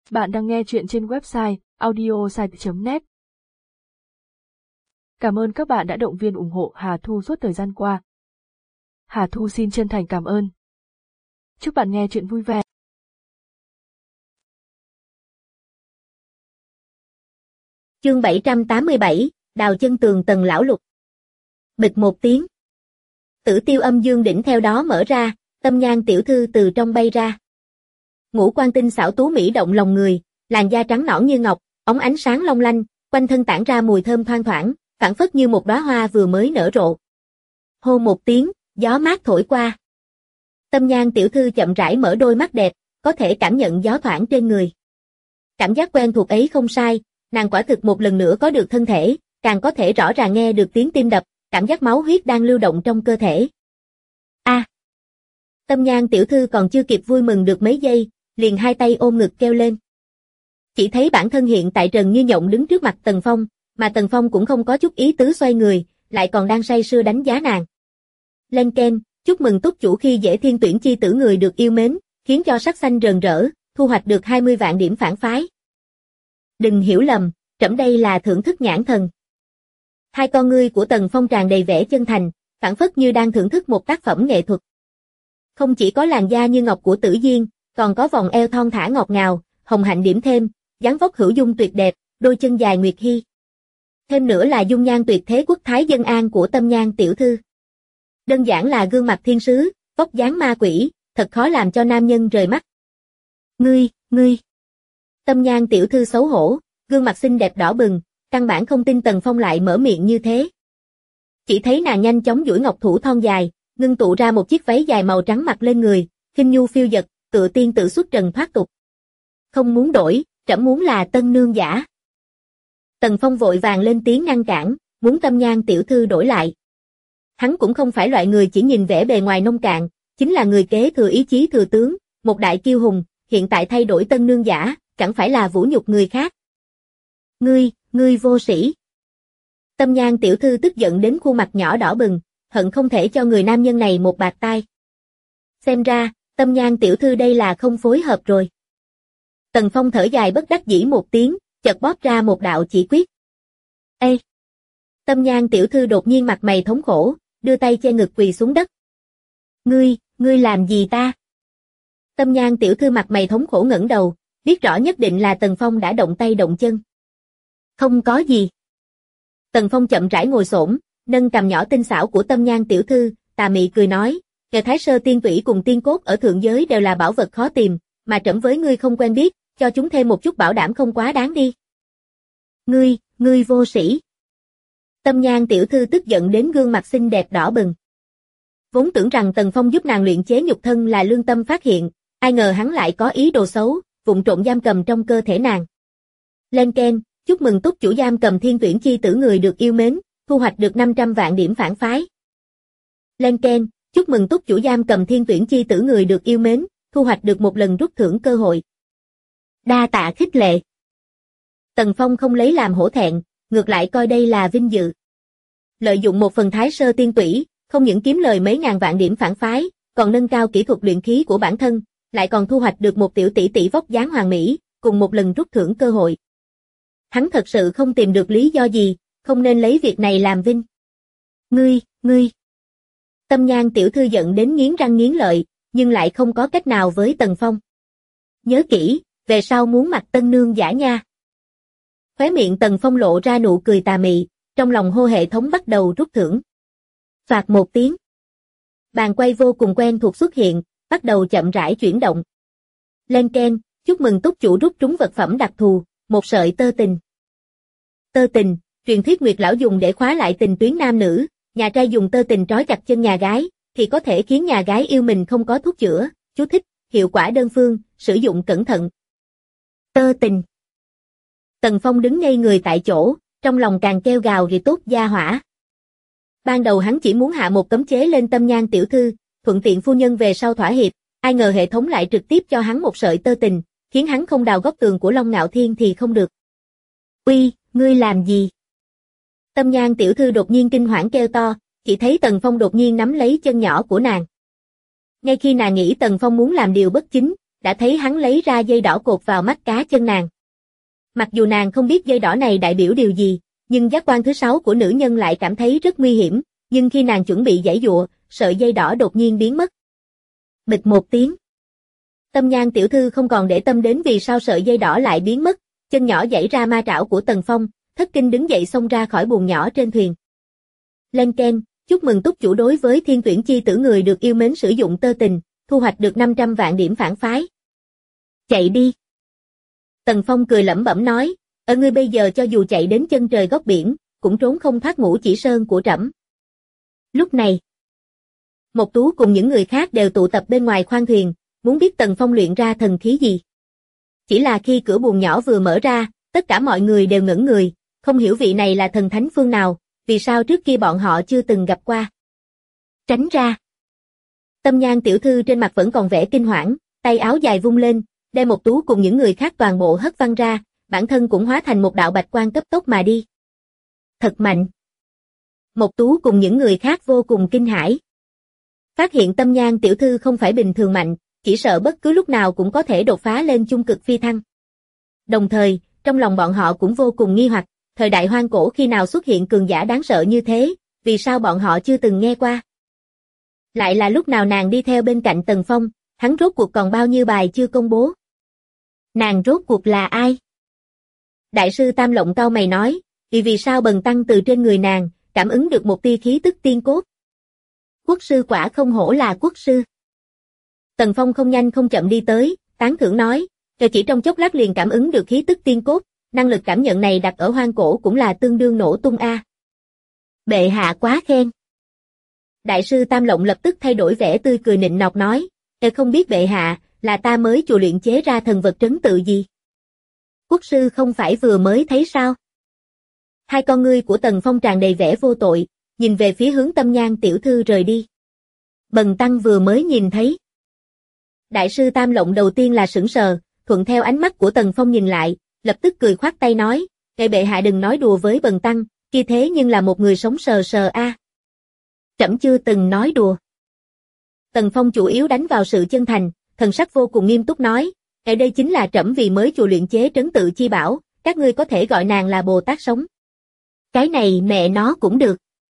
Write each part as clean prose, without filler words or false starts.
Bạn đang nghe chuyện trên website audiosite.net. Cảm ơn các bạn đã động viên ủng hộ Hà Thu suốt thời gian qua. Hà Thu xin chân thành cảm ơn. Chúc bạn nghe chuyện vui vẻ. Chương 787, đào chân tường Tần lão lục. Bịch một tiếng. Tử tiêu âm dương đỉnh theo đó mở ra, Tâm Nhan tiểu thư từ trong bay ra. Ngũ quan tinh xảo tú mỹ động lòng người, làn da trắng nõn như ngọc, óng ánh sáng long lanh, quanh thân tản ra mùi thơm thoang thoảng, phảng phất như một đóa hoa vừa mới nở rộ. Hô một tiếng, gió mát thổi qua. Tâm Nhan tiểu thư chậm rãi mở đôi mắt đẹp, có thể cảm nhận gió thoảng trên người. Cảm giác quen thuộc ấy không sai, nàng quả thực một lần nữa có được thân thể, càng có thể rõ ràng nghe được tiếng tim đập, cảm giác máu huyết đang lưu động trong cơ thể. A! Tâm Nhan tiểu thư còn chưa kịp vui mừng được mấy giây, liền hai tay ôm ngực kêu lên. Chỉ thấy bản thân hiện tại trần như nhộng đứng trước mặt Tần Phong, mà Tần Phong cũng không có chút ý tứ xoay người, lại còn đang say sưa đánh giá nàng. Lên ken, chúc mừng túc chủ khi dễ thiên tuyển chi tử người được yêu mến, khiến cho sắc xanh rờn rỡ, thu hoạch được 20 vạn điểm phản phái. Đừng hiểu lầm, trẫm đây là thưởng thức nhãn thần. Hai con ngươi của Tần Phong tràn đầy vẻ chân thành, phảng phất như đang thưởng thức một tác phẩm nghệ thuật. Không chỉ có làn da như ngọc của Tử Diên, còn có vòng eo thon thả ngọt ngào, hồng hạnh điểm thêm, dáng vóc hữu dung tuyệt đẹp, đôi chân dài nguyệt hy. Thêm nữa là dung nhan tuyệt thế quốc thái dân an của Tâm Nhan tiểu thư. Đơn giản là gương mặt thiên sứ, vóc dáng ma quỷ, thật khó làm cho nam nhân rời mắt. Ngươi. Tâm Nhan tiểu thư xấu hổ, gương mặt xinh đẹp đỏ bừng, căn bản không tin Tần Phong lại mở miệng như thế. Chỉ thấy nàng nhanh chóng duỗi ngọc thủ thon dài, ngưng tụ ra một chiếc váy dài màu trắng mặc lên người, khinh nhu phiêu dật, tựa tiên tử xuất trần thoát tục. Không muốn đổi, trẫm muốn là tân nương giả. Tần Phong vội vàng lên tiếng ngăn cản, muốn Tâm Nhan tiểu thư đổi lại. Hắn cũng không phải loại người chỉ nhìn vẻ bề ngoài nông cạn, chính là người kế thừa ý chí thừa tướng, một đại kiêu hùng, hiện tại thay đổi tân nương giả, chẳng phải là vũ nhục người khác. Ngươi vô sĩ. Tâm Nhan tiểu thư tức giận đến khuôn mặt nhỏ đỏ bừng, hận không thể cho người nam nhân này một bạt tai. Xem ra, Tâm Nhan tiểu thư đây là không phối hợp rồi. Tần Phong thở dài bất đắc dĩ một tiếng, chợt bóp ra một đạo chỉ quyết. Ê! Tâm Nhan tiểu thư đột nhiên mặt mày thống khổ, đưa tay che ngực quỳ xuống đất. Ngươi làm gì ta? Tâm Nhan tiểu thư mặt mày thống khổ ngẩng đầu, biết rõ nhất định là Tần Phong đã động tay động chân. Không có gì. Tần Phong chậm rãi ngồi xổm, nâng cằm nhỏ tinh xảo của Tâm Nhan tiểu thư, tà mị cười nói, nghề Thái Sơ tiên tủy cùng tiên cốt ở thượng giới đều là bảo vật khó tìm, mà trẫm với ngươi không quen biết, cho chúng thêm một chút bảo đảm không quá đáng đi. Ngươi vô sĩ. Tâm Nhan tiểu thư tức giận đến gương mặt xinh đẹp đỏ bừng. Vốn tưởng rằng Tần Phong giúp nàng luyện chế nhục thân là lương tâm phát hiện, ai ngờ hắn lại có ý đồ xấu, vụng trộm giam cầm trong cơ thể nàng. Lên ken, chúc mừng túc chủ giam cầm thiên tuyển chi tử người được yêu mến, thu hoạch được 500 vạn điểm phản phái. Lên ken, chúc mừng túc chủ giam cầm thiên tuyển chi tử người được yêu mến, thu hoạch được một lần rút thưởng cơ hội. Đa tạ khích lệ. Tần Phong không lấy làm hổ thẹn, ngược lại coi đây là vinh dự. Lợi dụng một phần Thái Sơ tiên tủy, không những kiếm lời mấy ngàn vạn điểm phản phái, còn nâng cao kỹ thuật luyện khí của bản thân, lại còn thu hoạch được một tiểu tỷ tỷ vóc dáng hoàn mỹ, cùng một lần rút thưởng cơ hội. Hắn thật sự không tìm được lý do gì, không nên lấy việc này làm vinh. Ngươi. Tâm Nhan tiểu thư giận đến nghiến răng nghiến lợi, nhưng lại không có cách nào với Tần Phong. Nhớ kỹ, về sau muốn mặc tân nương giả nha. Khóe miệng Tần Phong lộ ra nụ cười tà mị, trong lòng hô hệ thống bắt đầu rút thưởng. Phạt một tiếng. Bàn quay vô cùng quen thuộc xuất hiện, bắt đầu chậm rãi chuyển động. Lên ken, chúc mừng túc chủ rút trúng vật phẩm đặc thù, một sợi tơ tình. Tơ tình, truyền thuyết Nguyệt lão dùng để khóa lại tình tuyến nam nữ, nhà trai dùng tơ tình trói chặt chân nhà gái, thì có thể khiến nhà gái yêu mình không có thuốc chữa, chú thích, hiệu quả đơn phương, sử dụng cẩn thận. Tơ tình. Tần Phong đứng ngây người tại chỗ, trong lòng càng kêu gào vì tốt gia hỏa. Ban đầu hắn chỉ muốn hạ một cấm chế lên Tâm Nhan tiểu thư, thuận tiện phu nhân về sau thỏa hiệp, ai ngờ hệ thống lại trực tiếp cho hắn một sợi tơ tình, khiến hắn không đào góc tường của Long Ngạo Thiên thì không được. Uy, ngươi làm gì? Tâm Nhan tiểu thư đột nhiên kinh hoảng kêu to, chỉ thấy Tần Phong đột nhiên nắm lấy chân nhỏ của nàng. Ngay khi nàng nghĩ Tần Phong muốn làm điều bất chính, đã thấy hắn lấy ra dây đỏ cột vào mắt cá chân nàng. Mặc dù nàng không biết dây đỏ này đại biểu điều gì, nhưng giác quan thứ 6 của nữ nhân lại cảm thấy rất nguy hiểm, nhưng khi nàng chuẩn bị giãy giụa, sợi dây đỏ đột nhiên biến mất. Bịch một tiếng. Tâm Nhan tiểu thư không còn để tâm đến vì sao sợi dây đỏ lại biến mất, chân nhỏ giãy ra ma trảo của Tần Phong, thất kinh đứng dậy xông ra khỏi buồng nhỏ trên thuyền. Lên keng, chúc mừng túc chủ đối với thiên tuyển chi tử người được yêu mến sử dụng tơ tình, thu hoạch được 500 vạn điểm phản phái. Chạy đi. Tần Phong cười lẩm bẩm nói, ở ngươi bây giờ cho dù chạy đến chân trời góc biển, cũng trốn không thoát Ngũ Chỉ Sơn của trẫm. Lúc này, Mộc Tú cùng những người khác đều tụ tập bên ngoài khoang thuyền, muốn biết Tần Phong luyện ra thần khí gì. Chỉ là khi cửa buồng nhỏ vừa mở ra, tất cả mọi người đều ngẩn người, không hiểu vị này là thần thánh phương nào, vì sao trước kia bọn họ chưa từng gặp qua. Tránh ra. Tâm Nhan tiểu thư trên mặt vẫn còn vẻ kinh hoảng, tay áo dài vung lên, đem Mộc Tú cùng những người khác toàn bộ hất văng ra, bản thân cũng hóa thành một đạo bạch quang cấp tốc mà đi. Thật mạnh. Mộc Tú cùng những người khác vô cùng kinh hãi. Phát hiện Tâm Nhan tiểu thư không phải bình thường mạnh, chỉ sợ bất cứ lúc nào cũng có thể đột phá lên trung cực phi thăng. Đồng thời, trong lòng bọn họ cũng vô cùng nghi hoặc, thời đại hoang cổ khi nào xuất hiện cường giả đáng sợ như thế, vì sao bọn họ chưa từng nghe qua. Lại là lúc nào nàng đi theo bên cạnh Tần Phong, hắn rốt cuộc còn bao nhiêu bài chưa công bố. Nàng rốt cuộc là ai? Đại sư Tam Lộng cau mày nói, vì sao bần tăng từ trên người nàng, cảm ứng được một tia khí tức tiên cốt. Quốc sư quả không hổ là quốc sư. Tần Phong không nhanh không chậm đi tới, tán thưởng nói, chỉ trong chốc lát liền cảm ứng được khí tức tiên cốt, năng lực cảm nhận này đặt ở hoang cổ cũng là tương đương nổ tung a. Bệ hạ quá khen. Đại sư Tam Lộng lập tức thay đổi vẻ tươi cười nịnh nọt nói, không biết bệ hạ, là ta mới chùa luyện chế ra thần vật trấn tự gì. Quốc sư không phải vừa mới thấy sao? Hai con ngươi của Tần Phong tràn đầy vẻ vô tội, nhìn về phía hướng Tâm Nhan tiểu thư rời đi. Bần tăng vừa mới nhìn thấy. Đại sư Tam Lộng đầu tiên là sững sờ, thuận theo ánh mắt của Tần Phong nhìn lại, lập tức cười khoát tay nói, bệ hạ đừng nói đùa với bần tăng, kia thế nhưng là một người sống sờ sờ a. Trẫm chưa từng nói đùa. Tần Phong chủ yếu đánh vào sự chân thành, thần sắc vô cùng nghiêm túc nói, ở đây chính là trẫm vì mới chùa luyện chế trấn tự chi bảo, các ngươi có thể gọi nàng là Bồ Tát sống. Cái này mẹ nó cũng được.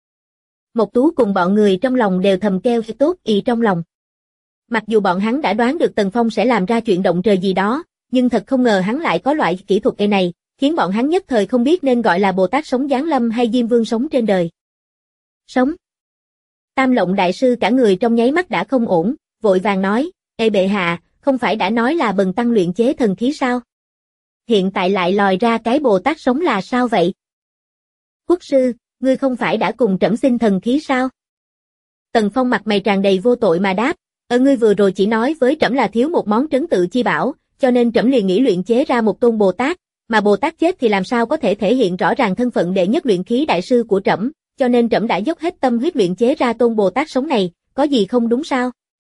Mộc Tú cùng bọn người trong lòng đều thầm kêu tốt y trong lòng. Mặc dù bọn hắn đã đoán được Tần Phong sẽ làm ra chuyện động trời gì đó, nhưng thật không ngờ hắn lại có loại kỹ thuật này, khiến bọn hắn nhất thời không biết nên gọi là Bồ Tát sống giáng lâm hay Diêm Vương sống trên đời. Sống. Tam Lộng đại sư cả người trong nháy mắt đã không ổn, vội vàng nói, bệ hạ, không phải đã nói là bần tăng luyện chế thần khí sao? Hiện tại lại lòi ra cái Bồ Tát sống là sao vậy? Quốc sư, ngươi không phải đã cùng trẫm xin thần khí sao? Tần Phong mặt mày tràn đầy vô tội mà đáp, ngươi vừa rồi chỉ nói với trẫm là thiếu một món trấn tự chi bảo, cho nên trẫm liền nghĩ luyện chế ra một tôn Bồ Tát, mà Bồ Tát chết thì làm sao có thể thể hiện rõ ràng thân phận đệ nhất luyện khí đại sư của trẫm, cho nên trẫm đã dốc hết tâm huyết luyện chế ra tôn Bồ Tát sống này, có gì không đúng sao?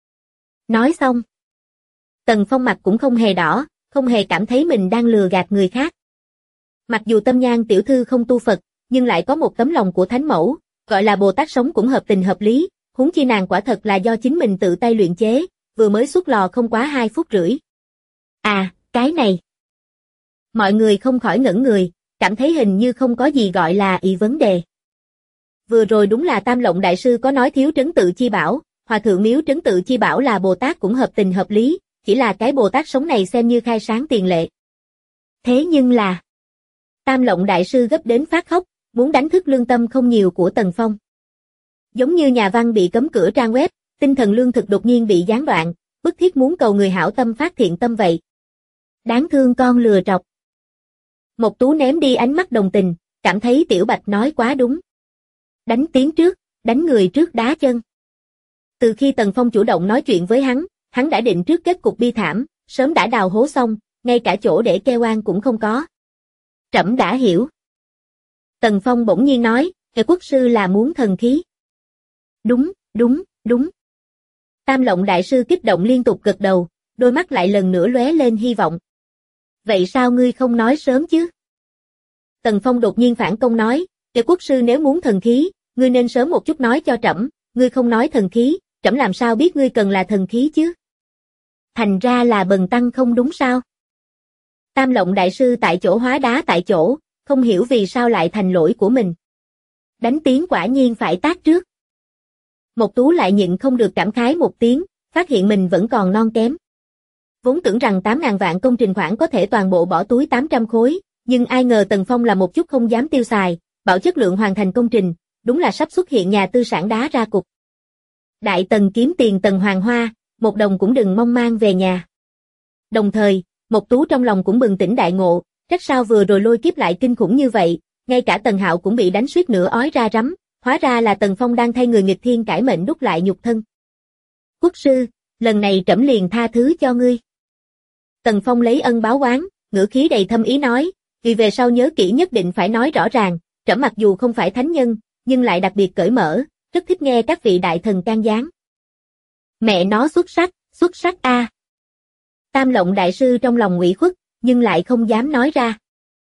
Nói xong, Tần Phong mặt cũng không hề đỏ, không hề cảm thấy mình đang lừa gạt người khác. Mặc dù Tâm Nhan tiểu thư không tu Phật, nhưng lại có một tấm lòng của thánh mẫu, gọi là Bồ Tát sống cũng hợp tình hợp lý, huống chi nàng quả thật là do chính mình tự tay luyện chế, vừa mới xuất lò không quá 2 phút rưỡi. À, cái này. Mọi người không khỏi ngẩn người, cảm thấy hình như không có gì gọi là vấn đề. Vừa rồi đúng là Tam Lộng đại sư có nói thiếu trấn tự chi bảo, Hòa thượng miếu trấn tự chi bảo là Bồ Tát cũng hợp tình hợp lý, chỉ là cái Bồ Tát sống này xem như khai sáng tiền lệ. Thế nhưng là, Tam Lộng đại sư gấp đến phát khóc, muốn đánh thức lương tâm không nhiều của Tần Phong. Giống như nhà văn bị cấm cửa trang web, tinh thần lương thực đột nhiên bị gián đoạn, bức thiết muốn cầu người hảo tâm phát thiện tâm vậy. Đáng thương con lừa trọc. Mộc Tú ném đi ánh mắt đồng tình, cảm thấy Tiểu Bạch nói quá đúng. Đánh tiếng trước, đánh người trước đá chân. Từ khi Tần Phong chủ động nói chuyện với hắn đã định trước kết cục bi thảm, sớm đã đào hố xong, ngay cả chỗ để kêu oan cũng không có. Trẫm đã hiểu. Tần Phong bỗng nhiên nói, quốc sư là muốn thần khí. Đúng, đúng, đúng. Tam Lộng đại sư kích động liên tục gật đầu, đôi mắt lại lần nữa lóe lên hy vọng. Vậy sao ngươi không nói sớm chứ? Tần Phong đột nhiên phản công nói, quốc sư nếu muốn thần khí, ngươi nên sớm một chút nói cho trẫm, ngươi không nói thần khí, trẫm làm sao biết ngươi cần là thần khí chứ? Thành ra là bần tăng không đúng sao? Tam Lộng đại sư tại chỗ hóa đá tại chỗ, không hiểu vì sao lại thành lỗi của mình. Đánh tiếng quả nhiên phải tát trước. Mộc Tú lại nhịn không được cảm khái một tiếng, phát hiện mình vẫn còn non kém. Vốn tưởng rằng 8.000 vạn công trình khoản có thể toàn bộ bỏ túi 800 khối, nhưng ai ngờ Tần Phong là một chút không dám tiêu xài, bảo chất lượng hoàn thành công trình, đúng là sắp xuất hiện nhà tư sản đá ra cục. Đại Tần kiếm tiền Tần Hoàng Hoa, một đồng cũng đừng mong mang về nhà. Đồng thời, Mộc Tú trong lòng cũng bừng tỉnh đại ngộ, trách sao vừa rồi lôi kiếp lại kinh khủng như vậy, ngay cả Tần Hạo cũng bị đánh suýt nữa ói ra rắm, hóa ra là Tần Phong đang thay người nghịch thiên cải mệnh đúc lại nhục thân. Quốc sư, lần này trẫm liền tha thứ cho ngươi. Tần Phong lấy ân báo oán, ngữ khí đầy thâm ý nói, vì về sau nhớ kỹ nhất định phải nói rõ ràng, trẫm mặc dù không phải thánh nhân, nhưng lại đặc biệt cởi mở, rất thích nghe các vị đại thần can gián. Mẹ nó xuất sắc a. Tam Lộng đại sư trong lòng ủy khuất, nhưng lại không dám nói ra.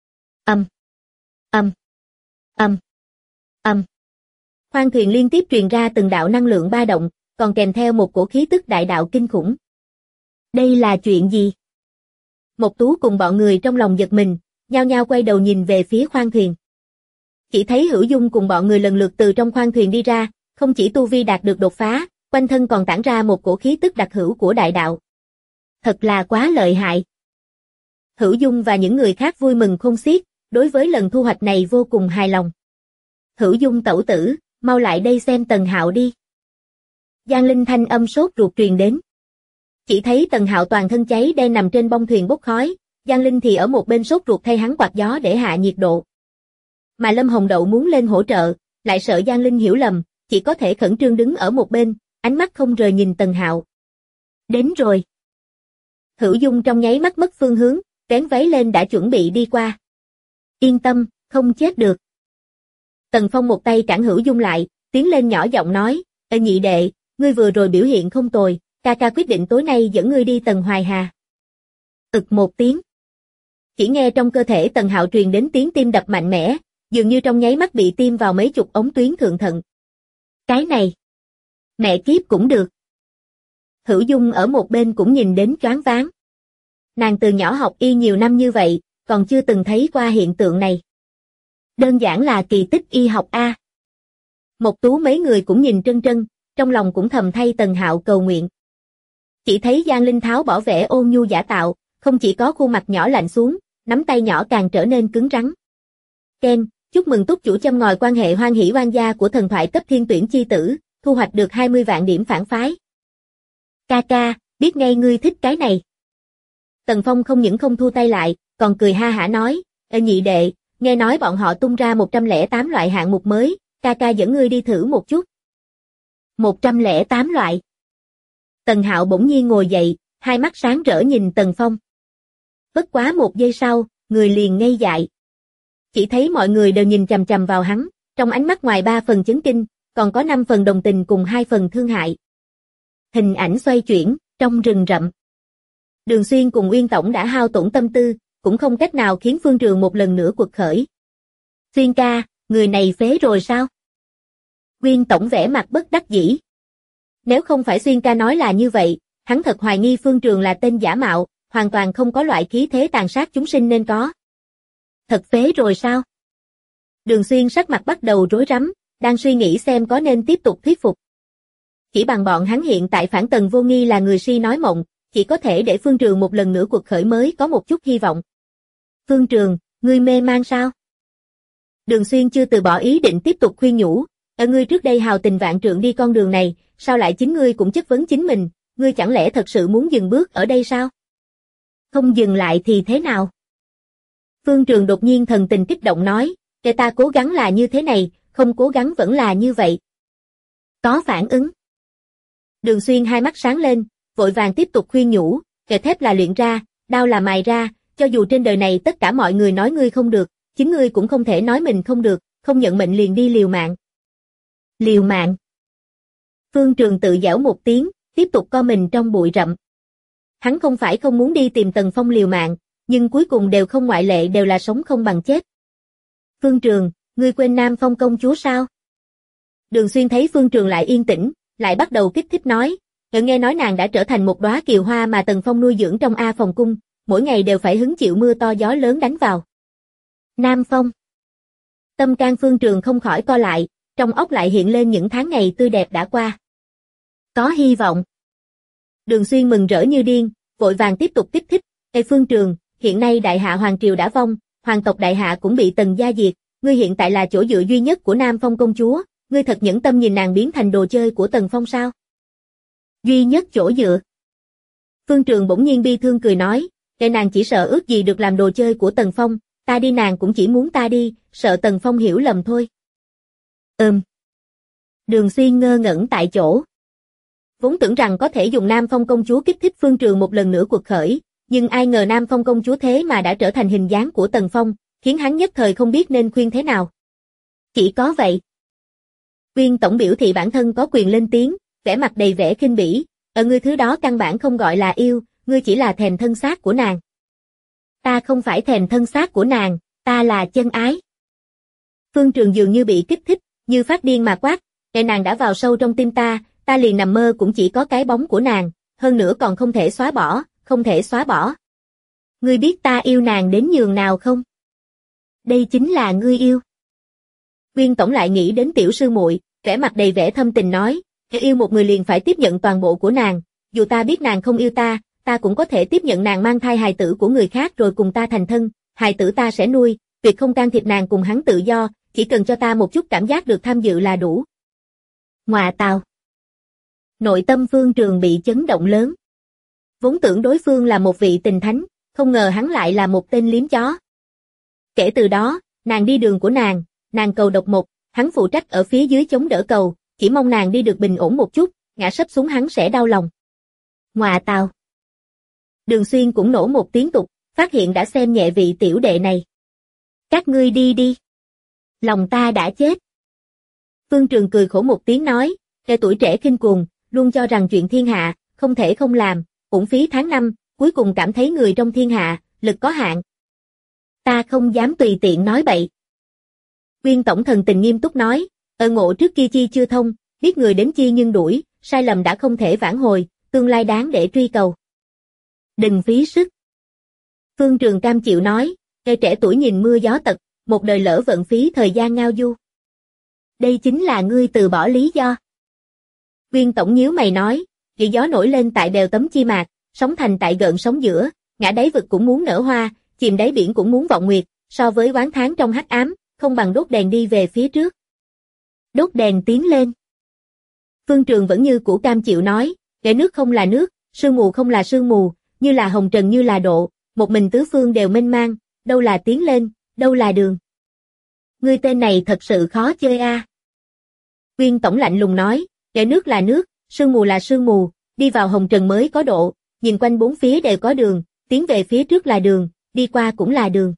Khoang thuyền liên tiếp truyền ra từng đạo năng lượng ba động, còn kèm theo một cổ khí tức đại đạo kinh khủng. Đây là chuyện gì? Mộc Tú cùng bọn người trong lòng giật mình, nhao nhao quay đầu nhìn về phía khoang thuyền. Chỉ thấy Hữu Dung cùng bọn người lần lượt từ trong khoang thuyền đi ra, không chỉ tu vi đạt được đột phá, quanh thân còn tản ra một cổ khí tức đặc hữu của đại đạo. Thật là quá lợi hại. Hữu Dung và những người khác vui mừng khôn xiết, đối với lần thu hoạch này vô cùng hài lòng. Hữu Dung tẩu tử, mau lại đây xem Tần Hạo đi. Giang Linh thanh âm sốt ruột truyền đến. Chỉ thấy Tần Hạo toàn thân cháy đen nằm trên bông thuyền bốc khói, Giang Linh thì ở một bên sốt ruột thay hắn quạt gió để hạ nhiệt độ. Mà Lâm Hồng Đậu muốn lên hỗ trợ, lại sợ Giang Linh hiểu lầm, chỉ có thể khẩn trương đứng ở một bên, ánh mắt không rời nhìn Tần Hạo. Đến rồi. Hữu Dung trong nháy mắt mất phương hướng, vén váy lên đã chuẩn bị đi qua. Yên tâm, không chết được. Tần Phong một tay cản Hữu Dung lại, tiến lên nhỏ giọng nói, nhị đệ, ngươi vừa rồi biểu hiện không tồi, ca ca quyết định tối nay dẫn ngươi đi Tần Hoài Hà. Ực một tiếng. Chỉ nghe trong cơ thể Tần Hạo truyền đến tiếng tim đập mạnh mẽ, dường như trong nháy mắt bị tiêm vào mấy chục ống tuyến thượng thận. Cái này, mẹ kiếp cũng được. Hữu Dung ở một bên cũng nhìn đến choáng váng. Nàng từ nhỏ học y nhiều năm như vậy, còn chưa từng thấy qua hiện tượng này. Đơn giản là kỳ tích y học a. Mộc Tú mấy người cũng nhìn trân trân, trong lòng cũng thầm thay Tần Hạo cầu nguyện. Chỉ thấy Giang Linh tháo bỏ vẻ ôn nhu giả tạo, không chỉ có khuôn mặt nhỏ lạnh xuống, nắm tay nhỏ càng trở nên cứng rắn. Ken, chúc mừng túc chủ châm ngòi quan hệ hoan hỷ oan gia của thần thoại cấp thiên tuyển chi tử, thu hoạch được 20 vạn điểm phản phái. Ca ca, biết ngay ngươi thích cái này. Tần Phong không những không thu tay lại, còn cười ha hả nói, nhị đệ, nghe nói bọn họ tung ra 108 loại hạng mục mới, ca ca dẫn ngươi đi thử một chút. 108 loại. Tần Hạo bỗng nhiên ngồi dậy, hai mắt sáng rỡ nhìn Tần Phong. Bất quá một giây sau, người liền ngây dại. Chỉ thấy mọi người đều nhìn chằm chằm vào hắn, trong ánh mắt ngoài 3 phần chấn kinh, còn có 5 phần đồng tình cùng 2 phần thương hại. Hình ảnh xoay chuyển, trong rừng rậm. Đường Xuyên cùng Uyên Tổng đã hao tổn tâm tư, cũng không cách nào khiến Phương Trường một lần nữa quật khởi. Xuyên ca, người này phế rồi sao? Uyên Tổng vẻ mặt bất đắc dĩ. Nếu không phải Xuyên ca nói là như vậy, hắn thật hoài nghi Phương Trường là tên giả mạo, hoàn toàn không có loại khí thế tàn sát chúng sinh nên có. Thật phế rồi sao? Đường Xuyên sắc mặt bắt đầu rối rắm, đang suy nghĩ xem có nên tiếp tục thuyết phục. Chỉ bằng bọn hắn hiện tại phản Tần Vô Nghi là người si nói mộng, chỉ có thể để Phương Trường một lần nữa cuộc khởi mới có một chút hy vọng. Phương Trường, ngươi mê man sao? Đường Xuyên chưa từ bỏ ý định tiếp tục khuyên nhủ, ngươi trước đây hào tình vạn trượng đi con đường này, sao lại chính ngươi cũng chất vấn chính mình, ngươi chẳng lẽ thật sự muốn dừng bước ở đây sao? Không dừng lại thì thế nào? Phương Trường đột nhiên thần tình kích động nói, để ta cố gắng là như thế này, không cố gắng vẫn là như vậy. Có phản ứng. Đường Xuyên hai mắt sáng lên, vội vàng tiếp tục khuyên nhủ, kệ thép là luyện ra, đao là mài ra, cho dù trên đời này tất cả mọi người nói ngươi không được, chính ngươi cũng không thể nói mình không được, không nhận mệnh liền đi liều mạng. Liều mạng. Phương Trường tự giễu một tiếng, tiếp tục co mình trong bụi rậm. Hắn không phải không muốn đi tìm Tần Phong liều mạng, nhưng cuối cùng đều không ngoại lệ đều là sống không bằng chết. Phương Trường, ngươi quên Nam Phong công chúa sao? Đường Xuyên thấy Phương Trường lại yên tĩnh, lại bắt đầu kích thích nói, Nghe nói nàng đã trở thành một đóa kiều hoa mà Tần Phong nuôi dưỡng trong A Phòng cung, mỗi ngày đều phải hứng chịu mưa to gió lớn đánh vào. Nam Phong. Tâm can Phương Trường không khỏi co lại, trong óc lại hiện lên những tháng ngày tươi đẹp đã qua. Có hy vọng. Đường Xuyên mừng rỡ như điên, vội vàng tiếp tục kích thích. Ê Phương Trường, hiện nay đại hạ hoàng triều đã vong, hoàng tộc đại hạ cũng bị Tần gia diệt, ngươi hiện tại là chỗ dựa duy nhất của Nam Phong công chúa, ngươi thật nhẫn tâm nhìn nàng biến thành đồ chơi của Tần Phong sao? Duy nhất chỗ dựa. Phương Trường bỗng nhiên bi thương cười nói, để nàng chỉ sợ ước gì được làm đồ chơi của Tần Phong, ta đi nàng cũng chỉ muốn ta đi, sợ Tần Phong hiểu lầm thôi. Đường Xuyên ngơ ngẩn tại chỗ. Vốn tưởng rằng có thể dùng Nam Phong công chúa kích thích Phương Trường một lần nữa cuộc khởi, nhưng ai ngờ Nam Phong công chúa thế mà đã trở thành hình dáng của Tần Phong, khiến hắn nhất thời không biết nên khuyên thế nào. Chỉ có vậy. Viên tổng biểu thị bản thân có quyền lên tiếng, vẻ mặt đầy vẻ khinh bỉ, ngươi thứ đó căn bản không gọi là yêu, ngươi chỉ là thèm thân xác của nàng. Ta không phải thèm thân xác của nàng, ta là chân ái. Phương Trường dường như bị kích thích, như phát điên mà quát, nàng đã vào sâu trong tim ta liền nằm mơ cũng chỉ có cái bóng của nàng, hơn nữa còn không thể xóa bỏ, không thể xóa bỏ. Ngươi biết ta yêu nàng đến nhường nào không? Đây chính là ngươi yêu. Viên tổng lại nghĩ đến tiểu sư muội, vẻ mặt đầy vẻ thâm tình nói, yêu một người liền phải tiếp nhận toàn bộ của nàng, dù ta biết nàng không yêu ta, ta cũng có thể tiếp nhận nàng mang thai hài tử của người khác rồi cùng ta thành thân, hài tử ta sẽ nuôi, việc không can thiệp nàng cùng hắn tự do, chỉ cần cho ta một chút cảm giác được tham dự là đủ. Ngoà tào. Nội tâm Phương Trường bị chấn động lớn. Vốn tưởng đối phương là một vị tình thánh, không ngờ hắn lại là một tên liếm chó. Kể từ đó, nàng đi đường của nàng cầu độc một, hắn phụ trách ở phía dưới chống đỡ cầu, chỉ mong nàng đi được bình ổn một chút, ngã sấp xuống hắn sẽ đau lòng. Ngoà tào. Đường Xuyên cũng nổ một tiếng tục, phát hiện đã xem nhẹ vị tiểu đệ này. Các ngươi đi đi. Lòng ta đã chết. Phương Trường cười khổ một tiếng nói, kẻ tuổi trẻ khinh cuồng, luôn cho rằng chuyện thiên hạ, không thể không làm, uổng phí tháng năm, cuối cùng cảm thấy người trong thiên hạ, lực có hạn. Ta không dám tùy tiện nói bậy. Viên tổng thần tình nghiêm túc nói, ngộ trước kia chi chưa thông, biết người đến chi nhưng đuổi, sai lầm đã không thể vãn hồi, tương lai đáng để truy cầu. Đừng phí sức. Phương Trường cam chịu nói, kẻ trẻ tuổi nhìn mưa gió tật, một đời lỡ vận phí thời gian ngao du. Đây chính là ngươi từ bỏ lý do. Viên tổng nhíu mày nói, vì gió nổi lên tại bèo tấm chi mạc, sóng thành tại gợn sóng giữa, ngã đáy vực cũng muốn nở hoa, chìm đáy biển cũng muốn vọng nguyệt, so với oán tháng trong hắc ám, không bằng đốt đèn đi về phía trước. Đốt đèn tiến lên. Phương Trường vẫn như cũ cam chịu nói, kẻ nước không là nước, sương mù không là sương mù, như là hồng trần như là độ, một mình tứ phương đều mênh mang, đâu là tiến lên, đâu là đường. Ngươi tên này thật sự khó chơi a. Viên tổng lạnh lùng nói, kẻ nước là nước, sương mù là sương mù, đi vào hồng trần mới có độ, nhìn quanh bốn phía đều có đường, tiến về phía trước là đường, đi qua cũng là đường.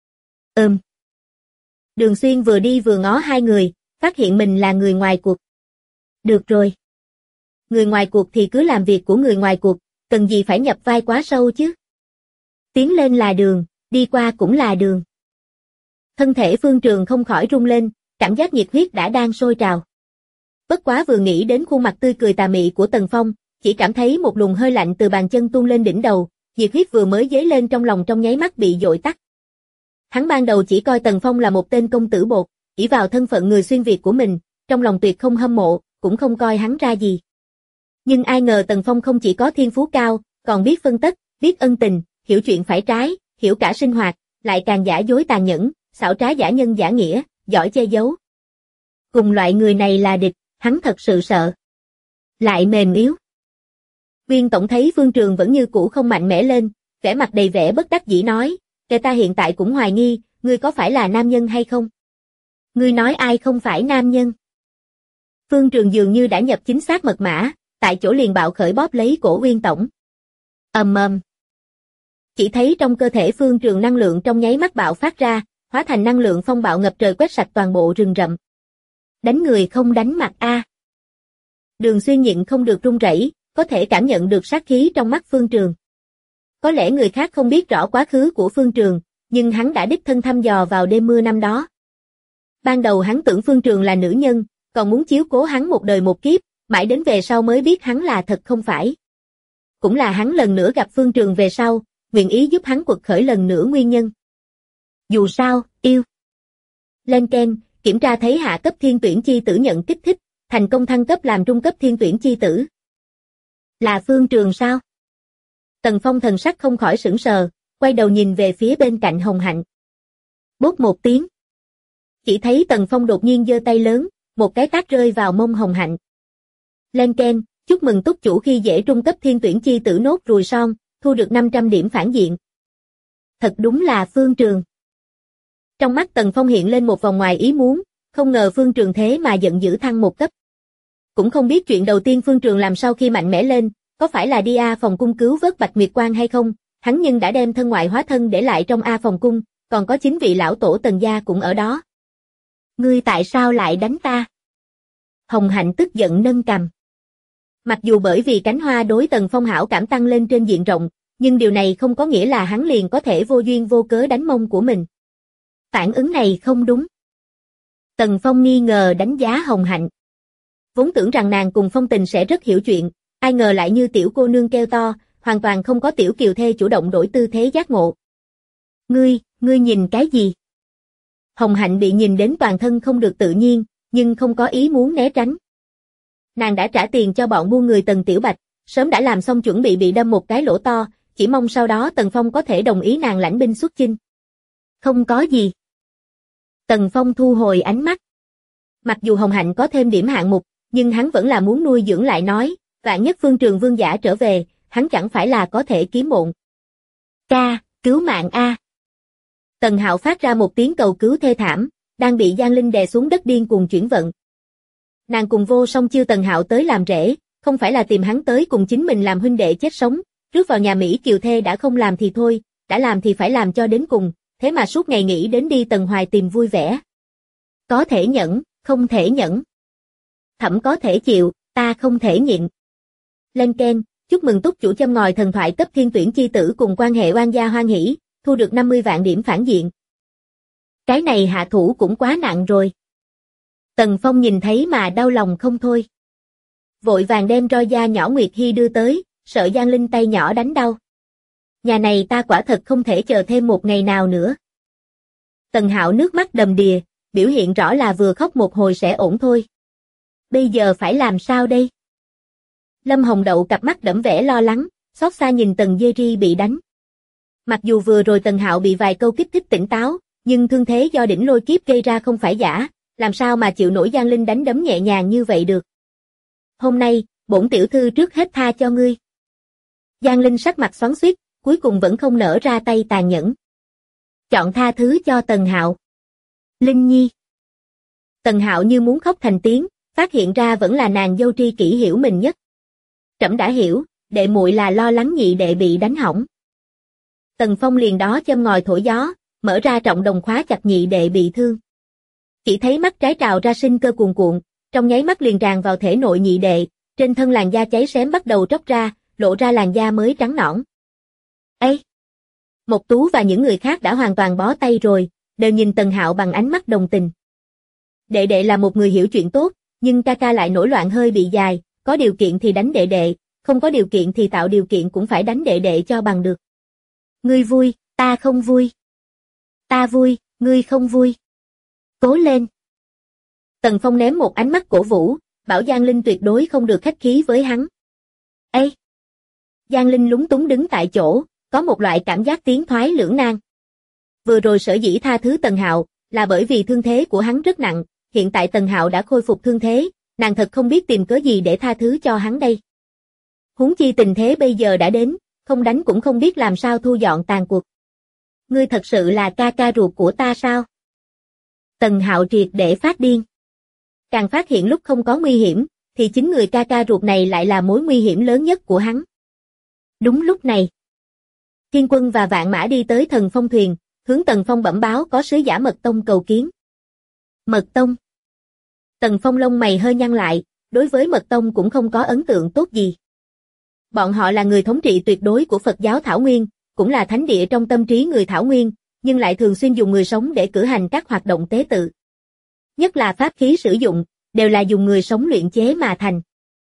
Đường Xuyên vừa đi vừa ngó hai người, phát hiện mình là người ngoài cuộc. Được rồi. Người ngoài cuộc thì cứ làm việc của người ngoài cuộc, cần gì phải nhập vai quá sâu chứ. Tiến lên là đường, đi qua cũng là đường. Thân thể Phương Trường không khỏi rung lên, cảm giác nhiệt huyết đã đang sôi trào. Bất quá vừa nghĩ đến khuôn mặt tươi cười tà mị của Tần Phong, chỉ cảm thấy một luồng hơi lạnh từ bàn chân tuôn lên đỉnh đầu, nhiệt huyết vừa mới dấy lên trong lòng trong nháy mắt bị dội tắt. Hắn ban đầu chỉ coi Tần Phong là một tên công tử bột, ỷ vào thân phận người xuyên Việt của mình, trong lòng tuyệt không hâm mộ, cũng không coi hắn ra gì. Nhưng ai ngờ Tần Phong không chỉ có thiên phú cao, còn biết phân tích, biết ân tình, hiểu chuyện phải trái, hiểu cả sinh hoạt, lại càng giả dối tàn nhẫn, xảo trá giả nhân giả nghĩa, giỏi che giấu. Cùng loại người này là địch, hắn thật sự sợ. Lại mềm yếu. Viên tổng thấy Phương Trường vẫn như cũ không mạnh mẽ lên, vẻ mặt đầy vẻ bất đắc dĩ nói, kẻ ta hiện tại cũng hoài nghi, ngươi có phải là nam nhân hay không? Ngươi nói ai không phải nam nhân? Phương Trường dường như đã nhập chính xác mật mã, tại chỗ liền bạo khởi bóp lấy cổ Viên tổng. Chỉ thấy trong cơ thể Phương Trường năng lượng trong nháy mắt bạo phát ra, hóa thành năng lượng phong bạo ngập trời quét sạch toàn bộ rừng rậm. Đánh người không đánh mặt a. Đường Xuyên nhịn không được run rẩy, có thể cảm nhận được sát khí trong mắt Phương Trường. Có lẽ người khác không biết rõ quá khứ của Phương Trường, nhưng hắn đã đích thân thăm dò vào đêm mưa năm đó. Ban đầu hắn tưởng Phương Trường là nữ nhân, còn muốn chiếu cố hắn một đời một kiếp, Mãi đến về sau mới biết hắn là thật không phải. Cũng là hắn lần nữa gặp Phương Trường về sau, nguyện ý giúp hắn quật khởi lần nữa nguyên nhân. Dù sao, yêu. Lên keng, kiểm tra thấy hạ cấp thiên tuyển chi tử nhận kích thích, thành công thăng cấp làm trung cấp thiên tuyển chi tử. Là Phương Trường sao? Tần Phong thần sắc không khỏi sững sờ, quay đầu nhìn về phía bên cạnh Hồng Hạnh. Bốp một tiếng. Chỉ thấy Tần Phong đột nhiên giơ tay lớn, một cái tát rơi vào mông Hồng Hạnh. Lên keng, chúc mừng túc chủ khi dễ trung cấp thiên tuyển chi tử nốt ruồi son, thu được 500 điểm phản diện. Thật đúng là Phương Trường. Trong mắt Tần Phong hiện lên một vòng ngoài ý muốn, không ngờ Phương Trường thế mà giận dữ thăng một cấp. Cũng không biết chuyện đầu tiên Phương Trường làm sau khi mạnh mẽ lên, có phải là đi A phòng cung cứu vớt Bạch Nguyệt Quang hay không, hắn nhưng đã đem thân ngoại hóa thân để lại trong A phòng cung, còn có 9 vị lão tổ Tần gia cũng ở đó. Ngươi tại sao lại đánh ta? Hồng Hạnh tức giận nâng cằm. Mặc dù bởi vì cánh hoa đối Tần Phong hảo cảm tăng lên trên diện rộng, nhưng điều này không có nghĩa là hắn liền có thể vô duyên vô cớ đánh mông của mình. Phản ứng này không đúng. Tần Phong nghi ngờ đánh giá Hồng Hạnh. Vốn tưởng rằng nàng cùng Phong Tình sẽ rất hiểu chuyện, ai ngờ lại như tiểu cô nương kêu to, hoàn toàn không có tiểu kiều thê chủ động đổi tư thế giác ngộ. Ngươi nhìn cái gì? Hồng Hạnh bị nhìn đến toàn thân không được tự nhiên, nhưng không có ý muốn né tránh. Nàng đã trả tiền cho bọn buôn người Tần Tiểu Bạch, sớm đã làm xong chuẩn bị đâm một cái lỗ to, chỉ mong sau đó Tần Phong có thể đồng ý nàng lãnh binh xuất chinh. Không có gì. Tần Phong thu hồi ánh mắt. Mặc dù Hồng Hạnh có thêm điểm hạng mục, nhưng hắn vẫn là muốn nuôi dưỡng lại nói, vạn nhất Phương Trường vương giả trở về, hắn chẳng phải là có thể kiếm bộn. Ca, cứu mạng A. Tần Hạo phát ra một tiếng cầu cứu thê thảm, đang bị Giang Linh đè xuống đất điên cuồng chuyển vận. Nàng cùng Vô Song chiêu Tần Hạo tới làm rể, không phải là tìm hắn tới cùng chính mình làm huynh đệ chết sống, rước vào nhà Mỹ kiều thê đã không làm thì thôi, đã làm thì phải làm cho đến cùng, thế mà suốt ngày nghĩ đến đi Tần Hoài tìm vui vẻ. Có thể nhẫn, không thể nhẫn. Thẩm có thể chịu, ta không thể nhịn. Lên keng, chúc mừng túc chủ châm ngòi thần thoại cấp thiên tuyển chi tử cùng quan hệ oan gia hoan hỷ, thu được 50 vạn điểm phản diện. Cái này hạ thủ cũng quá nặng rồi. Tần Phong nhìn thấy mà đau lòng không thôi. Vội vàng đem roi da nhỏ Nguyệt Hy đưa tới, sợ Giang Linh tay nhỏ đánh đau. Nhà này ta quả thật không thể chờ thêm một ngày nào nữa. Tần Hạo nước mắt đầm đìa, biểu hiện rõ là vừa khóc một hồi sẽ ổn thôi. Bây giờ phải làm sao đây? Lâm Hồng Đậu cặp mắt đẫm vẻ lo lắng, xót xa nhìn Tần Jerry bị đánh. Mặc dù vừa rồi Tần Hạo bị vài câu kích thích tỉnh táo, nhưng thương thế do đỉnh lôi kiếp gây ra không phải giả, làm sao mà chịu nổi Giang Linh đánh đấm nhẹ nhàng như vậy được. Hôm nay, bổn tiểu thư trước hết tha cho ngươi. Giang Linh sắc mặt xoắn xuýt, cuối cùng vẫn không nở ra tay tàn nhẫn. Chọn tha thứ cho Tần Hạo. Linh Nhi. Tần Hạo như muốn khóc thành tiếng, phát hiện ra vẫn là nàng dâu tri kỷ hiểu mình nhất. Trẫm đã hiểu, đệ muội là lo lắng nhị đệ bị đánh hỏng. Tần Phong liền đó châm ngòi thổi gió, mở ra trọng đồng khóa chặt nhị đệ bị thương. Chỉ thấy mắt trái trào ra sinh cơ cuồn cuộn, trong nháy mắt liền tràn vào thể nội nhị đệ, trên thân làn da cháy xém bắt đầu tróc ra, lộ ra làn da mới trắng nõn. Ê! Mộc Tú và những người khác đã hoàn toàn bó tay rồi, đều nhìn Tần Hạo bằng ánh mắt đồng tình. Đệ đệ là một người hiểu chuyện tốt, nhưng ca ca lại nổi loạn hơi bị dài, có điều kiện thì đánh đệ đệ, không có điều kiện thì tạo điều kiện cũng phải đánh đệ đệ cho bằng được. Ngươi vui, ta không vui. Ta vui, ngươi không vui. Cố lên. Tần Phong ném một ánh mắt cổ vũ, bảo Giang Linh tuyệt đối không được khách khí với hắn. Ê! Giang Linh lúng túng đứng tại chỗ, có một loại cảm giác tiến thoái lưỡng nan. Vừa rồi sở dĩ tha thứ Tần Hạo, là bởi vì thương thế của hắn rất nặng, hiện tại Tần Hạo đã khôi phục thương thế, nàng thật không biết tìm cớ gì để tha thứ cho hắn đây. Huống chi tình thế bây giờ đã đến, không đánh cũng không biết làm sao thu dọn tàn cuộc. Ngươi thật sự là ca ca ruột của ta sao? Tần Hạo triệt để phát điên. Càng phát hiện lúc không có nguy hiểm, thì chính người ca ca ruột này lại là mối nguy hiểm lớn nhất của hắn. Đúng lúc này, Thiên Quân và Vạn Mã đi tới Thần Phong thuyền, hướng Tần Phong bẩm báo có sứ giả Mật Tông cầu kiến. Mật Tông. Tần Phong lông mày hơi nhăn lại, đối với Mật Tông cũng không có ấn tượng tốt gì. Bọn họ là người thống trị tuyệt đối của Phật giáo Thảo Nguyên, cũng là thánh địa trong tâm trí người Thảo Nguyên, nhưng lại thường xuyên dùng người sống để cử hành các hoạt động tế tự. Nhất là pháp khí sử dụng, đều là dùng người sống luyện chế mà thành.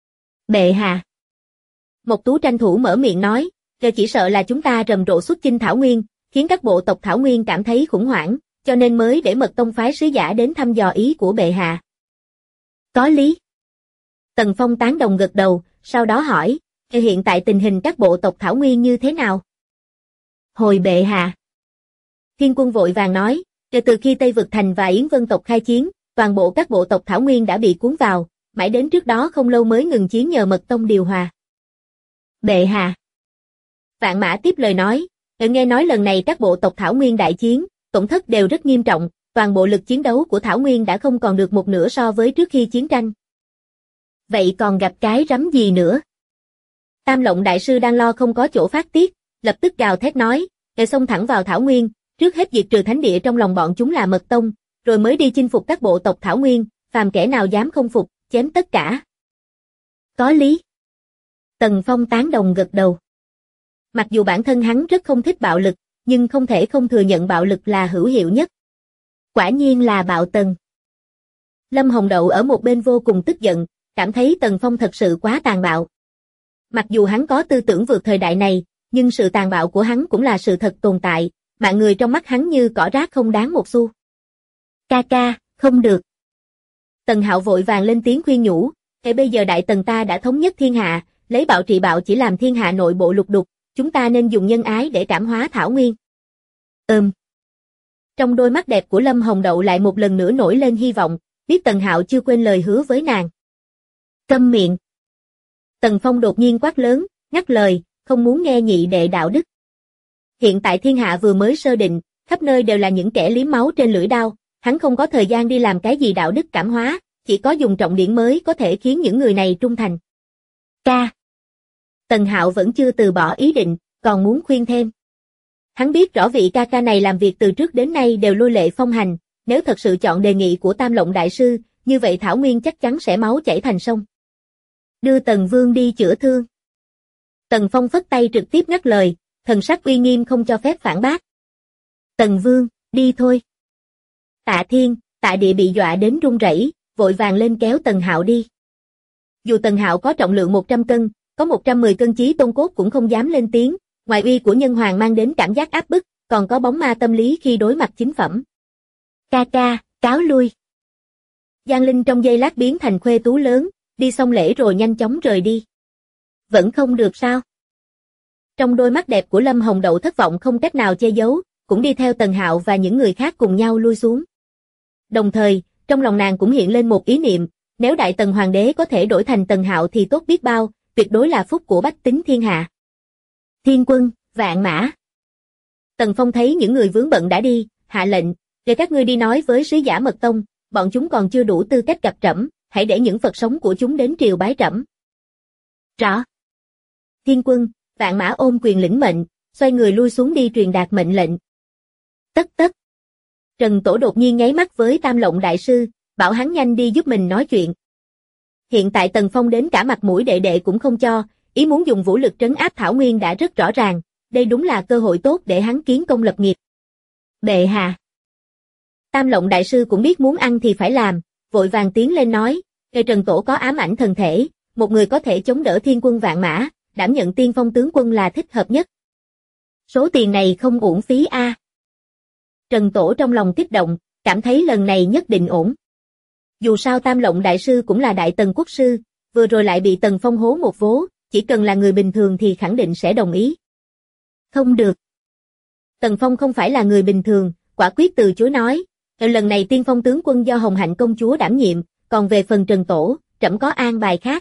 Bệ hạ. Mộc Tú tranh thủ mở miệng nói, chỉ sợ là chúng ta rầm rộ xuất chinh Thảo Nguyên, khiến các bộ tộc Thảo Nguyên cảm thấy khủng hoảng, cho nên mới để Mật Tông phái sứ giả đến thăm dò ý của bệ hạ. Có lý. Tần Phong tán đồng gật đầu, sau đó hỏi, hiện tại tình hình các bộ tộc Thảo Nguyên như thế nào? Hồi bệ hạ. Thiên Quân vội vàng nói, từ khi Tây Vực Thành và Yến Vân tộc khai chiến, toàn bộ các bộ tộc Thảo Nguyên đã bị cuốn vào, mãi đến trước đó không lâu mới ngừng chiến nhờ Mật Tông điều hòa. Bệ hạ. Vạn Mã tiếp lời nói, nghe nói lần này các bộ tộc Thảo Nguyên đại chiến, tổn thất đều rất nghiêm trọng, toàn bộ lực chiến đấu của Thảo Nguyên đã không còn được một nửa so với trước khi chiến tranh. Vậy còn gặp cái rắm gì nữa? Tam Lộng đại sư đang lo không có chỗ phát tiết, lập tức gào thét nói, xông thẳng vào Thảo Nguyên, trước hết diệt trừ thánh địa trong lòng bọn chúng là Mật Tông, rồi mới đi chinh phục các bộ tộc Thảo Nguyên, phàm kẻ nào dám không phục, chém tất cả. Có lý. Tần Phong tán đồng gật đầu. Mặc dù bản thân hắn rất không thích bạo lực, nhưng không thể không thừa nhận bạo lực là hữu hiệu nhất. Quả nhiên là bạo Tần. Lâm Hồng Đậu ở một bên vô cùng tức giận, cảm thấy Tần Phong thật sự quá tàn bạo. Mặc dù hắn có tư tưởng vượt thời đại này, nhưng sự tàn bạo của hắn cũng là sự thật tồn tại, mạng người trong mắt hắn như cỏ rác không đáng một xu. Ca ca, không được. Tần Hạo vội vàng lên tiếng khuyên nhủ, bây giờ Đại Tần ta đã thống nhất thiên hạ, lấy bạo trị bạo chỉ làm thiên hạ nội bộ lục đục, chúng ta nên dùng nhân ái để cảm hóa Thảo Nguyên. Trong đôi mắt đẹp của Lâm Hồng Đậu lại một lần nữa nổi lên hy vọng, biết Tần Hạo chưa quên lời hứa với nàng. Câm miệng. Tần Phong đột nhiên quát lớn, ngắt lời, không muốn nghe nhị đệ đạo đức. Hiện tại thiên hạ vừa mới sơ định, khắp nơi đều là những kẻ liếm máu trên lưỡi đao, hắn không có thời gian đi làm cái gì đạo đức cảm hóa, chỉ có dùng trọng điển mới có thể khiến những người này trung thành. Ca. Tần Hạo vẫn chưa từ bỏ ý định, còn muốn khuyên thêm. Hắn biết rõ vị ca ca này làm việc từ trước đến nay đều lôi lệ phong hành, nếu thật sự chọn đề nghị của Tam Lộng đại sư, như vậy Thảo Nguyên chắc chắn sẽ máu chảy thành sông. Đưa Tần Vương đi chữa thương. Tần Phong phất tay trực tiếp ngắt lời, thần sắc uy nghiêm không cho phép phản bác. Tần Vương, đi thôi. Tạ Thiên, Tạ Địa bị dọa đến run rẩy, vội vàng lên kéo Tần Hạo đi. Dù Tần Hạo có trọng lượng 100 cân, có 110 cân chí tôn cốt cũng không dám lên tiếng, ngoài uy của nhân hoàng mang đến cảm giác áp bức, còn có bóng ma tâm lý khi đối mặt chính phẩm. Ca ca, cáo lui. Giang Linh trong giây lát biến thành khuê tú lớn, đi xong lễ rồi nhanh chóng rời đi. Vẫn không được sao? Trong đôi mắt đẹp của Lâm Hồng Đậu thất vọng không cách nào che giấu, cũng đi theo Tần Hạo và những người khác cùng nhau lui xuống. Đồng thời, trong lòng nàng cũng hiện lên một ý niệm, nếu Đại Tần Hoàng đế có thể đổi thành Tần Hạo thì tốt biết bao, tuyệt đối là phúc của bách tính thiên hạ. Thiên Quân, Vạn Mã. Tần Phong thấy những người vướng bận đã đi, hạ lệnh, để các ngươi đi nói với sứ giả Mật Tông, bọn chúng còn chưa đủ tư cách gặp trẫm, hãy để những Phật sống của chúng đến triều bái trẫm. Rõ. Thiên Quân, Vạn Mã ôm quyền lĩnh mệnh, xoay người lui xuống đi truyền đạt mệnh lệnh. Tất tất. Trần Tổ đột nhiên nháy mắt với Tam Lộng đại sư, bảo hắn nhanh đi giúp mình nói chuyện. Hiện tại Tần Phong đến cả mặt mũi đệ đệ cũng không cho, ý muốn dùng vũ lực trấn áp Thảo Nguyên đã rất rõ ràng, đây đúng là cơ hội tốt để hắn kiến công lập nghiệp. Bệ hạ. Tam Lộng đại sư cũng biết muốn ăn thì phải làm, vội vàng tiến lên nói, Trần Tổ có ám ảnh thần thể, một người có thể chống đỡ Thiên Quân Vạn Mã, đảm nhận tiên phong tướng quân là thích hợp nhất. Số tiền này không uổng phí a. Trần Tổ trong lòng kích động, cảm thấy lần này nhất định ổn. Dù sao Tam Lộng đại sư cũng là Đại Tần quốc sư, vừa rồi lại bị Tần Phong hố một vố, chỉ cần là người bình thường thì khẳng định sẽ đồng ý. Không được. Tần Phong không phải là người bình thường, quả quyết từ chối nói, lần này tiên phong tướng quân do Hồng Hạnh công chúa đảm nhiệm, còn về phần Trần Tổ, trẫm có an bài khác.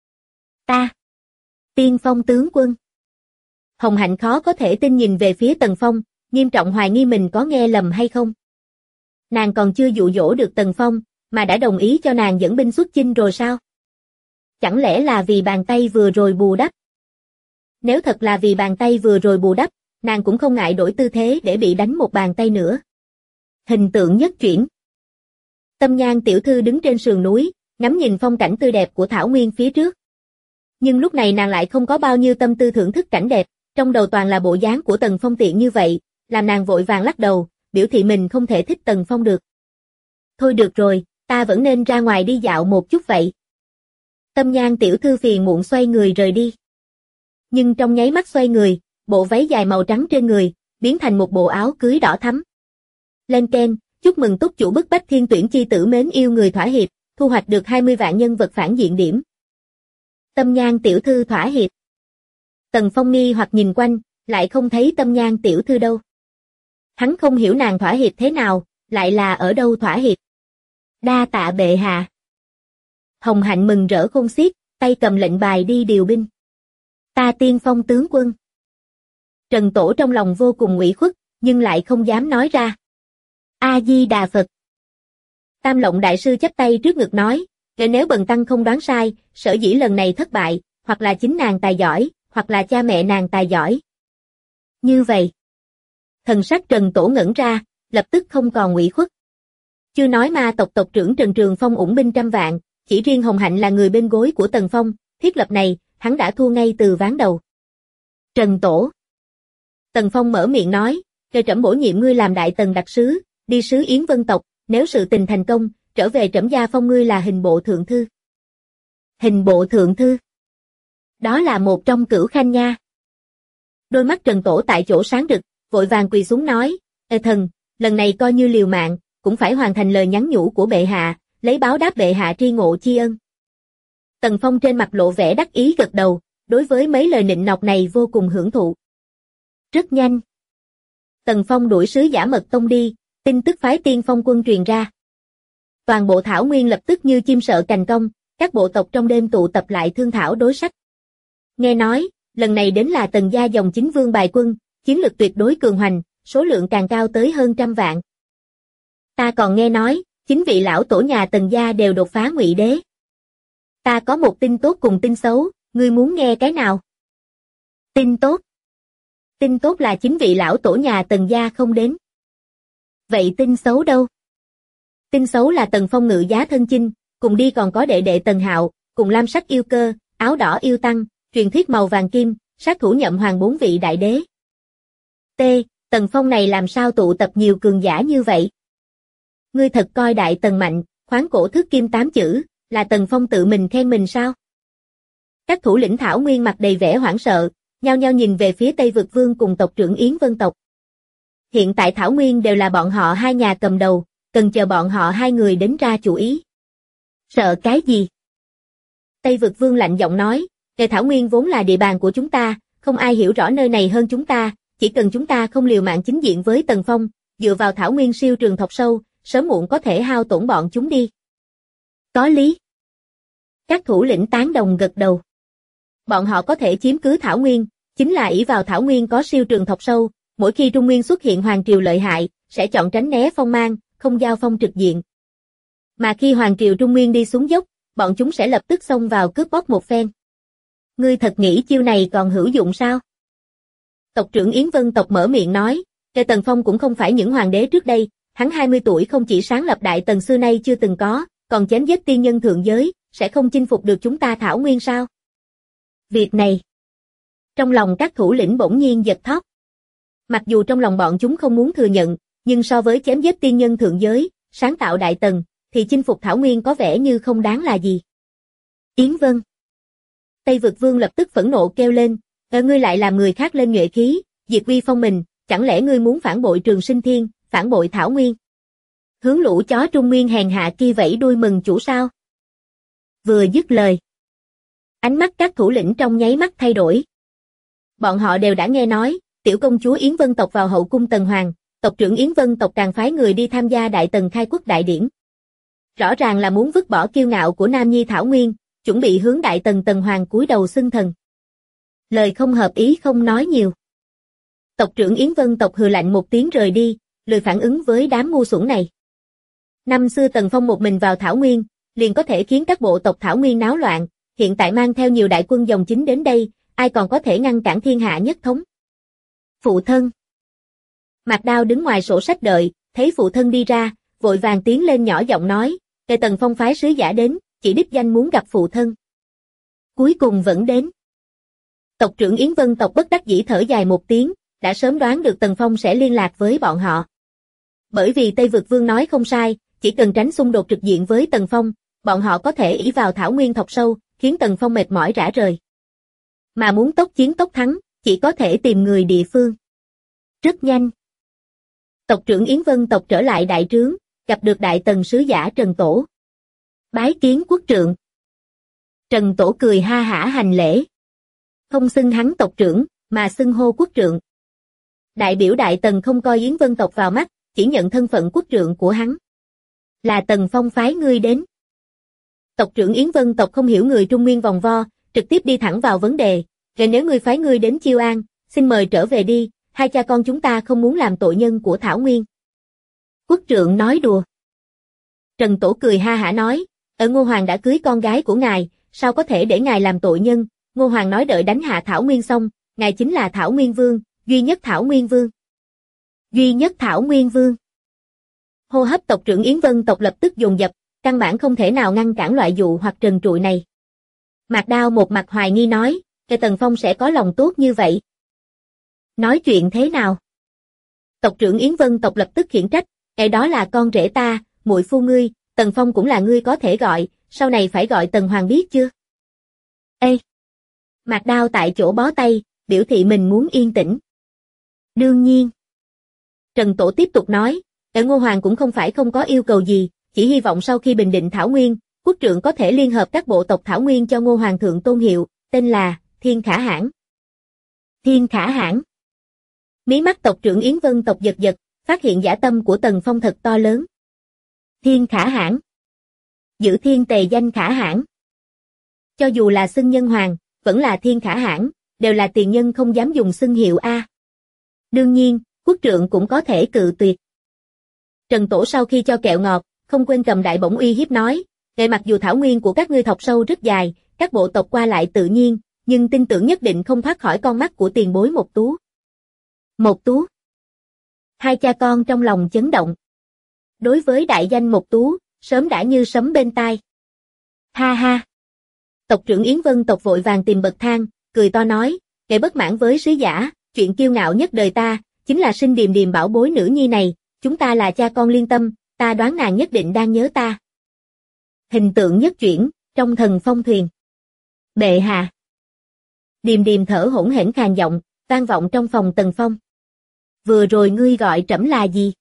Ta. Tiên phong tướng quân. Hồng Hạnh khó có thể tin nhìn về phía Tần Phong, nghiêm trọng hoài nghi mình có nghe lầm hay không. Nàng còn chưa dụ dỗ được Tần Phong, mà đã đồng ý cho nàng dẫn binh xuất chinh rồi sao? Chẳng lẽ là vì bàn tay vừa rồi bù đắp? Nếu thật là vì bàn tay vừa rồi bù đắp, nàng cũng không ngại đổi tư thế để bị đánh một bàn tay nữa. Hình tượng nhất chuyển. Tâm Nhan tiểu thư đứng trên sườn núi, ngắm nhìn phong cảnh tươi đẹp của Thảo Nguyên phía trước. Nhưng lúc này nàng lại không có bao nhiêu tâm tư thưởng thức cảnh đẹp, trong đầu toàn là bộ dáng của Tần Phong tiện như vậy, làm nàng vội vàng lắc đầu, biểu thị mình không thể thích Tần Phong được. Thôi được rồi, ta vẫn nên ra ngoài đi dạo một chút vậy. Tâm Nhan tiểu thư phiền muộn xoay người rời đi. Nhưng trong nháy mắt xoay người, bộ váy dài màu trắng trên người, biến thành một bộ áo cưới đỏ thắm. Lên keng, chúc mừng túc chủ bức bách thiên tuyển chi tử mến yêu người thỏa hiệp, thu hoạch được 20 vạn nhân vật phản diện điểm. Tâm Nhan tiểu thư thỏa hiệp. Tần Phong nghi hoặc nhìn quanh, lại không thấy Tâm Nhan tiểu thư đâu. Hắn không hiểu nàng thỏa hiệp thế nào, lại là ở đâu thỏa hiệp. Đa tạ bệ hạ. Hồng Hạnh mừng rỡ khôn xiết, tay cầm lệnh bài đi điều binh. Ta tiên phong tướng quân. Trần Tổ trong lòng vô cùng ủy khuất, nhưng lại không dám nói ra. A-di-đà Phật. Tam Lộng đại sư chắp tay trước ngực nói, nếu bần tăng không đoán sai, sở dĩ lần này thất bại, hoặc là chính nàng tài giỏi, hoặc là cha mẹ nàng tài giỏi. Như vậy. Thần sắc Trần Tổ ngẩn ra, lập tức không còn ủy khuất. Chưa nói ma tộc tộc trưởng Trần Trường Phong ủng binh trăm vạn, chỉ riêng Hồng Hạnh là người bên gối của Tần Phong, thiết lập này, hắn đã thua ngay từ ván đầu. Trần Tổ. Tần Phong mở miệng nói, "Trẫm trẫm bổ nhiệm ngươi làm đại tần đặc sứ, đi sứ Yến Vân tộc, nếu sự tình thành công, trở về trẫm gia phong ngươi là hình bộ thượng thư." Hình bộ thượng thư? Đó là một trong cửu khanh nha. Đôi mắt Trần Tổ tại chỗ sáng rực, vội vàng quỳ xuống nói, thần, lần này coi như liều mạng, cũng phải hoàn thành lời nhắn nhủ của bệ hạ, lấy báo đáp bệ hạ tri ngộ tri ân." Tần Phong trên mặt lộ vẻ đắc ý gật đầu, đối với mấy lời nịnh nọt này vô cùng hưởng thụ. Rất nhanh. Tần Phong đuổi sứ giả mật tông đi, tin tức phái tiên phong quân truyền ra. Toàn bộ Thảo Nguyên lập tức như chim sợ cành cong, các bộ tộc trong đêm tụ tập lại thương thảo đối sách. Nghe nói, lần này đến là Tần gia dòng chính vương bài quân, chiến lực tuyệt đối cường hoành, số lượng càng cao tới hơn 100 vạn. Ta còn nghe nói, chính vị lão tổ nhà Tần gia đều đột phá Ngụy Đế. Ta có một tin tốt cùng tin xấu, ngươi muốn nghe cái nào? Tin tốt. Tin tốt là chính vị lão tổ nhà Tần gia không đến. Vậy tin xấu đâu? Tin xấu là Tần Phong ngự giá thân chinh, cùng đi còn có đệ đệ Tần Hạo, cùng lam sắc yêu cơ, áo đỏ yêu tăng, truyền thuyết màu vàng kim, sát thủ nhậm hoàng 4 vị đại đế. T. Tần Phong này làm sao tụ tập nhiều cường giả như vậy? Ngươi thật coi đại Tần mạnh, khoáng cổ thước kim 8 chữ, là Tần Phong tự mình khen mình sao? Các thủ lĩnh Thảo Nguyên mặt đầy vẻ hoảng sợ, nhao nhao nhìn về phía Tây Vực Vương cùng tộc trưởng Yến Vân tộc. Hiện tại Thảo Nguyên đều là bọn họ hai nhà cầm đầu, cần chờ bọn họ hai người đến ra chủ ý. Sợ cái gì? Tây Vực Vương lạnh giọng nói, Thảo Nguyên vốn là địa bàn của chúng ta, không ai hiểu rõ nơi này hơn chúng ta, chỉ cần chúng ta không liều mạng chính diện với Tần Phong, dựa vào Thảo Nguyên siêu trường thọc sâu, sớm muộn có thể hao tổn bọn chúng đi. Có lý. Các thủ lĩnh tán đồng gật đầu. Bọn họ có thể chiếm cứ Thảo Nguyên, chính là ỷ vào Thảo Nguyên có siêu trường thọc sâu, mỗi khi Trung Nguyên xuất hiện hoàng triều lợi hại, sẽ chọn tránh né phong mang, không giao phong trực diện. Mà khi hoàng triều Trung Nguyên đi xuống dốc, bọn chúng sẽ lập tức xông vào cướp bóc một phen. Ngươi thật nghĩ chiêu này còn hữu dụng sao? Tộc trưởng Yến Vân tộc mở miệng nói, Tần Phong cũng không phải những hoàng đế trước đây, hắn 20 tuổi không chỉ sáng lập đại Tần xưa nay chưa từng có, còn chém giết tiên nhân thượng giới, sẽ không chinh phục được chúng ta Thảo Nguyên sao? Việc này, trong lòng các thủ lĩnh bỗng nhiên giật thót. Mặc dù trong lòng bọn chúng không muốn thừa nhận, nhưng so với chém giết tiên nhân thượng giới, sáng tạo đại Tần, thì chinh phục Thảo Nguyên có vẻ như không đáng là gì. Yến Vân. Tây Vực Vương lập tức phẫn nộ kêu lên, ngươi lại làm người khác lên nhuệ khí, diệt uy phong mình, chẳng lẽ ngươi muốn phản bội Trường Sinh Thiên, phản bội Thảo Nguyên? Hướng lũ chó Trung Nguyên hèn hạ kia vẫy đuôi mừng chủ sao? Vừa dứt lời, ánh mắt các thủ lĩnh trong nháy mắt thay đổi. Bọn họ đều đã nghe nói, tiểu công chúa Yến Vân tộc vào hậu cung Tần Hoàng, tộc trưởng Yến Vân tộc càng phái người đi tham gia đại Tần khai quốc đại điển. Rõ ràng là muốn vứt bỏ kiêu ngạo của Nam Nhi Thảo Nguyên, chuẩn bị hướng đại Tần Tần Hoàng cúi đầu xưng thần. Lời không hợp ý không nói nhiều. Tộc trưởng Yến Vân tộc hừ lạnh một tiếng rời đi, lười phản ứng với đám ngu xuẩn này. Năm xưa Tần Phong một mình vào Thảo Nguyên, liền có thể khiến các bộ tộc Thảo Nguyên náo loạn, hiện tại mang theo nhiều đại quân dòng chính đến đây, ai còn có thể ngăn cản thiên hạ nhất thống? Phụ thân. Mạc Đao đứng ngoài sổ sách đợi, thấy phụ thân đi ra, vội vàng tiến lên nhỏ giọng nói, Tần Phong phái sứ giả đến, chỉ đích danh muốn gặp phụ thân. Cuối cùng vẫn đến. Tộc trưởng Yến Vân tộc bất đắc dĩ thở dài một tiếng, đã sớm đoán được Tần Phong sẽ liên lạc với bọn họ. Bởi vì Tây Vực Vương nói không sai, chỉ cần tránh xung đột trực diện với Tần Phong, bọn họ có thể ỷ vào Thảo Nguyên thọc sâu, khiến Tần Phong mệt mỏi rã rời. Mà muốn tốc chiến tốc thắng, chỉ có thể tìm người địa phương. Rất nhanh. Tộc trưởng Yến Vân tộc trở lại đại trướng, gặp được đại tần sứ giả Trần Tổ. Bái kiến quốc trượng. Trần Tổ cười ha hả hành lễ. Không xưng hắn tộc trưởng, mà xưng hô quốc trượng. Đại biểu đại tần không coi Yến Vân tộc vào mắt, chỉ nhận thân phận quốc trượng của hắn. Là Tần Phong phái ngươi đến. Tộc trưởng Yến Vân tộc không hiểu người Trung Nguyên vòng vo, trực tiếp đi thẳng vào vấn đề. Vậy nếu ngươi phái ngươi đến chiêu an, xin mời trở về đi, hai cha con chúng ta không muốn làm tội nhân của Thảo Nguyên. Quốc trượng nói đùa. Trần Tổ cười ha hả nói, ở Ngô Hoàng đã cưới con gái của ngài, sao có thể để ngài làm tội nhân? Ngô Hoàng nói đợi đánh hạ Thảo Nguyên xong, ngài chính là Thảo Nguyên Vương, duy nhất Thảo Nguyên Vương. Duy nhất Thảo Nguyên Vương. Hô hấp tộc trưởng Yến Vân tộc lập tức dồn dập, căn bản không thể nào ngăn cản loại dụ hoặc trần trụi này. Mạc Đao một mặt hoài nghi nói, cái Tần Phong sẽ có lòng tốt như vậy. Nói chuyện thế nào? Tộc trưởng Yến Vân tộc lập tức khiển trách, cái đó là con rể ta, muội phu ngươi, Tần Phong cũng là ngươi có thể gọi, sau này phải gọi Tần Hoàng biết chưa? Ê! Mạc Đao tại chỗ bó tay, biểu thị mình muốn yên tĩnh. Đương nhiên. Trần Tổ tiếp tục nói, Ngô Hoàng cũng không phải không có yêu cầu gì, chỉ hy vọng sau khi bình định Thảo Nguyên, quốc trượng có thể liên hợp các bộ tộc Thảo Nguyên cho Ngô Hoàng thượng tôn hiệu, tên là Thiên Khả Hãn. Thiên Khả Hãn. Mí mắt tộc trưởng Yến Vân tộc giật giật, phát hiện dã tâm của Tần Phong thật to lớn. Thiên Khả Hãn. Giữ thiên tề danh Khả Hãn. Cho dù là xưng nhân hoàng, vẫn là Thiên Khả Hãn, đều là tiền nhân không dám dùng xưng hiệu A. Đương nhiên, quốc trượng cũng có thể cự tuyệt. Trần Tổ sau khi cho kẹo ngọt, không quên cầm đại bổng uy hiếp nói, mặc dù thảo nguyên của các ngươi thọc sâu rất dài, các bộ tộc qua lại tự nhiên, nhưng tin tưởng nhất định không thoát khỏi con mắt của tiền bối Một Tú. Một Tú. Hai cha con trong lòng chấn động. Đối với đại danh Một Tú, sớm đã như sấm bên tai. Ha ha. Tộc trưởng Yến Vân tộc vội vàng tìm bậc thang, cười to nói, kẻ bất mãn với sứ giả, chuyện kiêu ngạo nhất đời ta, chính là sinh điềm điềm bảo bối nữ nhi này, chúng ta là cha con liên tâm, ta đoán nàng nhất định đang nhớ ta. Hình tượng nhất chuyển, trong thần phong thuyền. Bệ hạ. Điềm điềm thở hỗn hển khàn giọng, vang vọng trong phòng Tần Phong. Vừa rồi ngươi gọi trẫm là gì?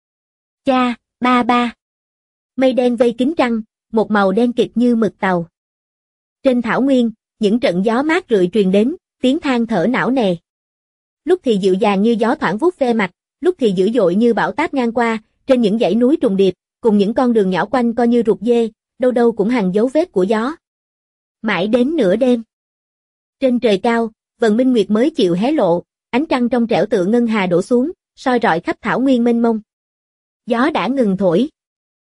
Cha, ba ba. Mây đen vây kín trăng, một màu đen kịt như mực tàu. Trên thảo nguyên, những trận gió mát rượi truyền đến, tiếng than thở não nề. Lúc thì dịu dàng như gió thoảng vuốt ve mặt, lúc thì dữ dội như bão táp ngang qua, trên những dãy núi trùng điệp, cùng những con đường nhỏ quanh co như ruột dê, đâu đâu cũng hằn dấu vết của gió. Mãi đến nửa đêm. Trên trời cao, vầng minh nguyệt mới chịu hé lộ, ánh trăng trong trẻo tựa ngân hà đổ xuống, soi rọi khắp thảo nguyên mênh mông. Gió đã ngừng thổi.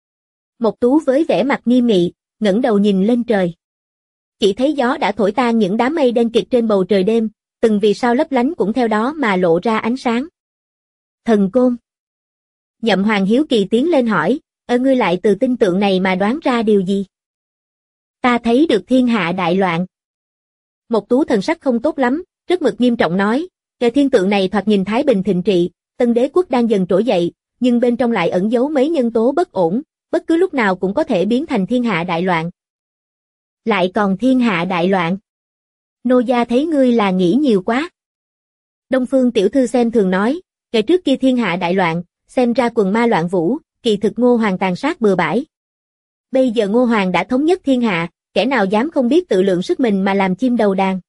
Một Tú với vẻ mặt nghiêm nghị, ngẩng đầu nhìn lên trời. Chỉ thấy gió đã thổi tan những đám mây đen kịt trên bầu trời đêm, từng vì sao lấp lánh cũng theo đó mà lộ ra ánh sáng. Thần Côn. Nhậm Hoàng hiếu kỳ tiến lên hỏi, ngươi lại từ tinh tượng này mà đoán ra điều gì? Ta thấy được thiên hạ đại loạn. Một Tú thần sắc không tốt lắm, rất mực nghiêm trọng nói, cái thiên tượng này thoạt nhìn thái bình thịnh trị, tân đế quốc đang dần trỗi dậy, nhưng bên trong lại ẩn giấu mấy nhân tố bất ổn, bất cứ lúc nào cũng có thể biến thành thiên hạ đại loạn. Lại còn thiên hạ đại loạn. Nô gia thấy ngươi là nghĩ nhiều quá. Đông Phương tiểu thư xem thường nói, ngày trước kia thiên hạ đại loạn, xem ra quần ma loạn vũ, kỳ thực Ngô Hoàng tàn sát bừa bãi. Bây giờ Ngô Hoàng đã thống nhất thiên hạ, kẻ nào dám không biết tự lượng sức mình mà làm chim đầu đàn.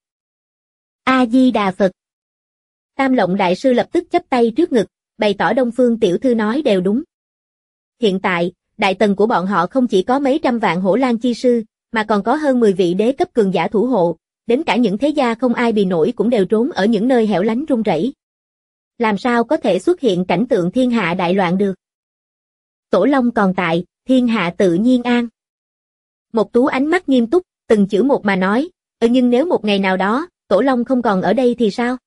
A-di-đà Phật. Tam Lộng đại sư lập tức chắp tay trước ngực, bày tỏ Đông Phương tiểu thư nói đều đúng. Hiện tại, đại tần của bọn họ không chỉ có mấy trăm vạn hổ lang chi sư, mà còn có hơn 10 vị đế cấp cường giả thủ hộ, đến cả những thế gia không ai bì nổi cũng đều trốn ở những nơi hẻo lánh rung rẩy. Làm sao có thể xuất hiện cảnh tượng thiên hạ đại loạn được? Tổ Long còn tại, thiên hạ tự nhiên an. Một Tú ánh mắt nghiêm túc, từng chữ một mà nói, nhưng nếu một ngày nào đó, Tổ Long không còn ở đây thì sao?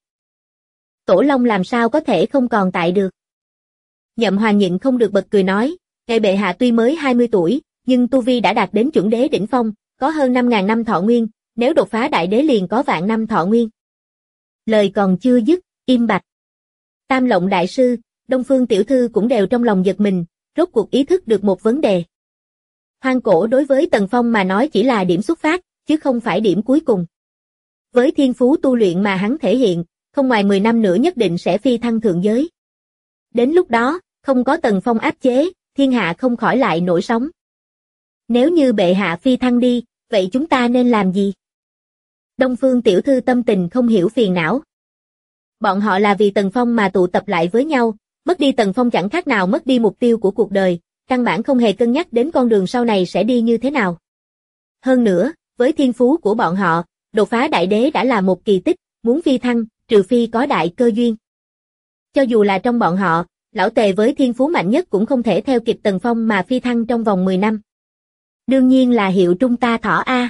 Tổ Long làm sao có thể không còn tại được? Nhậm Hoàng nhịn không được bật cười nói, ngài bệ hạ tuy mới 20 tuổi, nhưng tu vi đã đạt đến chuẩn đế đỉnh phong, có hơn 5.000 năm thọ nguyên, nếu đột phá đại đế liền có vạn năm thọ nguyên. Lời còn chưa dứt, im bặt. Tam Lộng đại sư, Đông Phương tiểu thư cũng đều trong lòng giật mình, rốt cuộc ý thức được một vấn đề. Hoang cổ đối với Tần Phong mà nói chỉ là điểm xuất phát, chứ không phải điểm cuối cùng. Với thiên phú tu luyện mà hắn thể hiện, không ngoài 10 năm nữa nhất định sẽ phi thăng thượng giới. Đến lúc đó, không có Tần Phong áp chế, thiên hạ không khỏi lại nổi sóng. Nếu như bệ hạ phi thăng đi, vậy chúng ta nên làm gì? Đông Phương tiểu thư tâm tình không hiểu phiền não. Bọn họ là vì Tần Phong mà tụ tập lại với nhau, mất đi Tần Phong chẳng khác nào mất đi mục tiêu của cuộc đời, căn bản không hề cân nhắc đến con đường sau này sẽ đi như thế nào. Hơn nữa, với thiên phú của bọn họ, đột phá đại đế đã là một kỳ tích, muốn phi thăng, trừ phi có đại cơ duyên. Cho dù là trong bọn họ, lão Tề với thiên phú mạnh nhất cũng không thể theo kịp Tần Phong mà phi thăng trong vòng 10 năm. Đương nhiên là Hiệu Trung ta thỏ A.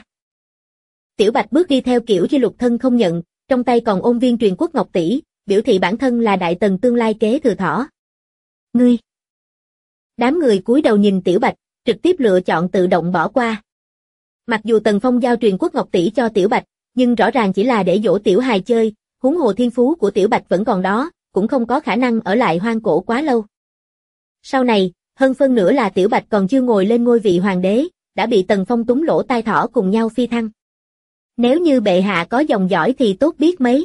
Tiểu Bạch bước đi theo kiểu Di Lục thân không nhận, trong tay còn ôm viên truyền quốc ngọc tỷ, biểu thị bản thân là đại tần tương lai kế thừa thỏ. Ngươi! Đám người cúi đầu nhìn Tiểu Bạch, trực tiếp lựa chọn tự động bỏ qua. Mặc dù Tần Phong giao truyền quốc ngọc tỷ cho Tiểu Bạch, nhưng rõ ràng chỉ là để dỗ tiểu hài chơi, huống hồ thiên phú của Tiểu Bạch vẫn còn đó, cũng không có khả năng ở lại hoang cổ quá lâu. Sau này, hơn phân nửa là Tiểu Bạch còn chưa ngồi lên ngôi vị hoàng đế, đã bị Tần Phong túm lỗ tai thỏ cùng nhau phi thăng. Nếu như bệ hạ có dòng dõi thì tốt biết mấy.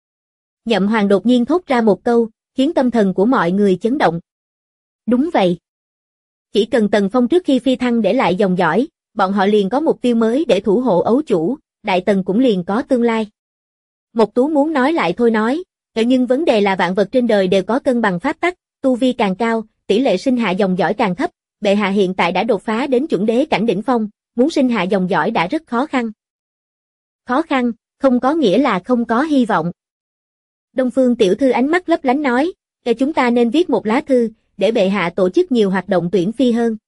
Nhậm Hoàng đột nhiên thốt ra một câu, khiến tâm thần của mọi người chấn động. Đúng vậy. Chỉ cần Tần Phong trước khi phi thăng để lại dòng dõi, bọn họ liền có mục tiêu mới để thủ hộ ấu chủ, Đại Tần cũng liền có tương lai. Mộc Tú muốn nói lại thôi nói, nhưng vấn đề là vạn vật trên đời đều có cân bằng pháp tắc, tu vi càng cao, tỷ lệ sinh hạ dòng dõi càng thấp, bệ hạ hiện tại đã đột phá đến chuẩn đế cảnh đỉnh phong, muốn sinh hạ dòng dõi đã rất khó khăn. Khó khăn, không có nghĩa là không có hy vọng. Đông Phương tiểu thư ánh mắt lấp lánh nói, chúng ta nên viết một lá thư, để bệ hạ tổ chức nhiều hoạt động tuyển phi hơn.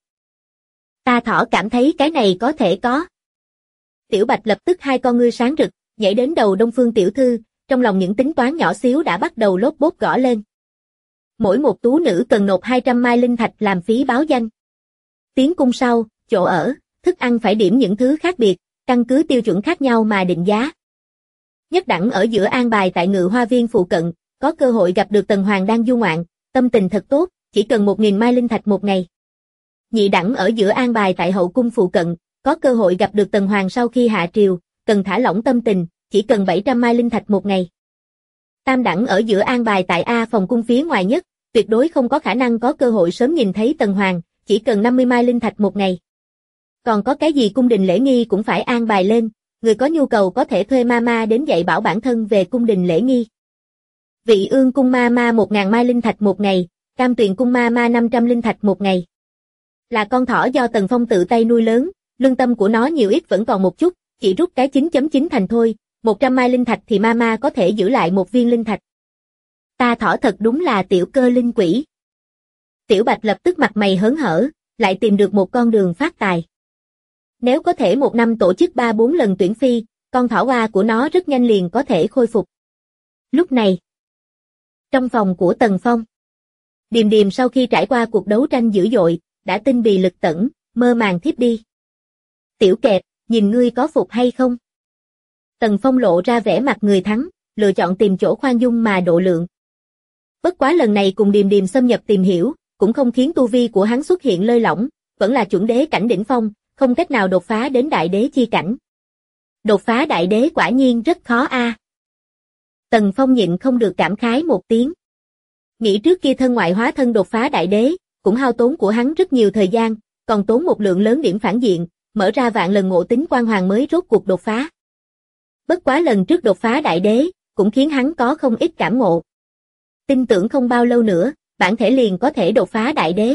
Ta thỏ cảm thấy cái này có thể có. Tiểu Bạch lập tức hai con ngươi sáng rực, nhảy đến đầu Đông Phương tiểu thư, trong lòng những tính toán nhỏ xíu đã bắt đầu lốp bốp gõ lên. Mỗi một tú nữ cần nộp 200 mai linh thạch làm phí báo danh. Tiến cung sau, chỗ ở, thức ăn phải điểm những thứ khác biệt, căn cứ tiêu chuẩn khác nhau mà định giá. Nhất đẳng ở giữa an bài tại Ngự Hoa Viên phụ cận, có cơ hội gặp được Tần Hoàng đang du ngoạn, tâm tình thật tốt, chỉ cần 1000 mai linh thạch một ngày. Nhị đẳng ở giữa an bài tại Hậu cung phụ cận, có cơ hội gặp được Tần Hoàng sau khi hạ triều, cần thả lỏng tâm tình, chỉ cần 700 mai linh thạch một ngày. Tam đẳng ở giữa an bài tại A phòng cung phía ngoài nhất, tuyệt đối không có khả năng có cơ hội sớm nhìn thấy Tần Hoàng, chỉ cần 50 mai linh thạch một ngày. Còn có cái gì cung đình lễ nghi cũng phải an bài lên, người có nhu cầu có thể thuê mama đến dạy bảo bản thân về cung đình lễ nghi. Vị Ương cung mama 1000 mai linh thạch một ngày, Cam Tuyền cung mama 500 linh thạch một ngày. Là con thỏ do Tần Phong tự tay nuôi lớn, lương tâm của nó nhiều ít vẫn còn một chút, chỉ rút cái 9.9 thành thôi, 100 mai linh thạch thì mama có thể giữ lại một viên linh thạch. Ta thỏ thật đúng là tiểu cơ linh quỷ. Tiểu Bạch lập tức mặt mày hớn hở, lại tìm được một con đường phát tài. Nếu có thể một năm tổ chức 3-4 lần tuyển phi, con thỏ hoa của nó rất nhanh liền có thể khôi phục. Lúc này, trong phòng của Tần Phong, Điềm Điềm sau khi trải qua cuộc đấu tranh dữ dội, đã tinh bì lực tẫn, mơ màng thiếp đi. Tiểu kẹp, nhìn ngươi có phục hay không? Tần Phong lộ ra vẻ mặt người thắng, lựa chọn tìm chỗ khoan dung mà độ lượng. Bất quá lần này cùng Điềm Điềm xâm nhập tìm hiểu, cũng không khiến tu vi của hắn xuất hiện lơi lỏng, vẫn là chuẩn đế cảnh đỉnh phong, không cách nào đột phá đến đại đế chi cảnh. Đột phá đại đế quả nhiên rất khó a. Tần Phong nhịn không được cảm khái một tiếng. Nghĩ trước kia thân ngoại hóa thân đột phá đại đế, cũng hao tốn của hắn rất nhiều thời gian, còn tốn một lượng lớn điểm phản diện, mở ra vạn lần ngộ tính quan hoàng mới rốt cuộc đột phá. Bất quá lần trước đột phá đại đế, cũng khiến hắn có không ít cảm ngộ. Tin tưởng không bao lâu nữa, bản thể liền có thể đột phá đại đế.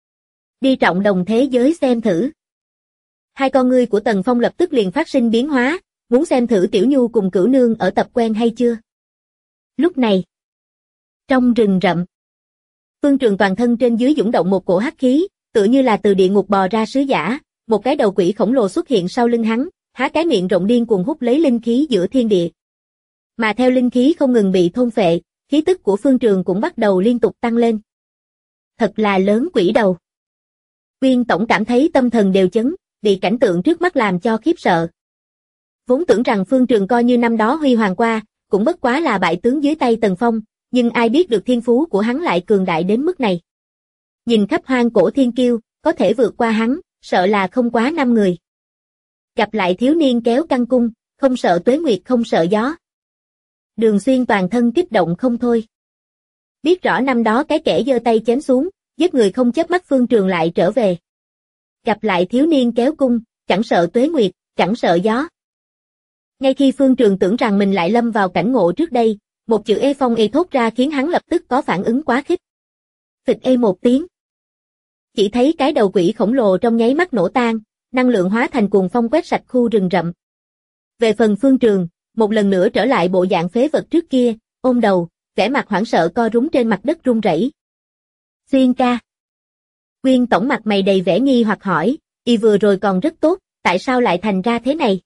Đi trọng đồng thế giới xem thử. Hai con ngươi của Tần Phong lập tức liền phát sinh biến hóa, muốn xem thử Tiểu Nhu cùng Cửu Nương ở tập quen hay chưa. Lúc này, trong rừng rậm, Phương Trường toàn thân trên dưới dũng động một cổ hắc khí, tựa như là từ địa ngục bò ra sứ giả, một cái đầu quỷ khổng lồ xuất hiện sau lưng hắn, há cái miệng rộng điên cuồng hút lấy linh khí giữa thiên địa. Mà theo linh khí không ngừng bị thôn phệ, khí tức của Phương Trường cũng bắt đầu liên tục tăng lên. Thật là lớn quỷ đầu. Viên tổng cảm thấy tâm thần đều chấn, bị cảnh tượng trước mắt làm cho khiếp sợ. Vốn tưởng rằng Phương Trường coi như năm đó huy hoàng qua, cũng bất quá là bại tướng dưới tay Tần Phong, nhưng ai biết được thiên phú của hắn lại cường đại đến mức này. Nhìn khắp hoang cổ thiên kiêu, có thể vượt qua hắn, sợ là không quá 5 người. Gặp lại thiếu niên kéo căng cung, không sợ tuế nguyệt không sợ gió. Đường Xuyên toàn thân kích động không thôi. Biết rõ năm đó cái kẻ giơ tay chém xuống, giết người không chớp mắt Phương Trường lại trở về. Gặp lại thiếu niên kéo cung, chẳng sợ tuế nguyệt, chẳng sợ gió. Ngay khi Phương Trường tưởng rằng mình lại lâm vào cảnh ngộ trước đây, một chữ ê phong ê thốt ra khiến hắn lập tức có phản ứng quá khích. Phịch ê một tiếng. Chỉ thấy cái đầu quỷ khổng lồ trong nháy mắt nổ tan, năng lượng hóa thành cuồng phong quét sạch khu rừng rậm. Về phần Phương Trường, một lần nữa trở lại bộ dạng phế vật trước kia, ôm đầu, vẻ mặt hoảng sợ co rúm trên mặt đất run rẩy. Xuyên ca. Nguyên tổng mặt mày đầy vẻ nghi hoặc hỏi, y vừa rồi còn rất tốt, tại sao lại thành ra thế này?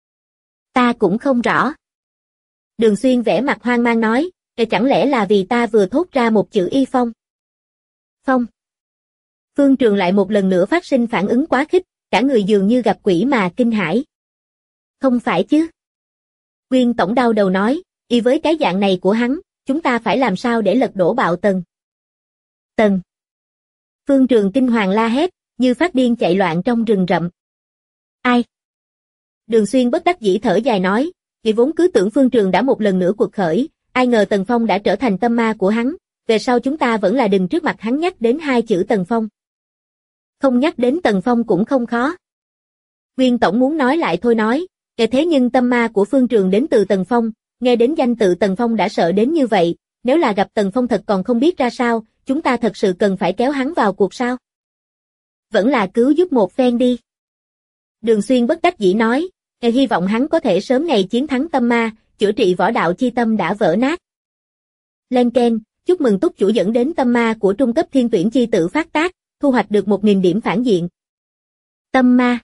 Ta cũng không rõ. Đường Xuyên vẻ mặt hoang mang nói, chẳng lẽ là vì ta vừa thốt ra một chữ y phong? Phong. Phương Trường lại một lần nữa phát sinh phản ứng quá khích, cả người dường như gặp quỷ mà kinh hãi. Không phải chứ? Nguyên tổng đau đầu nói, y với cái dạng này của hắn, chúng ta phải làm sao để lật đổ Bạo Tần? Tần. Phương Trường kinh hoàng la hét, như phát điên chạy loạn trong rừng rậm. Ai? Đường Xuyên bất đắc dĩ thở dài nói, vì vốn cứ tưởng Phương Trường đã một lần nữa cuộc khởi, ai ngờ Tần Phong đã trở thành tâm ma của hắn, về sau chúng ta vẫn là đừng trước mặt hắn nhắc đến hai chữ Tần Phong. Không nhắc đến Tần Phong cũng không khó. Nguyên tổng muốn nói lại thôi nói, thế nhưng tâm ma của Phương Trường đến từ Tần Phong, nghe đến danh tự Tần Phong đã sợ đến như vậy, nếu là gặp Tần Phong thật còn không biết ra sao, chúng ta thật sự cần phải kéo hắn vào cuộc sao? Vẫn là cứu giúp một phen đi. Đường Xuyên bất đắc dĩ nói, hy vọng hắn có thể sớm ngày chiến thắng tâm ma, chữa trị võ đạo chi tâm đã vỡ nát. Lên keng, chúc mừng túc chủ dẫn đến tâm ma của trung cấp thiên tuyển chi tử phát tác, thu hoạch được 1000 điểm phản diện. Tâm ma.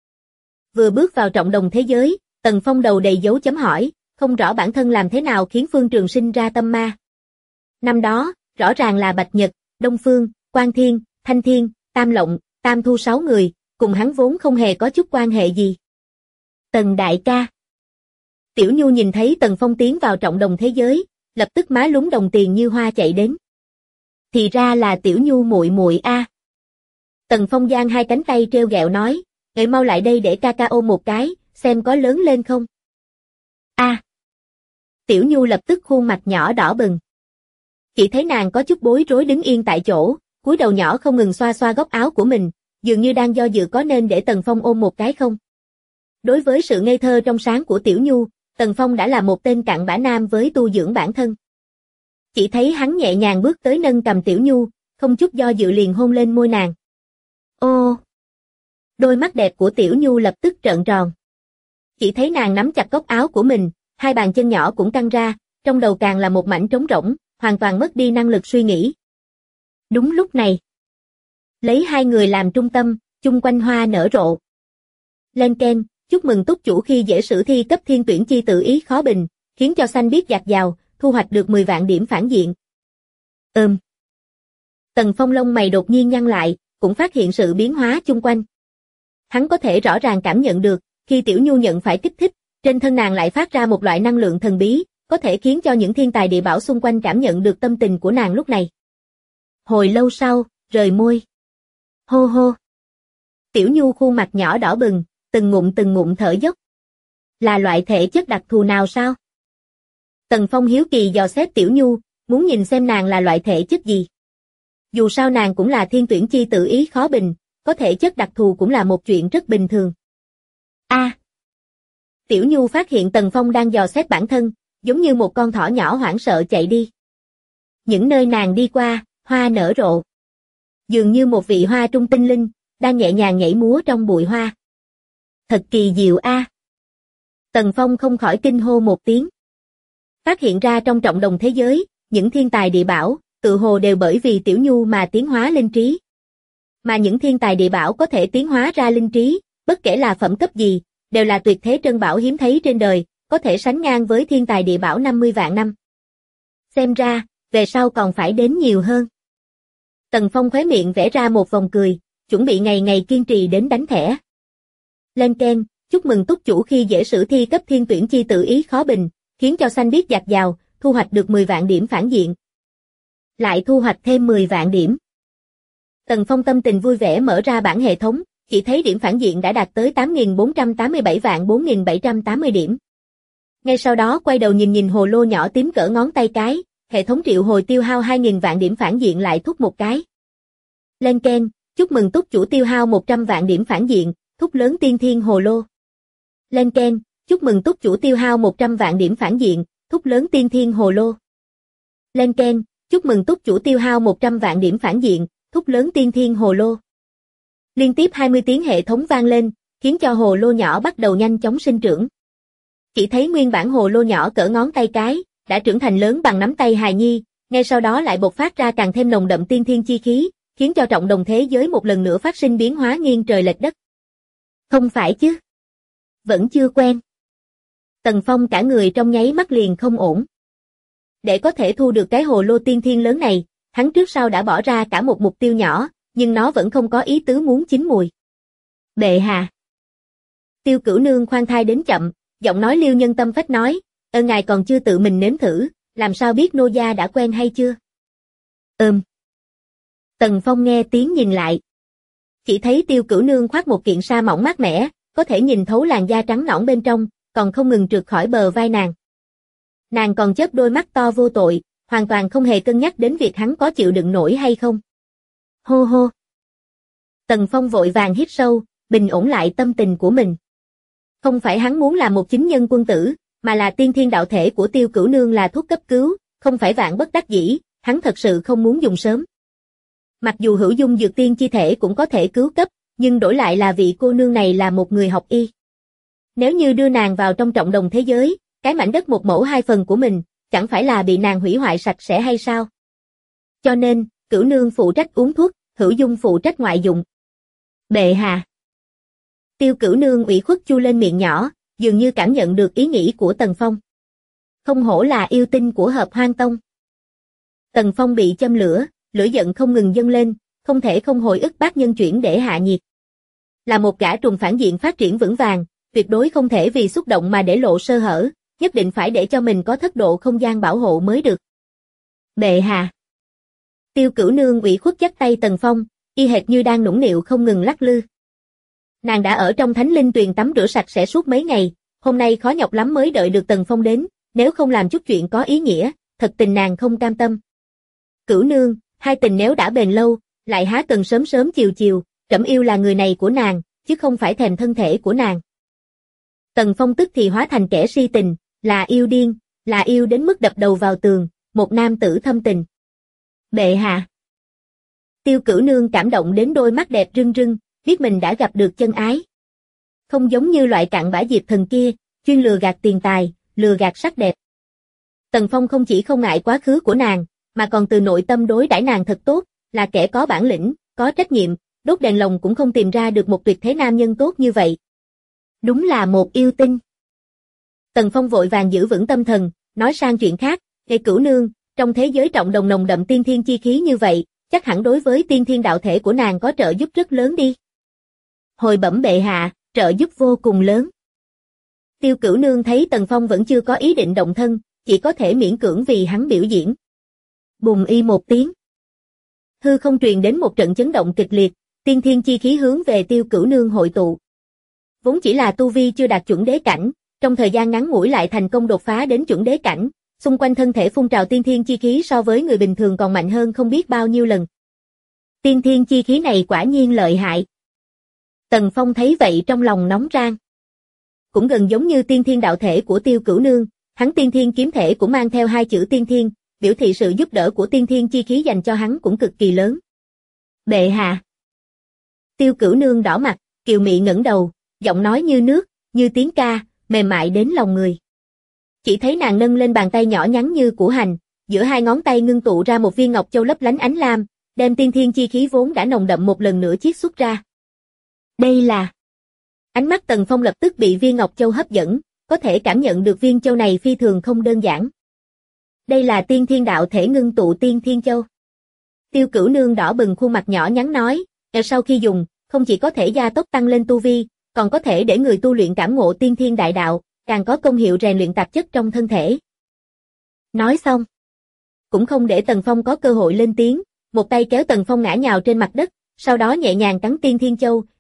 Vừa bước vào trọng đồng thế giới, Tần Phong đầu đầy dấu chấm hỏi, không rõ bản thân làm thế nào khiến Phương Trường sinh ra tâm ma. Năm đó, rõ ràng là Bạch Nhật, Đông Phương, Quang Thiên, Thanh Thiên, Tam Lộng, Tam Thu 6 người, cùng hắn vốn không hề có chút quan hệ gì. Tần đại ca. Tiểu Nhu nhìn thấy Tần Phong tiến vào trọng đồng thế giới, lập tức má lúm đồng tiền như hoa chạy đến. Thì ra là Tiểu Nhu muội muội a. Tần Phong giang hai cánh tay treo gẹo nói, "Ngài mau lại đây để ca ca ôm một cái, xem có lớn lên không." A. Tiểu Nhu lập tức khuôn mặt nhỏ đỏ bừng. Chỉ thấy nàng có chút bối rối đứng yên tại chỗ, cúi đầu nhỏ không ngừng xoa xoa góc áo của mình, dường như đang do dự có nên để Tần Phong ôm một cái không. Đối với sự ngây thơ trong sáng của Tiểu Nhu, Tần Phong đã là một tên cặn bã nam với tu dưỡng bản thân. Chỉ thấy hắn nhẹ nhàng bước tới nâng cầm Tiểu Nhu, không chút do dự liền hôn lên môi nàng. Ô! Đôi mắt đẹp của Tiểu Nhu lập tức trợn tròn. Chỉ thấy nàng nắm chặt góc áo của mình, hai bàn chân nhỏ cũng căng ra, trong đầu càng là một mảnh trống rỗng, hoàn toàn mất đi năng lực suy nghĩ. Đúng lúc này, lấy hai người làm trung tâm, chung quanh hoa nở rộ. Lên keng, chúc mừng túc chủ khi dễ sử thi cấp thiên tuyển chi tự ý khó bình, khiến cho xanh biết dạt dào, thu hoạch được 10 vạn điểm phản diện. Tần Phong lông mày đột nhiên nhăn lại, cũng phát hiện sự biến hóa chung quanh. Hắn có thể rõ ràng cảm nhận được, khi Tiểu Nhu nhận phải kích thích, trên thân nàng lại phát ra một loại năng lượng thần bí, có thể khiến cho những thiên tài địa bảo xung quanh cảm nhận được tâm tình của nàng lúc này. Hồi lâu sau, rời môi. Hô hô. Tiểu Nhu khuôn mặt nhỏ đỏ bừng, từng ngụm thở dốc. Là loại thể chất đặc thù nào sao? Tần Phong hiếu kỳ dò xét Tiểu Nhu, muốn nhìn xem nàng là loại thể chất gì. Dù sao nàng cũng là thiên tuyển chi tự ý khó bình, có thể chất đặc thù cũng là một chuyện rất bình thường. A. Tiểu Nhu phát hiện Tần Phong đang dò xét bản thân, giống như một con thỏ nhỏ hoảng sợ chạy đi. Những nơi nàng đi qua, hoa nở rộ. Dường như một vị hoa trung tinh linh, đang nhẹ nhàng nhảy múa trong bụi hoa. Thật kỳ diệu a. Tần Phong không khỏi kinh hô một tiếng. Phát hiện ra trong trọng đồng thế giới, những thiên tài địa bảo, tự hồ đều bởi vì Tiểu Nhu mà tiến hóa linh trí. Mà những thiên tài địa bảo có thể tiến hóa ra linh trí, bất kể là phẩm cấp gì, đều là tuyệt thế trân bảo hiếm thấy trên đời, có thể sánh ngang với thiên tài địa bảo 50 vạn năm. Xem ra, về sau còn phải đến nhiều hơn. Tần Phong khóe miệng vẽ ra một vòng cười, chuẩn bị ngày ngày kiên trì đến đánh thẻ. Lên keng, chúc mừng túc chủ khi dễ sử thi cấp thiên tuyển chi tự ý khó bình, khiến cho xanh biết dạt dào, thu hoạch được 10 vạn điểm phản diện. Lại thu hoạch thêm 10 vạn điểm. Tần Phong tâm tình vui vẻ mở ra bảng hệ thống, chỉ thấy điểm phản diện đã đạt tới 8.487.4780 điểm. Ngay sau đó quay đầu nhìn hồ lô nhỏ tím cỡ ngón tay cái, hệ thống triệu hồi tiêu hao 2.000 vạn điểm phản diện lại thúc một cái. Lên keng, chúc mừng túc chủ tiêu hao 100 vạn điểm phản diện, thúc lớn tiên thiên hồ lô. Lên keng, chúc mừng túc chủ tiêu hao 100 vạn điểm phản diện, thúc lớn tiên thiên hồ lô. Lên keng, chúc mừng túc chủ tiêu hao 100 vạn điểm phản diện, thúc lớn tiên thiên hồ lô. Liên tiếp 20 tiếng hệ thống vang lên, khiến cho hồ lô nhỏ bắt đầu nhanh chóng sinh trưởng. Chỉ thấy nguyên bản hồ lô nhỏ cỡ ngón tay cái, đã trưởng thành lớn bằng nắm tay hài nhi, ngay sau đó lại bộc phát ra càng thêm nồng đậm tiên thiên chi khí, khiến cho trọng đồng thế giới một lần nữa phát sinh biến hóa nghiêng trời lệch đất. Không phải chứ? Vẫn chưa quen. Tần Phong cả người trong nháy mắt liền không ổn. Để có thể thu được cái hồ lô tiên thiên lớn này, hắn trước sau đã bỏ ra cả một mục tiêu nhỏ, nhưng nó vẫn không có ý tứ muốn chín mùi. Bệ hạ. Tiêu Cửu Nương khoan thai đến chậm, giọng nói liêu nhân tâm phách nói, ngài còn chưa tự mình nếm thử, làm sao biết nô gia đã quen hay chưa? Tần Phong nghe tiếng nhìn lại. Chỉ thấy Tiêu Cửu Nương khoác một kiện sa mỏng mát mẻ, có thể nhìn thấu làn da trắng nõn bên trong, còn không ngừng trượt khỏi bờ vai nàng. Nàng còn chớp đôi mắt to vô tội, hoàn toàn không hề cân nhắc đến việc hắn có chịu đựng nổi hay không. Hô hô. Tần Phong vội vàng hít sâu, bình ổn lại tâm tình của mình. Không phải hắn muốn làm một chính nhân quân tử, mà là tiên thiên đạo thể của Tiêu Cửu Nương là thuốc cấp cứu, không phải vạn bất đắc dĩ, hắn thật sự không muốn dùng sớm. Mặc dù hữu dung dược tiên chi thể cũng có thể cứu cấp, nhưng đổi lại là vị cô nương này là một người học y. Nếu như đưa nàng vào trong trọng đồng thế giới, cái mảnh đất 1 mẫu 2 phần của mình, chẳng phải là bị nàng hủy hoại sạch sẽ hay sao? Cho nên, Cửu Nương phụ trách uống thuốc, hữu dung phụ trách ngoại dụng. Bệ hạ. Tiêu Cửu Nương ủy khuất chu lên miệng nhỏ, dường như cảm nhận được ý nghĩ của Tần Phong. Không hổ là yêu tinh của Hợp Hoan Tông. Tần Phong bị châm lửa, lửa giận không ngừng dâng lên, không thể không hồi ức bát nhân chuyển để hạ nhiệt. Là một gã trùng phản diện phát triển vững vàng, tuyệt đối không thể vì xúc động mà để lộ sơ hở, nhất định phải để cho mình có thất độ không gian bảo hộ mới được. Bệ hạ. Tiêu Cửu Nương ủy khuất dắt tay Tần Phong, y hệt như đang nũng nịu không ngừng lắc lư. Nàng đã ở trong Thánh Linh Tuyền tắm rửa sạch sẽ suốt mấy ngày, hôm nay khó nhọc lắm mới đợi được Tần Phong đến, nếu không làm chút chuyện có ý nghĩa, thật tình nàng không cam tâm. Cửu Nương, hai tình nếu đã bền lâu, lại há cần sớm sớm chiều chiều, trẫm yêu là người này của nàng, chứ không phải thèm thân thể của nàng. Tần Phong tức thì hóa thành kẻ si tình, là yêu điên, là yêu đến mức đập đầu vào tường, một nam tử thâm tình. Bệ hạ. Tiêu Cửu Nương cảm động đến đôi mắt đẹp rưng rưng, biết mình đã gặp được chân ái. Không giống như loại cặn bã diệp thần kia, chuyên lừa gạt tiền tài, lừa gạt sắc đẹp. Tần Phong không chỉ không ngại quá khứ của nàng, mà còn từ nội tâm đối đãi nàng thật tốt, là kẻ có bản lĩnh, có trách nhiệm, đốt đèn lồng cũng không tìm ra được một tuyệt thế nam nhân tốt như vậy. Đúng là một yêu tinh. Tần Phong vội vàng giữ vững tâm thần, nói sang chuyện khác, Cửu Nương, trong thế giới trọng đồng nồng đậm tiên thiên chi khí như vậy, chắc hẳn đối với tiên thiên đạo thể của nàng có trợ giúp rất lớn đi. Hồi bẩm bệ hạ, trợ giúp vô cùng lớn. Tiêu Cửu Nương thấy Tần Phong vẫn chưa có ý định động thân, chỉ có thể miễn cưỡng vì hắn biểu diễn. Bùng y một tiếng. Hư không truyền đến một trận chấn động kịch liệt, tiên thiên chi khí hướng về Tiêu Cửu Nương hội tụ. Vốn chỉ là tu vi chưa đạt chuẩn đế cảnh, trong thời gian ngắn ngủi lại thành công đột phá đến chuẩn đế cảnh, xung quanh thân thể phun trào tiên thiên chi khí so với người bình thường còn mạnh hơn không biết bao nhiêu lần. Tiên thiên chi khí này quả nhiên lợi hại. Tần Phong thấy vậy trong lòng nóng rang. Cũng gần giống như tiên thiên đạo thể của Tiêu Cửu Nương, hắn tiên thiên kiếm thể cũng mang theo 2 chữ tiên thiên, biểu thị sự giúp đỡ của tiên thiên chi khí dành cho hắn cũng cực kỳ lớn. Bệ hạ. Tiêu Cửu Nương đỏ mặt, kiều mị ngẩng đầu, giọng nói như nước, như tiếng ca, mềm mại đến lòng người. Chỉ thấy nàng nâng lên bàn tay nhỏ nhắn như củ hành, giữa 2 ngón tay ngưng tụ ra một viên ngọc châu lấp lánh ánh lam, đem tiên thiên chi khí vốn đã nồng đậm một lần nữa chiết xuất ra. Đây là... Ánh mắt Tần Phong lập tức bị viên ngọc châu hấp dẫn, có thể cảm nhận được viên châu này phi thường không đơn giản. Đây là tiên thiên đạo thể ngưng tụ tiên thiên châu. Tiêu Cửu Nương đỏ bừng khuôn mặt nhỏ nhắn nói, sau khi dùng, không chỉ có thể gia tốc tăng lên tu vi, còn có thể để người tu luyện cảm ngộ tiên thiên đại đạo, càng có công hiệu rèn luyện tạp chất trong thân thể. Nói xong, cũng không để Tần Phong có cơ hội lên tiếng, một tay kéo Tần Phong ngã nhào trên mặt đất, sau đó nhẹ nhàng cắn tiên thiên châu,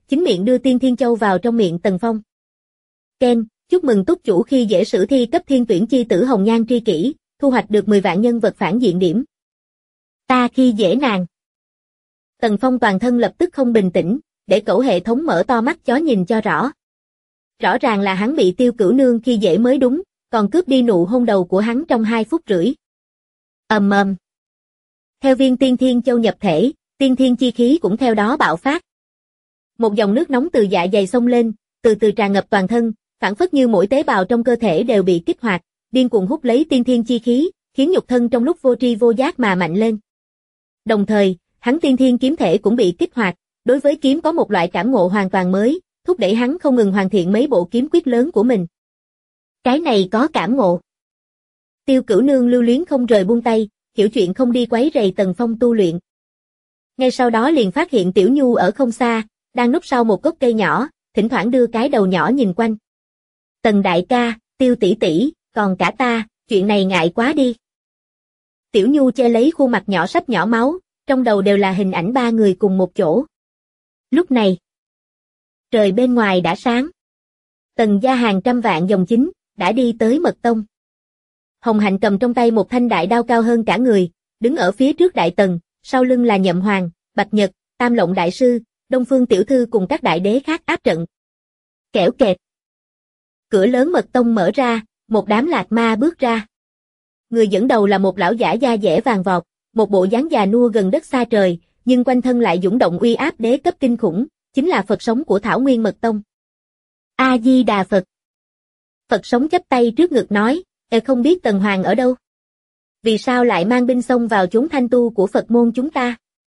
chính miệng đưa Tiên Thiên Châu vào trong miệng Tần Phong. Ken, chúc mừng túc chủ khi dễ sử thi cấp thiên tuyển chi tử hồng nhan tri kỷ, thu hoạch được 10 vạn nhân vật phản diện điểm. Ta khi dễ nàng. Tần Phong toàn thân lập tức không bình tĩnh, để cẩu hệ thống mở to mắt chó nhìn cho rõ. Rõ ràng là hắn bị Tiêu Cửu Nương khi dễ mới đúng, còn cướp đi nụ hôn đầu của hắn trong 2 phút rưỡi. Ầm ầm. Theo viên Tiên Thiên Châu nhập thể, tiên thiên chi khí cũng theo đó bạo phát. Một dòng nước nóng từ dạ dày xông lên, từ từ tràn ngập toàn thân, phản phất như mỗi tế bào trong cơ thể đều bị kích hoạt, điên cuồng hút lấy tiên thiên chi khí, khiến nhục thân trong lúc vô tri vô giác mà mạnh lên. Đồng thời, hắn tiên thiên kiếm thể cũng bị kích hoạt, đối với kiếm có một loại cảm ngộ hoàn toàn mới, thúc đẩy hắn không ngừng hoàn thiện mấy bộ kiếm quyết lớn của mình. Cái này có cảm ngộ. Tiêu Cửu Nương lưu luyến không rời buông tay, hiểu chuyện không đi quấy rầy Tần Phong tu luyện. Ngay sau đó liền phát hiện Tiểu Nhu ở không xa, đang núp sau một gốc cây nhỏ, thỉnh thoảng đưa cái đầu nhỏ nhìn quanh. Tần đại ca, Tiêu tỷ tỷ, còn cả ta, chuyện này ngại quá đi. Tiểu Nhu che lấy khuôn mặt nhỏ sắp nhỏ máu, trong đầu đều là hình ảnh 3 người cùng một chỗ. Lúc này, trời bên ngoài đã sáng. Tần gia hàng trăm vạn dòng chính, đã đi tới Mật Tông. Hồng Hạnh cầm trong tay một thanh đại đao cao hơn cả người, đứng ở phía trước đại tần, sau lưng là Nhậm Hoàng, Bạch Nhật, Tam Lộng đại sư, Đông Phương tiểu thư cùng các đại đế khác áp trận. Kẻo kẹt. Cửa lớn Mật Tông mở ra, một đám lạc ma bước ra. Người dẫn đầu là một lão giả da dẻ vàng vọt, một bộ dáng già nua gần đất xa trời, nhưng quanh thân lại dũng động uy áp đế cấp kinh khủng, chính là Phật sống của Thảo Nguyên Mật Tông. A Di Đà Phật. Phật sống chắp tay trước ngực nói, không biết Tần Hoàng ở đâu? Vì sao lại mang binh xông vào chốn thanh tu của Phật môn chúng ta?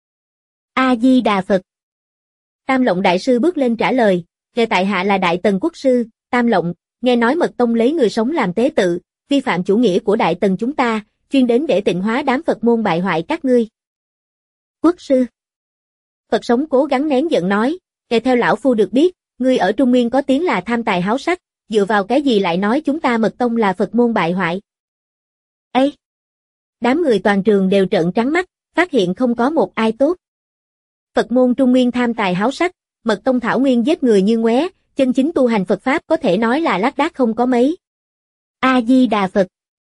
A Di Đà Phật. Tam Lộng đại sư bước lên trả lời, tại hạ là Đại Tần quốc sư, Tam Lộng, nghe nói Mật Tông lấy người sống làm tế tự, vi phạm chủ nghĩa của Đại Tần chúng ta, chuyên đến để tịnh hóa đám Phật môn bại hoại các ngươi. Quốc sư. Phật sống cố gắng nén giận nói, theo lão phu được biết, ngươi ở Trung Nguyên có tiếng là tham tài háo sắc, dựa vào cái gì lại nói chúng ta Mật Tông là Phật môn bại hoại? Ê! Đám người toàn trường đều trợn trắng mắt, phát hiện không có một ai tốt. Phật môn Trung Nguyên tham tài háo sắc, Mật Tông Thảo Nguyên giết người như ngoé, chân chính tu hành Phật Pháp có thể nói là lác đác không có mấy. A Di Đà Phật.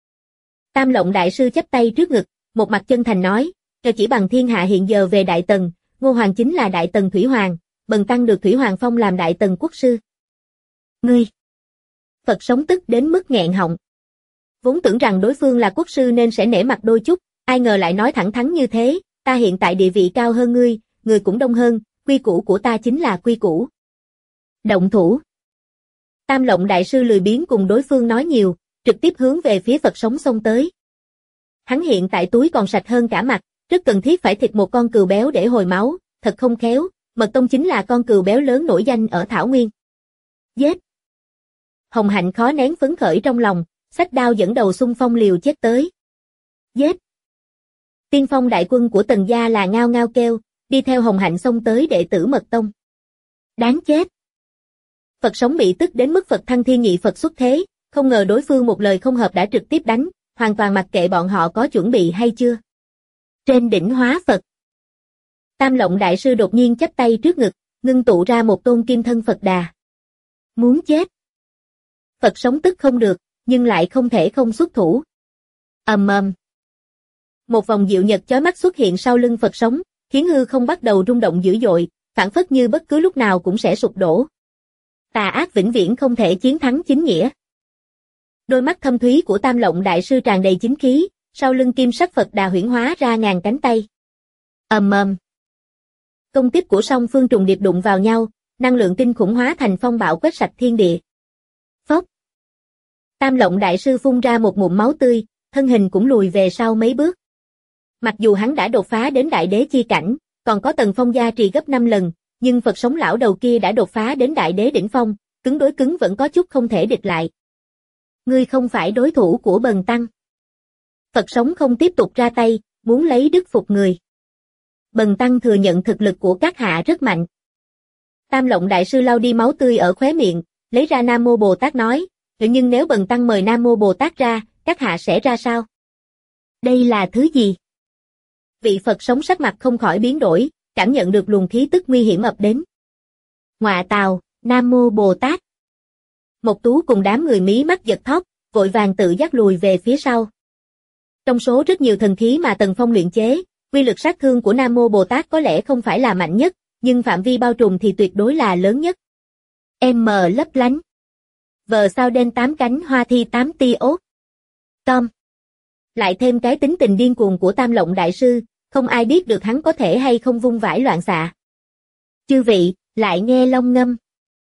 Tam Lộng đại sư chắp tay trước ngực, một mặt chân thành nói, chỉ bằng thiên hạ hiện giờ về Đại Tần, Ngô Hoàng chính là Đại Tần Thủy Hoàng, bần tăng được Thủy Hoàng phong làm Đại Tần quốc sư. Ngươi! Phật sống tức đến mức nghẹn họng. Vốn tưởng rằng đối phương là quốc sư nên sẽ nể mặt đôi chút, ai ngờ lại nói thẳng thắn như thế, ta hiện tại địa vị cao hơn ngươi, người cũng đông hơn, quy củ của ta chính là quy củ. Động thủ. Tam Lộng đại sư lười biếng cùng đối phương nói nhiều, trực tiếp hướng về phía Phật sống xông tới. Hắn hiện tại túi còn sạch hơn cả mặt, rất cần thiết phải thịt một con cừu béo để hồi máu, thật không khéo, Mật Tông chính là con cừu béo lớn nổi danh ở Thảo Nguyên. Giết! Hồng Hạnh khó nén phấn khởi trong lòng, xách đao dẫn đầu xung phong liều chết tới. Giết! Tiên phong đại quân của Tần gia là ngao ngao kêu, đi theo Hồng Hạnh xông tới đệ tử Mật Tông. Đáng chết! Phật sống bị tức đến mức Phật thăng thiên nhị Phật xuất thế, không ngờ đối phương một lời không hợp đã trực tiếp đánh, hoàn toàn mặc kệ bọn họ có chuẩn bị hay chưa. Trên đỉnh hóa Phật. Tam Lộng đại sư đột nhiên chắp tay trước ngực, ngưng tụ ra một tôn kim thân Phật Đà. Muốn chết. Phật sống tức không được, nhưng lại không thể không xuất thủ. Ầm ầm. Một vòng diệu nhật chói mắt xuất hiện sau lưng Phật sống, khiến hư không bắt đầu rung động dữ dội, phảng phất như bất cứ lúc nào cũng sẽ sụp đổ. Tà ác vĩnh viễn không thể chiến thắng chính nghĩa. Đôi mắt thâm thúy của Tam Lộng đại sư tràn đầy chính khí, sau lưng kim sắc Phật Đà huyễn hóa ra ngàn cánh tay. Ầm ầm. Công kích của song phương trùng điệp đụng vào nhau, năng lượng kinh khủng hóa thành phong bạo quét sạch thiên địa. Phốc. Tam Lộng đại sư phun ra một ngụm máu tươi, thân hình cũng lùi về sau mấy bước. Mặc dù hắn đã đột phá đến đại đế chi cảnh, còn có Tần Phong gia trì gấp 5 lần, nhưng Phật sống lão đầu kia đã đột phá đến đại đế đỉnh phong, cứng đối cứng vẫn có chút không thể địch lại. Ngươi không phải đối thủ của bần tăng. Phật sống không tiếp tục ra tay, muốn lấy đức phục người. Bần tăng thừa nhận thực lực của các hạ rất mạnh. Tam Lộng đại sư lau đi máu tươi ở khóe miệng, lấy ra Nam Mô Bồ Tát nói, nhưng nếu bần tăng mời Nam Mô Bồ Tát ra, các hạ sẽ ra sao? Đây là thứ gì? Vị Phật sống sắc mặt không khỏi biến đổi, cảm nhận được luồng khí tức nguy hiểm ập đến. Ngọa tào, Nam Mô Bồ Tát. Mộc Tú cùng đám người mí mắt giật thót, vội vàng tự dắt lùi về phía sau. Trong số rất nhiều thần khí mà Tần Phong luyện chế, uy lực sát thương của Nam Mô Bồ Tát có lẽ không phải là mạnh nhất, nhưng phạm vi bao trùm thì tuyệt đối là lớn nhất. M lấp lánh. Vờ sao đen 8 cánh hoa thi 8 ti ốt. Tom. Lại thêm cái tính tình điên cuồng của Tam Lộng Đại Sư, không ai biết được hắn có thể hay không vung vãi loạn xạ. Chư vị, lại nghe long ngâm.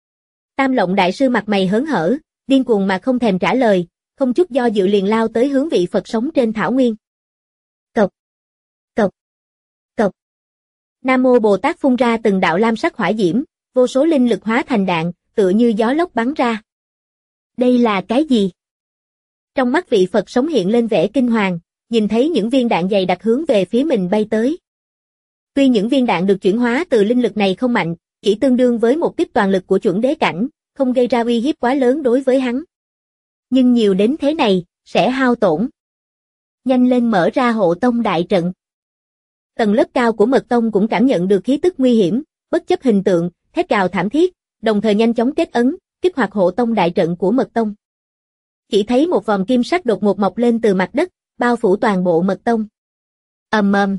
Tam Lộng Đại Sư mặt mày hớn hở, điên cuồng mà không thèm trả lời, không chút do dự liền lao tới hướng vị Phật sống trên thảo nguyên. Cộc, cộc, cộc. Nam Mô Bồ Tát phun ra từng đạo lam sắc hỏa diễm, vô số linh lực hóa thành đạn, tựa như gió lốc bắn ra. Đây là cái gì? Trong mắt vị Phật sống hiện lên vẻ kinh hoàng, nhìn thấy những viên đạn dày đặc hướng về phía mình bay tới. Tuy những viên đạn được chuyển hóa từ linh lực này không mạnh, chỉ tương đương với một kích toàn lực của chuẩn đế cảnh, không gây ra uy hiếp quá lớn đối với hắn. Nhưng nhiều đến thế này, sẽ hao tổn. Nhanh lên mở ra hộ tông đại trận. Tầng lớp cao của mật tông cũng cảm nhận được khí tức nguy hiểm, bất chấp hình tượng, thét gào thảm thiết, đồng thời nhanh chóng kết ấn, kích hoạt hộ tông đại trận của mật tông. Chỉ thấy một vòm kim sắc đột ngột mọc lên từ mặt đất, bao phủ toàn bộ mật tông. Ầm ầm.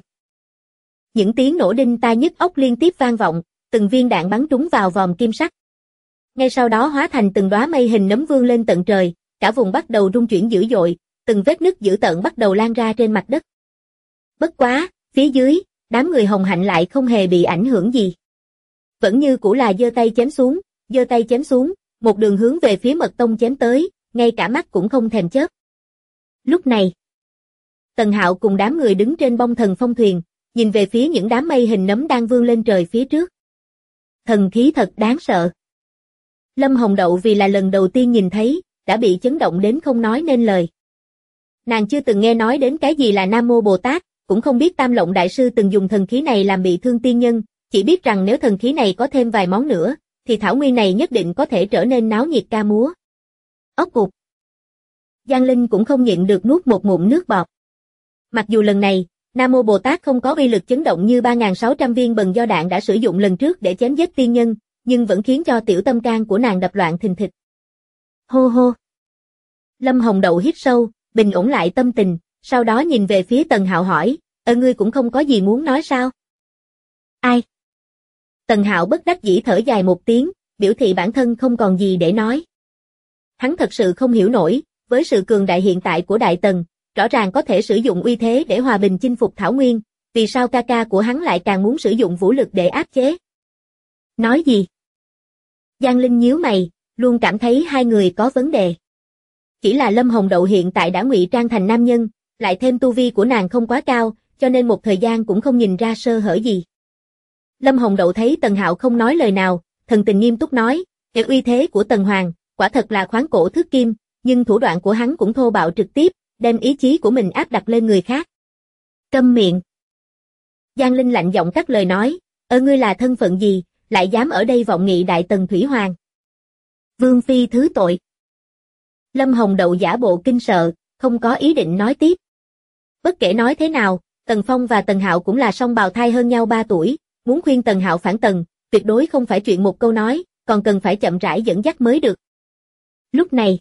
Những tiếng nổ đinh tai nhức óc liên tiếp vang vọng, từng viên đạn bắn trúng vào vòm kim sắc. Ngay sau đó hóa thành từng đóa mây hình nấm vươn lên tận trời, cả vùng bắt đầu rung chuyển dữ dội, từng vết nứt dữ tợn bắt đầu lan ra trên mặt đất. Bất quá, phía dưới, đám người Hồng Hạnh lại không hề bị ảnh hưởng gì. Vẫn như cũ là giơ tay chém xuống, một đường hướng về phía mật tông chém tới, ngay cả mắt cũng không thèm chớp. Lúc này, Tần Hạo cùng đám người đứng trên bông thần phong thuyền, nhìn về phía những đám mây hình nấm đang vươn lên trời phía trước. Thần khí thật đáng sợ. Lâm Hồng Đậu vì là lần đầu tiên nhìn thấy, đã bị chấn động đến không nói nên lời. Nàng chưa từng nghe nói đến cái gì là Nam Mô Bồ Tát, cũng không biết Tam Lộng Đại Sư từng dùng thần khí này làm bị thương tiên nhân, chỉ biết rằng nếu thần khí này có thêm vài món nữa, thì thảo nguyên này nhất định có thể trở nên náo nhiệt ca múa. Ốc cục. Giang Linh cũng không nhịn được nuốt một ngụm nước bọt. Mặc dù lần này, Nam Mô Bồ Tát không có uy lực chấn động như 3.600 viên bần do đạn đã sử dụng lần trước để chém giết tiên nhân, nhưng vẫn khiến cho tiểu tâm can của nàng đập loạn thình thịch. Hô hô. Lâm Hồng Đậu hít sâu, bình ổn lại tâm tình, sau đó nhìn về phía Tần Hạo hỏi, ngươi cũng không có gì muốn nói sao? Ai? Tần Hạo bất đắc dĩ thở dài một tiếng, biểu thị bản thân không còn gì để nói. Hắn thật sự không hiểu nổi, với sự cường đại hiện tại của Đại Tần, rõ ràng có thể sử dụng uy thế để hòa bình chinh phục Thảo Nguyên, vì sao ca ca của hắn lại càng muốn sử dụng vũ lực để áp chế? Nói gì? Giang Linh nhíu mày, luôn cảm thấy hai người có vấn đề. Chỉ là Lâm Hồng Đậu hiện tại đã ngụy trang thành nam nhân, lại thêm tu vi của nàng không quá cao, cho nên một thời gian cũng không nhìn ra sơ hở gì. Lâm Hồng Đậu thấy Tần Hạo không nói lời nào, thần tình nghiêm túc nói, cái uy thế của Tần Hoàng, quả thật là khoáng cổ thước kim, nhưng thủ đoạn của hắn cũng thô bạo trực tiếp, đem ý chí của mình áp đặt lên người khác. Câm miệng. Giang Linh lạnh giọng cắt lời nói, ngươi là thân phận gì, lại dám ở đây vọng nghị Đại Tần Thủy Hoàng? Vương phi thứ tội. Lâm Hồng Đậu giả bộ kinh sợ, không có ý định nói tiếp. Bất kể nói thế nào, Tần Phong và Tần Hạo cũng là song bào thai hơn nhau 3 tuổi, muốn khuyên Tần Hạo phản Tần, tuyệt đối không phải chuyện một câu nói, còn cần phải chậm rãi dẫn dắt mới được. Lúc này,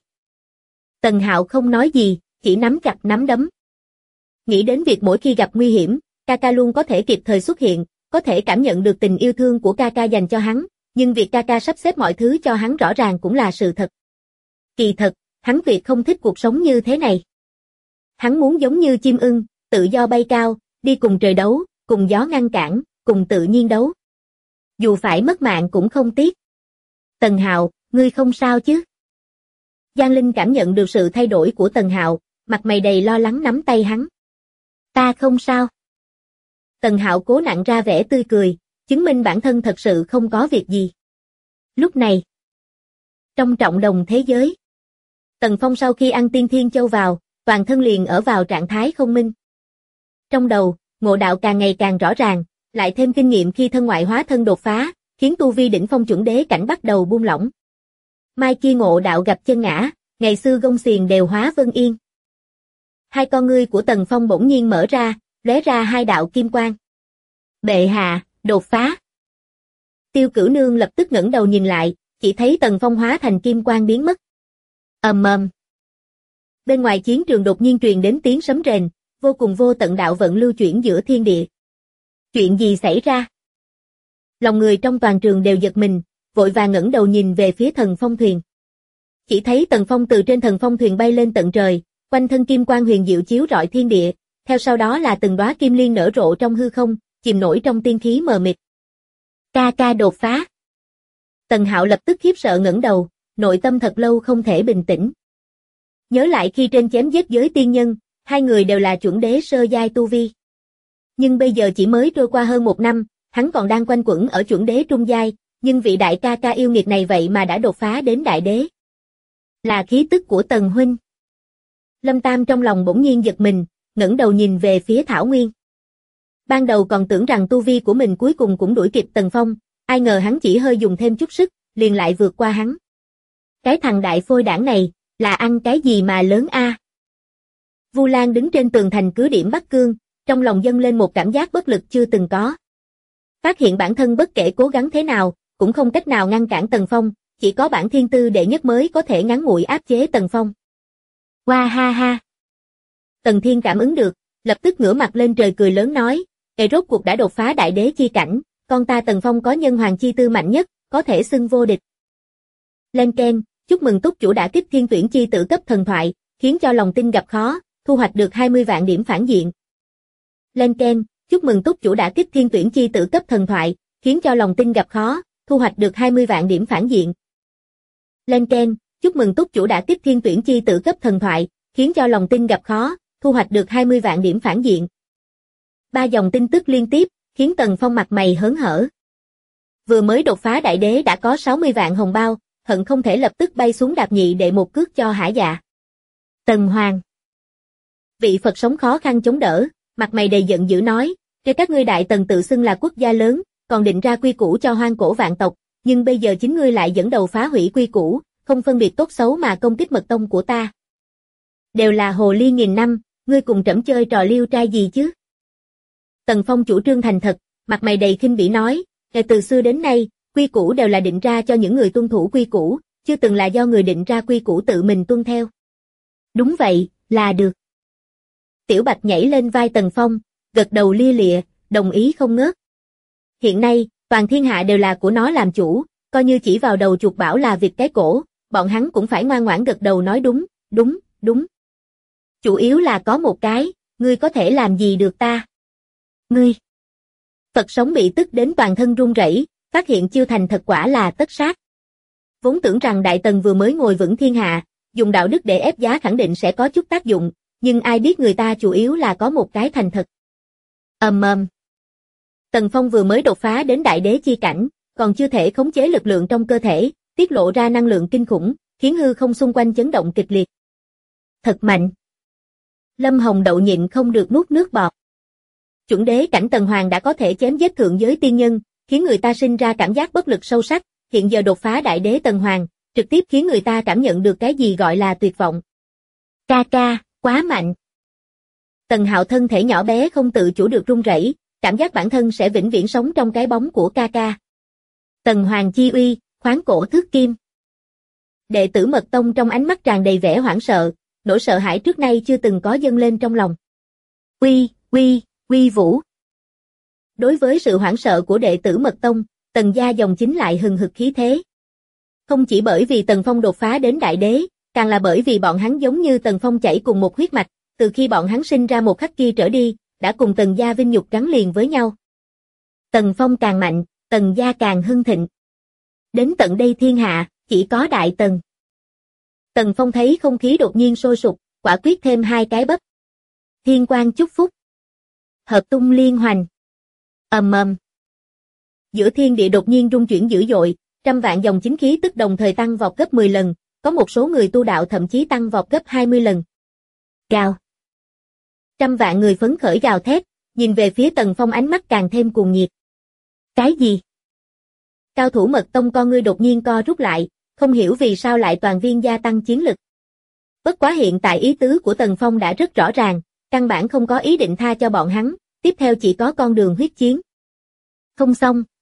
Tần Hạo không nói gì, chỉ nắm chặt nắm đấm. Nghĩ đến việc mỗi khi gặp nguy hiểm, ca ca luôn có thể kịp thời xuất hiện, có thể cảm nhận được tình yêu thương của ca ca dành cho hắn, nhưng việc ca ca sắp xếp mọi thứ cho hắn rõ ràng cũng là sự thật. Kỳ thật, hắn tuyệt không thích cuộc sống như thế này. Hắn muốn giống như chim ưng, tự do bay cao, đi cùng trời đấu, cùng gió ngăn cản, cùng tự nhiên đấu. Dù phải mất mạng cũng không tiếc. Tần Hạo, ngươi không sao chứ? Giang Linh cảm nhận được sự thay đổi của Tần Hạo, mặt mày đầy lo lắng nắm tay hắn. Ta không sao. Tần Hạo cố nặn ra vẻ tươi cười, chứng minh bản thân thật sự không có việc gì. Lúc này, trong trọng đồng thế giới, Tần Phong sau khi ăn tiên thiên châu vào, toàn thân liền ở vào trạng thái không minh. Trong đầu, ngộ đạo càng ngày càng rõ ràng, lại thêm kinh nghiệm khi thân ngoại hóa thân đột phá, khiến tu vi đỉnh phong chuẩn đế cảnh bắt đầu buông lỏng. Mai kia ngộ đạo gặp chân ngã, ngày xưa gông xiềng đều hóa vân yên. Hai con ngươi của Tần Phong bỗng nhiên mở ra, lóe ra hai đạo kim quang. Bệ hạ, đột phá. Tiêu Cửu Nương lập tức ngẩng đầu nhìn lại, chỉ thấy Tần Phong hóa thành kim quang biến mất. Ầm ầm. Bên ngoài chiến trường đột nhiên truyền đến tiếng sấm rền, vô cùng vô tận đạo vận lưu chuyển giữa thiên địa. Chuyện gì xảy ra? Lòng người trong toàn trường đều giật mình, vội vàng ngẩng đầu nhìn về phía Thần Phong thuyền. Chỉ thấy Tần Phong từ trên Thần Phong thuyền bay lên tận trời, quanh thân kim quang huyền diệu chiếu rọi thiên địa, theo sau đó là từng đóa kim liên nở rộ trong hư không, chìm nổi trong tiên khí mờ mịt. Ca ca đột phá. Tần Hạo lập tức khiếp sợ ngẩng đầu, nội tâm thật lâu không thể bình tĩnh. Nhớ lại khi trên chém giết giới tiên nhân, hai người đều là chuẩn đế sơ giai tu vi. Nhưng bây giờ chỉ mới trôi qua hơn 1 năm, hắn còn đang quanh quẩn ở chuẩn đế trung giai, nhưng vị đại ca ca yêu nghiệt này vậy mà đã đột phá đến đại đế. Là khí tức của Tần huynh. Lâm Tam trong lòng bỗng nhiên giật mình, ngẩng đầu nhìn về phía Thảo Nguyên. Ban đầu còn tưởng rằng tu vi của mình cuối cùng cũng đuổi kịp Tần Phong, ai ngờ hắn chỉ hơi dùng thêm chút sức, liền lại vượt qua hắn. Cái thằng đại phôi đảng này, là ăn cái gì mà lớn a? Vu Lan đứng trên tường thành cứ điểm Bắc Cương, trong lòng dâng lên một cảm giác bất lực chưa từng có. Phát hiện bản thân bất kể cố gắng thế nào, cũng không cách nào ngăn cản Tần Phong, chỉ có bản thiên tư đệ nhất mới có thể ngắn ngủi áp chế Tần Phong. Hoa ha ha. Tần Thiên cảm ứng được, lập tức ngửa mặt lên trời cười lớn nói, rốt cuộc đã đột phá đại đế chi cảnh, con ta Tần Phong có nhân hoàng chi tư mạnh nhất, có thể xưng vô địch. Lên keng, chúc mừng túc chủ đã kích thiên tuyển chi tử cấp thần thoại, khiến cho lòng tin gặp khó, thu hoạch được 20 vạn điểm phản diện. Lên keng, chúc mừng túc chủ đã kích thiên tuyển chi tử cấp thần thoại, khiến cho lòng tin gặp khó, thu hoạch được 20 vạn điểm phản diện. Lên keng, chúc mừng túc chủ đã kích thiên tuyển chi tử cấp thần thoại, khiến cho lòng tin gặp khó, thu hoạch được 20 vạn điểm phản diện. 3 dòng tin tức liên tiếp, khiến Tần Phong mặt mày hớn hở. Vừa mới đột phá đại đế đã có 60 vạn hồng bao, hận không thể lập tức bay xuống đạp nhị đệ một cước cho hả dạ. Tần Hoàng. Vị Phật sống khó khăn chống đỡ, mặt mày đầy giận dữ nói, cho các ngươi đại tần tự xưng là quốc gia lớn, còn định ra quy củ cho hoang cổ vạn tộc, nhưng bây giờ chính ngươi lại dẫn đầu phá hủy quy củ, không phân biệt tốt xấu mà công kích mật tông của ta. Đều là hồ ly nghìn năm, ngươi cùng trẫm chơi trò liêu trai gì chứ? Tần Phong chủ trương thành thật, mặt mày đầy khinh bỉ nói, từ xưa đến nay, quy củ đều là định ra cho những người tuân thủ quy củ, chưa từng là do người định ra quy củ tự mình tuân theo. Đúng vậy, là được. Tiểu Bạch nhảy lên vai Tần Phong, gật đầu lia lịa, đồng ý không ngớt. Hiện nay, toàn thiên hạ đều là của nó làm chủ, coi như chỉ vào đầu chuột bảo là việc cái cổ, bọn hắn cũng phải ngoan ngoãn gật đầu nói đúng, đúng, đúng. Chủ yếu là có một cái, ngươi có thể làm gì được ta? Ngươi. Phật sống bị tức đến toàn thân run rẩy, phát hiện chiêu thành thật quả là tất sát. Vốn tưởng rằng Đại Tần vừa mới ngồi vững thiên hạ, dùng đạo đức để ép giá khẳng định sẽ có chút tác dụng, nhưng ai biết người ta chủ yếu là có một cái thành thật. Ầm ầm. Tần Phong vừa mới đột phá đến đại đế chi cảnh, còn chưa thể khống chế lực lượng trong cơ thể, tiết lộ ra năng lượng kinh khủng, khiến hư không xung quanh chấn động kịch liệt. Thật mạnh. Lâm Hồng Đậu nhịn không được nuốt nước bọt. Chuẩn đế cảnh Tần Hoàng đã có thể chém giết thượng giới tiên nhân, khiến người ta sinh ra cảm giác bất lực sâu sắc, hiện giờ đột phá đại đế Tần Hoàng, trực tiếp khiến người ta cảm nhận được cái gì gọi là tuyệt vọng. Ca ca, quá mạnh. Tần Hạo thân thể nhỏ bé không tự chủ được run rẩy, cảm giác bản thân sẽ vĩnh viễn sống trong cái bóng của ca ca. Tần Hoàng chi uy, khoáng cổ thước kim. Đệ tử Mật Tông trong ánh mắt tràn đầy vẻ hoảng sợ, nỗi sợ hãi trước nay chưa từng có dâng lên trong lòng. Uy vũ. Đối với sự hoảng sợ của đệ tử Mật Tông, Tần gia dòng chính lại hừng hực khí thế. Không chỉ bởi vì Tần Phong đột phá đến đại đế, càng là bởi vì bọn hắn giống như Tần Phong chảy cùng một huyết mạch, từ khi bọn hắn sinh ra một khắc kia trở đi, đã cùng Tần gia vinh nhục gắn liền với nhau. Tần Phong càng mạnh, Tần gia càng hưng thịnh. Đến tận đây thiên hạ, chỉ có Đại Tần. Tần Phong thấy không khí đột nhiên sôi sục, quả quyết thêm 2 cái bắp. Thiên quang chúc phúc. Hợp tung liên hoành. Ầm ầm. Giữa thiên địa đột nhiên rung chuyển dữ dội, trăm vạn dòng chính khí tức đồng thời tăng vọt gấp 10 lần, có một số người tu đạo thậm chí tăng vọt gấp 20 lần. Gào. Trăm vạn người phấn khởi gào thét, nhìn về phía Tần Phong ánh mắt càng thêm cuồng nhiệt. Cái gì? Cao thủ Mật Tông con ngươi đột nhiên co rút lại, không hiểu vì sao lại toàn viên gia tăng chiến lực. Bất quá hiện tại ý tứ của Tần Phong đã rất rõ ràng, căn bản không có ý định tha cho bọn hắn, tiếp theo chỉ có con đường huyết chiến. Không xong,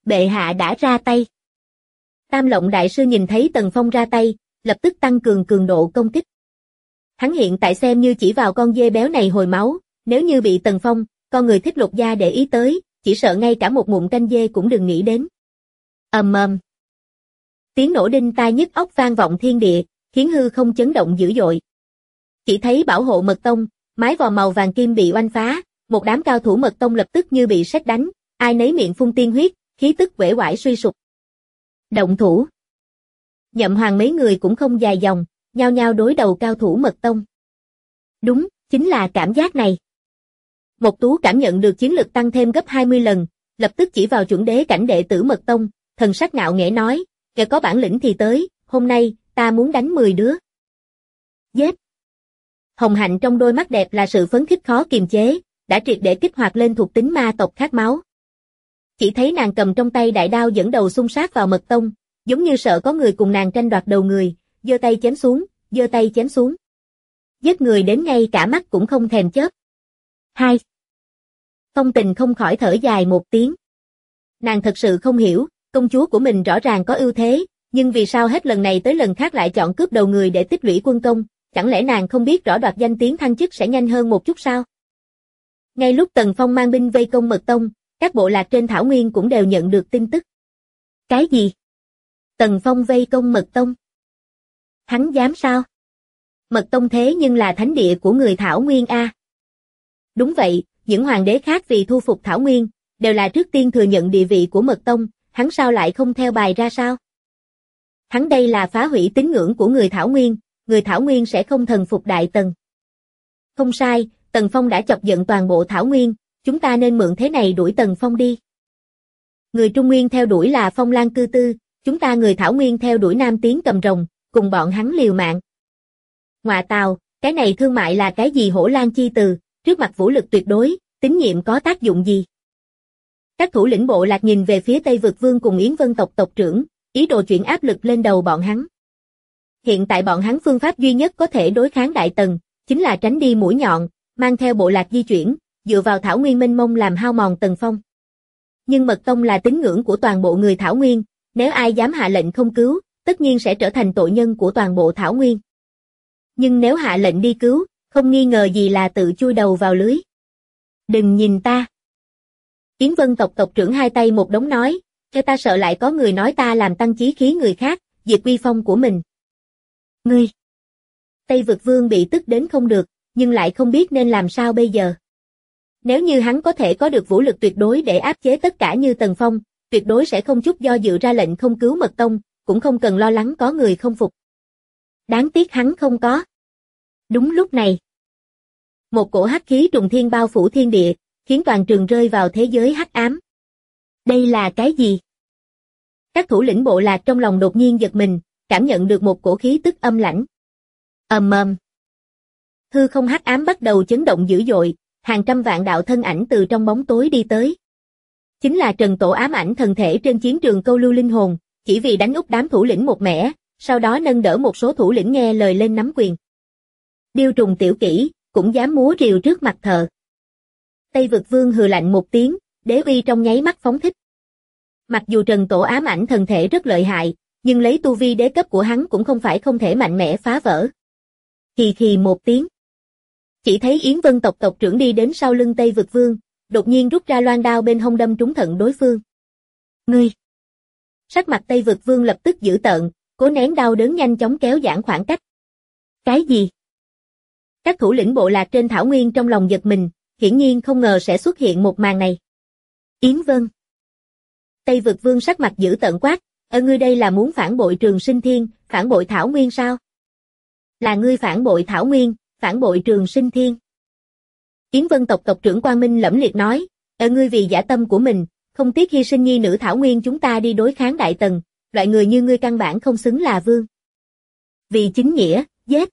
Bệ hạ đã ra tay. Tam Lộng đại sư nhìn thấy Tần Phong ra tay, lập tức tăng cường cường độ công kích. Hắn hiện tại xem như chỉ vào con dê béo này hồi máu, nếu như bị Tần Phong, con người thích lột da để ý tới, chỉ sợ ngay cả một ngụm canh dê cũng đừng nghĩ đến. Ầm ầm. Tiếng nổ đinh tai nhức óc vang vọng thiên địa, khiến hư không chấn động dữ dội. Chỉ thấy bảo hộ mật tông, mái vòm màu vàng kim bị oanh phá, một đám cao thủ mật tông lập tức như bị sét đánh, ai nấy miệng phun tiên huyết, khí tức uể oải suy sụp. Động thủ. Nhậm Hoàng mấy người cũng không dài dòng, nhao nhao đối đầu cao thủ mật tông. Đúng, chính là cảm giác này. Mộc Tú cảm nhận được chiến lực tăng thêm gấp 20 lần, lập tức chỉ vào chuẩn đế cảnh đệ tử mật tông, thần sắc ngạo nghễ nói, kẻ có bản lĩnh thì tới, hôm nay, ta muốn đánh 10 đứa. Giết! Hồng Hạnh trong đôi mắt đẹp là sự phấn khích khó kiềm chế, đã triệt để kích hoạt lên thuộc tính ma tộc khát máu. Chỉ thấy nàng cầm trong tay đại đao dẫn đầu xung sát vào mật tông, giống như sợ có người cùng nàng tranh đoạt đầu người, giơ tay chém xuống, giơ tay chém xuống. Giết người đến ngay cả mắt cũng không thèm chớp. 2. Phong Tình không khỏi thở dài một tiếng. Nàng thật sự không hiểu, công chúa của mình rõ ràng có ưu thế, nhưng vì sao hết lần này tới lần khác lại chọn cướp đầu người để tích lũy quân công, chẳng lẽ nàng không biết rõ đoạt danh tiếng thăng chức sẽ nhanh hơn một chút sao? Ngay lúc Tần Phong mang binh vây công mật tông, các bộ lạc trên thảo nguyên cũng đều nhận được tin tức. Cái gì? Tần Phong vây công mật tông? Hắn dám sao? Mật tông thế nhưng là thánh địa của người thảo nguyên a. Đúng vậy, những hoàng đế khác vì thu phục thảo nguyên, đều là trước tiên thừa nhận địa vị của mật tông, hắn sao lại không theo bài ra sao? Hắn đây là phá hủy tín ngưỡng của người thảo nguyên sẽ không thần phục Đại Tần. Không sai, Tần Phong đã chọc giận toàn bộ thảo nguyên, chúng ta nên mượn thế này đuổi Tần Phong đi. Người Trung Nguyên theo đuổi là Phong Lan Cư Tư, chúng ta người thảo nguyên theo đuổi Nam Tiến Cầm Rồng, cùng bọn hắn liều mạng. Ngoạ tào, cái này thương mại là cái gì hổ lan chi từ, trước mặt vũ lực tuyệt đối, tín nhiệm có tác dụng gì? Các thủ lĩnh bộ lạc nhìn về phía Tây Vực Vương cùng Yến Vân tộc tộc trưởng, ý đồ chuyển áp lực lên đầu bọn hắn. Hiện tại bọn hắn phương pháp duy nhất có thể đối kháng Đại Tần, chính là tránh đi mũi nhọn, mang theo bộ lạc di chuyển, dựa vào thảo nguyên mênh mông làm hao mòn Tần Phong. Nhưng mật tông là tín ngưỡng của toàn bộ người thảo nguyên, nếu ai dám hạ lệnh không cứu, tất nhiên sẽ trở thành tội nhân của toàn bộ thảo nguyên. Nhưng nếu hạ lệnh đi cứu, không nghi ngờ gì là tự chui đầu vào lưới. Đừng nhìn ta. Yến Vân tộc tộc trưởng hai tay một đống nói, cho ta sợ lại có người nói ta làm tăng chí khí người khác, diệt uy phong của mình. Ngươi! Tây Vực Vương bị tức đến không được, nhưng lại không biết nên làm sao bây giờ. Nếu như hắn có thể có được vũ lực tuyệt đối để áp chế tất cả như Tần Phong, tuyệt đối sẽ không chút do dự ra lệnh không cứu mật tông, cũng không cần lo lắng có người không phục. Đáng tiếc hắn không có. Đúng lúc này, một cổ hắc khí trùng thiên bao phủ thiên địa, khiến toàn trường rơi vào thế giới hắc ám. Đây là cái gì? Các thủ lĩnh bộ lạc trong lòng đột nhiên giật mình, cảm nhận được một cổ khí tức âm lãnh. Ầm ầm. Hư không hắc ám bắt đầu chấn động dữ dội, hàng trăm vạn đạo thân ảnh từ trong bóng tối đi tới. Chính là Trần Tổ ám ảnh thần thể trên chiến trường câu lưu linh hồn, chỉ vì đánh úp đám thủ lĩnh một mẻ, sau đó nâng đỡ một số thủ lĩnh nghe lời lên nắm quyền. Điêu trùng tiểu kỹ, cũng dám múa rìu trước mặt thợ. Tây Vực Vương hừ lạnh một tiếng, đế uy trong nháy mắt phóng thích. Mặc dù Trần Tổ ám ảnh thần thể rất lợi hại, nhưng lấy tu vi đế cấp của hắn cũng không phải không thể mạnh mẽ phá vỡ. Khì khì một tiếng. Chỉ thấy Yến Vân tộc tộc trưởng đi đến sau lưng Tây Vực Vương, đột nhiên rút ra loan đao bên hông đâm trúng thận đối phương. Ngươi! Sắc mặt Tây Vực Vương lập tức dữ tợn, cố nén đau đớn nhanh chóng kéo giãn khoảng cách. Cái gì? Các thủ lĩnh bộ lạc trên thảo nguyên trong lòng giật mình, hiển nhiên không ngờ sẽ xuất hiện một màn này. Yến Vân! Tây Vực Vương sắc mặt dữ tợn quát, ngươi đây là muốn phản bội Trường Sinh Thiên, phản bội thảo nguyên sao? Là ngươi phản bội thảo nguyên, phản bội Trường Sinh Thiên. Yến Vân tộc tộc trưởng Quang Minh lẫm liệt nói, ngươi vì dã tâm của mình, không tiếc hy sinh nhi nữ thảo nguyên chúng ta đi đối kháng Đại Tần, loại người như ngươi căn bản không xứng là vương. Vì chính nghĩa, giết.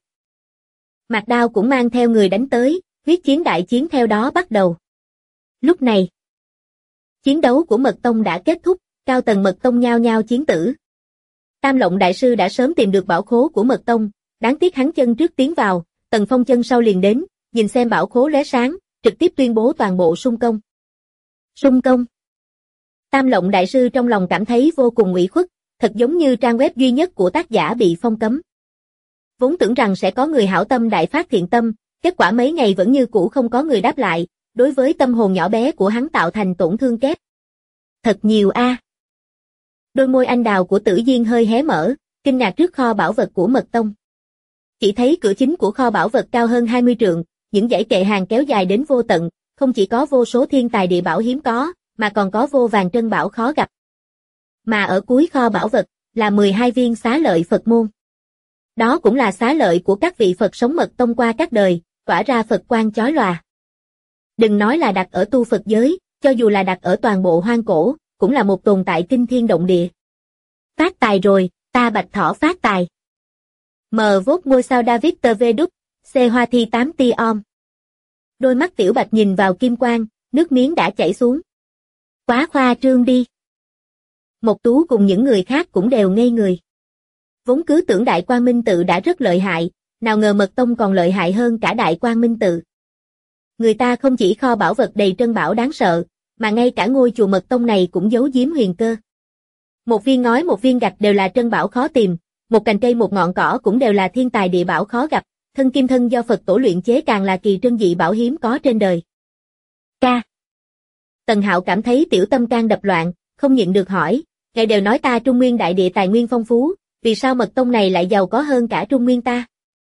Mạc Đao cũng mang theo người đánh tới, huyết chiến đại chiến theo đó bắt đầu. Lúc này, chiến đấu của Mật Tông đã kết thúc, cao tầng Mật Tông nhao nhao chiến tử. Tam Lộng đại sư đã sớm tìm được bảo khố của Mật Tông, đáng tiếc hắn chân trước tiến vào, Tần Phong chân sau liền đến, nhìn xem bảo khố lóe sáng, trực tiếp tuyên bố toàn bộ xung công. Xung công. Tam Lộng đại sư trong lòng cảm thấy vô cùng ủy khuất, thật giống như trang web duy nhất của tác giả bị phong cấm. Vốn tưởng rằng sẽ có người hảo tâm đại phát thiện tâm, kết quả mấy ngày vẫn như cũ không có người đáp lại, đối với tâm hồn nhỏ bé của hắn tạo thành tổn thương kép. Thật nhiều a. Đôi môi anh đào của Tử Diên hơi hé mở, kinh ngạc trước kho bảo vật của Mật Tông. Chỉ thấy cửa chính của kho bảo vật cao hơn 20 trượng, những dãy kệ hàng kéo dài đến vô tận, không chỉ có vô số thiên tài địa bảo hiếm có, mà còn có vô vàn trân bảo khó gặp. Mà ở cuối kho bảo vật là 12 viên xá lợi Phật môn. Đó cũng là xá lợi của các vị Phật sống Mật Tông qua các đời, tỏa ra Phật quang chói lòa. Đừng nói là đặt ở tu Phật giới, cho dù là đặt ở toàn bộ hoang cổ, cũng là một tồn tại kinh thiên động địa. Phát tài rồi, ta Bạch Thỏ phát tài. Mờ vốt ngôi sao David TV đúc, C hoa thi 8 ti om. Đôi mắt Tiểu Bạch nhìn vào kim quang, nước miếng đã chảy xuống. Quá khoa trương đi. Mộc Tú cùng những người khác cũng đều ngây người. Vốn cứ tưởng Đại Quang Minh Tự đã rất lợi hại, nào ngờ Mật Tông còn lợi hại hơn cả Đại Quang Minh Tự. Người ta không chỉ kho bảo vật đầy trân bảo đáng sợ, mà ngay cả ngôi chùa Mật Tông này cũng giấu giếm huyền cơ. Một viên ngói một viên gạch đều là trân bảo khó tìm, một cành cây một ngọn cỏ cũng đều là thiên tài địa bảo khó gặp, thân kim thân do Phật tổ luyện chế càng là kỳ trân dị bảo hiếm có trên đời. Ca. Tần Hạo cảm thấy tiểu tâm can đập loạn, không nhịn được hỏi, ngài đều nói ta Trung Nguyên đại địa tài nguyên phong phú, vì sao Mật Tông này lại giàu có hơn cả Trung Nguyên ta?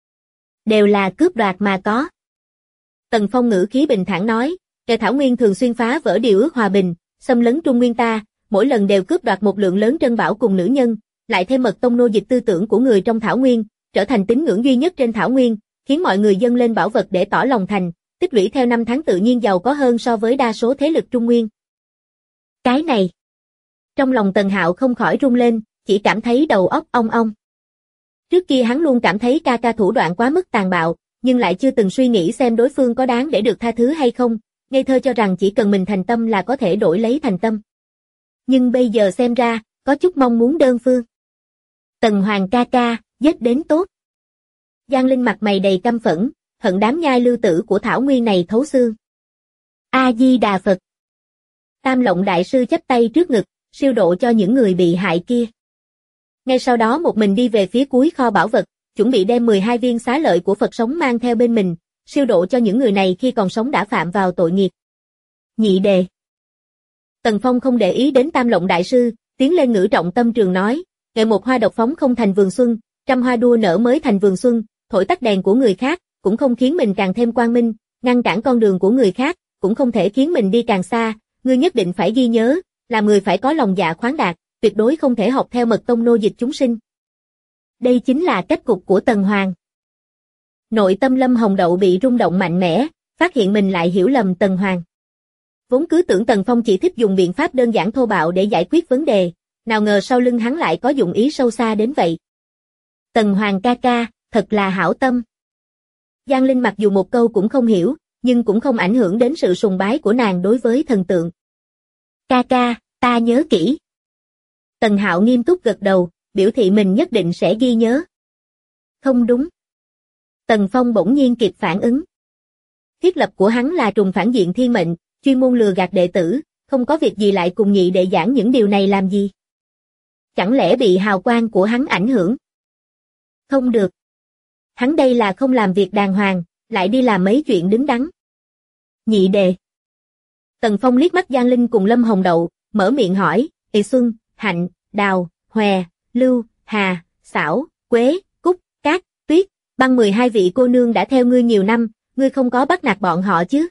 Đều là cướp đoạt mà có. Tần Phong ngữ khí bình thản nói, kẻ Thảo Nguyên thường xuyên phá vỡ điều ước hòa bình, xâm lấn Trung Nguyên ta, mỗi lần đều cướp đoạt một lượng lớn trân bảo cùng nữ nhân, lại thêm Mật Tông nô dịch tư tưởng của người trong Thảo Nguyên, trở thành tín ngưỡng duy nhất trên Thảo Nguyên, khiến mọi người dâng lên bảo vật để tỏ lòng thành, tích lũy theo năm tháng tự nhiên giàu có hơn so với đa số thế lực Trung Nguyên. Cái này, trong lòng Tần Hạo không khỏi rung lên, chỉ cảm thấy đầu óc ong ong. Trước kia hắn luôn cảm thấy ca ca thủ đoạn quá mức tàn bạo, nhưng lại chưa từng suy nghĩ xem đối phương có đáng để được tha thứ hay không, ngây thơ cho rằng chỉ cần mình thành tâm là có thể đổi lấy thành tâm. Nhưng bây giờ xem ra, có chút mong muốn đơn phương. Tần Hoàng ca ca, giết đến tốt. Giang Linh mặt mày đầy căm phẫn, hận đám nhai lưu tử của Thảo Nguyên này thấu xương. A-di-đà Phật. Tam Lộng đại sư chắp tay trước ngực, siêu độ cho những người bị hại kia. Ngay sau đó một mình đi về phía cuối kho bảo vật, chuẩn bị đem 12 viên xá lợi của Phật sống mang theo bên mình, siêu độ cho những người này khi còn sống đã phạm vào tội nghiệp. Nhị đề. Tần Phong không để ý đến Tam Lộng đại sư, tiến lên ngữ trọng tâm trường nói, ngày một hoa độc phóng không thành vườn xuân, trăm hoa đua nở mới thành vườn xuân, thổi tắt đèn của người khác, cũng không khiến mình càng thêm quang minh, ngăn cản con đường của người khác, cũng không thể khiến mình đi càng xa, ngươi nhất định phải ghi nhớ, làm người phải có lòng dạ khoáng đạt, tuyệt đối không thể học theo Mật Tông nô dịch chúng sinh. Đây chính là kết cục của Tần Hoàng. Nội tâm Lâm Hồng Đậu bị rung động mạnh mẽ, phát hiện mình lại hiểu lầm Tần Hoàng. Vốn cứ tưởng Tần Phong chỉ thích dùng biện pháp đơn giản thô bạo để giải quyết vấn đề, nào ngờ sau lưng hắn lại có dụng ý sâu xa đến vậy. Tần Hoàng ca ca, thật là hảo tâm. Giang Linh mặc dù một câu cũng không hiểu, nhưng cũng không ảnh hưởng đến sự sùng bái của nàng đối với thần tượng. Ca ca, ta nhớ kỹ. Tần Hạo nghiêm túc gật đầu, biểu thị mình nhất định sẽ ghi nhớ. Không đúng. Tần Phong bỗng nhiên kịp phản ứng. Thiết lập của hắn là trùng phản diện thiên mệnh, chuyên môn lừa gạt đệ tử, không có việc gì lại cùng nhị đệ giảng những điều này làm gì? Chẳng lẽ bị hào quang của hắn ảnh hưởng? Không được. Hắn đây là không làm việc đàng hoàng, lại đi làm mấy chuyện đứng đắn. Nhị đệ. Tần Phong liếc mắt Giang Linh cùng Lâm Hồng Đậu, mở miệng hỏi, Ê Xuân, Hạnh, Đào, Hòe, Lưu, Hà, Xảo, Quế, Cúc, Cát, Tuyết, Băng 12 vị cô nương đã theo ngươi nhiều năm, ngươi không có bắt nạt bọn họ chứ?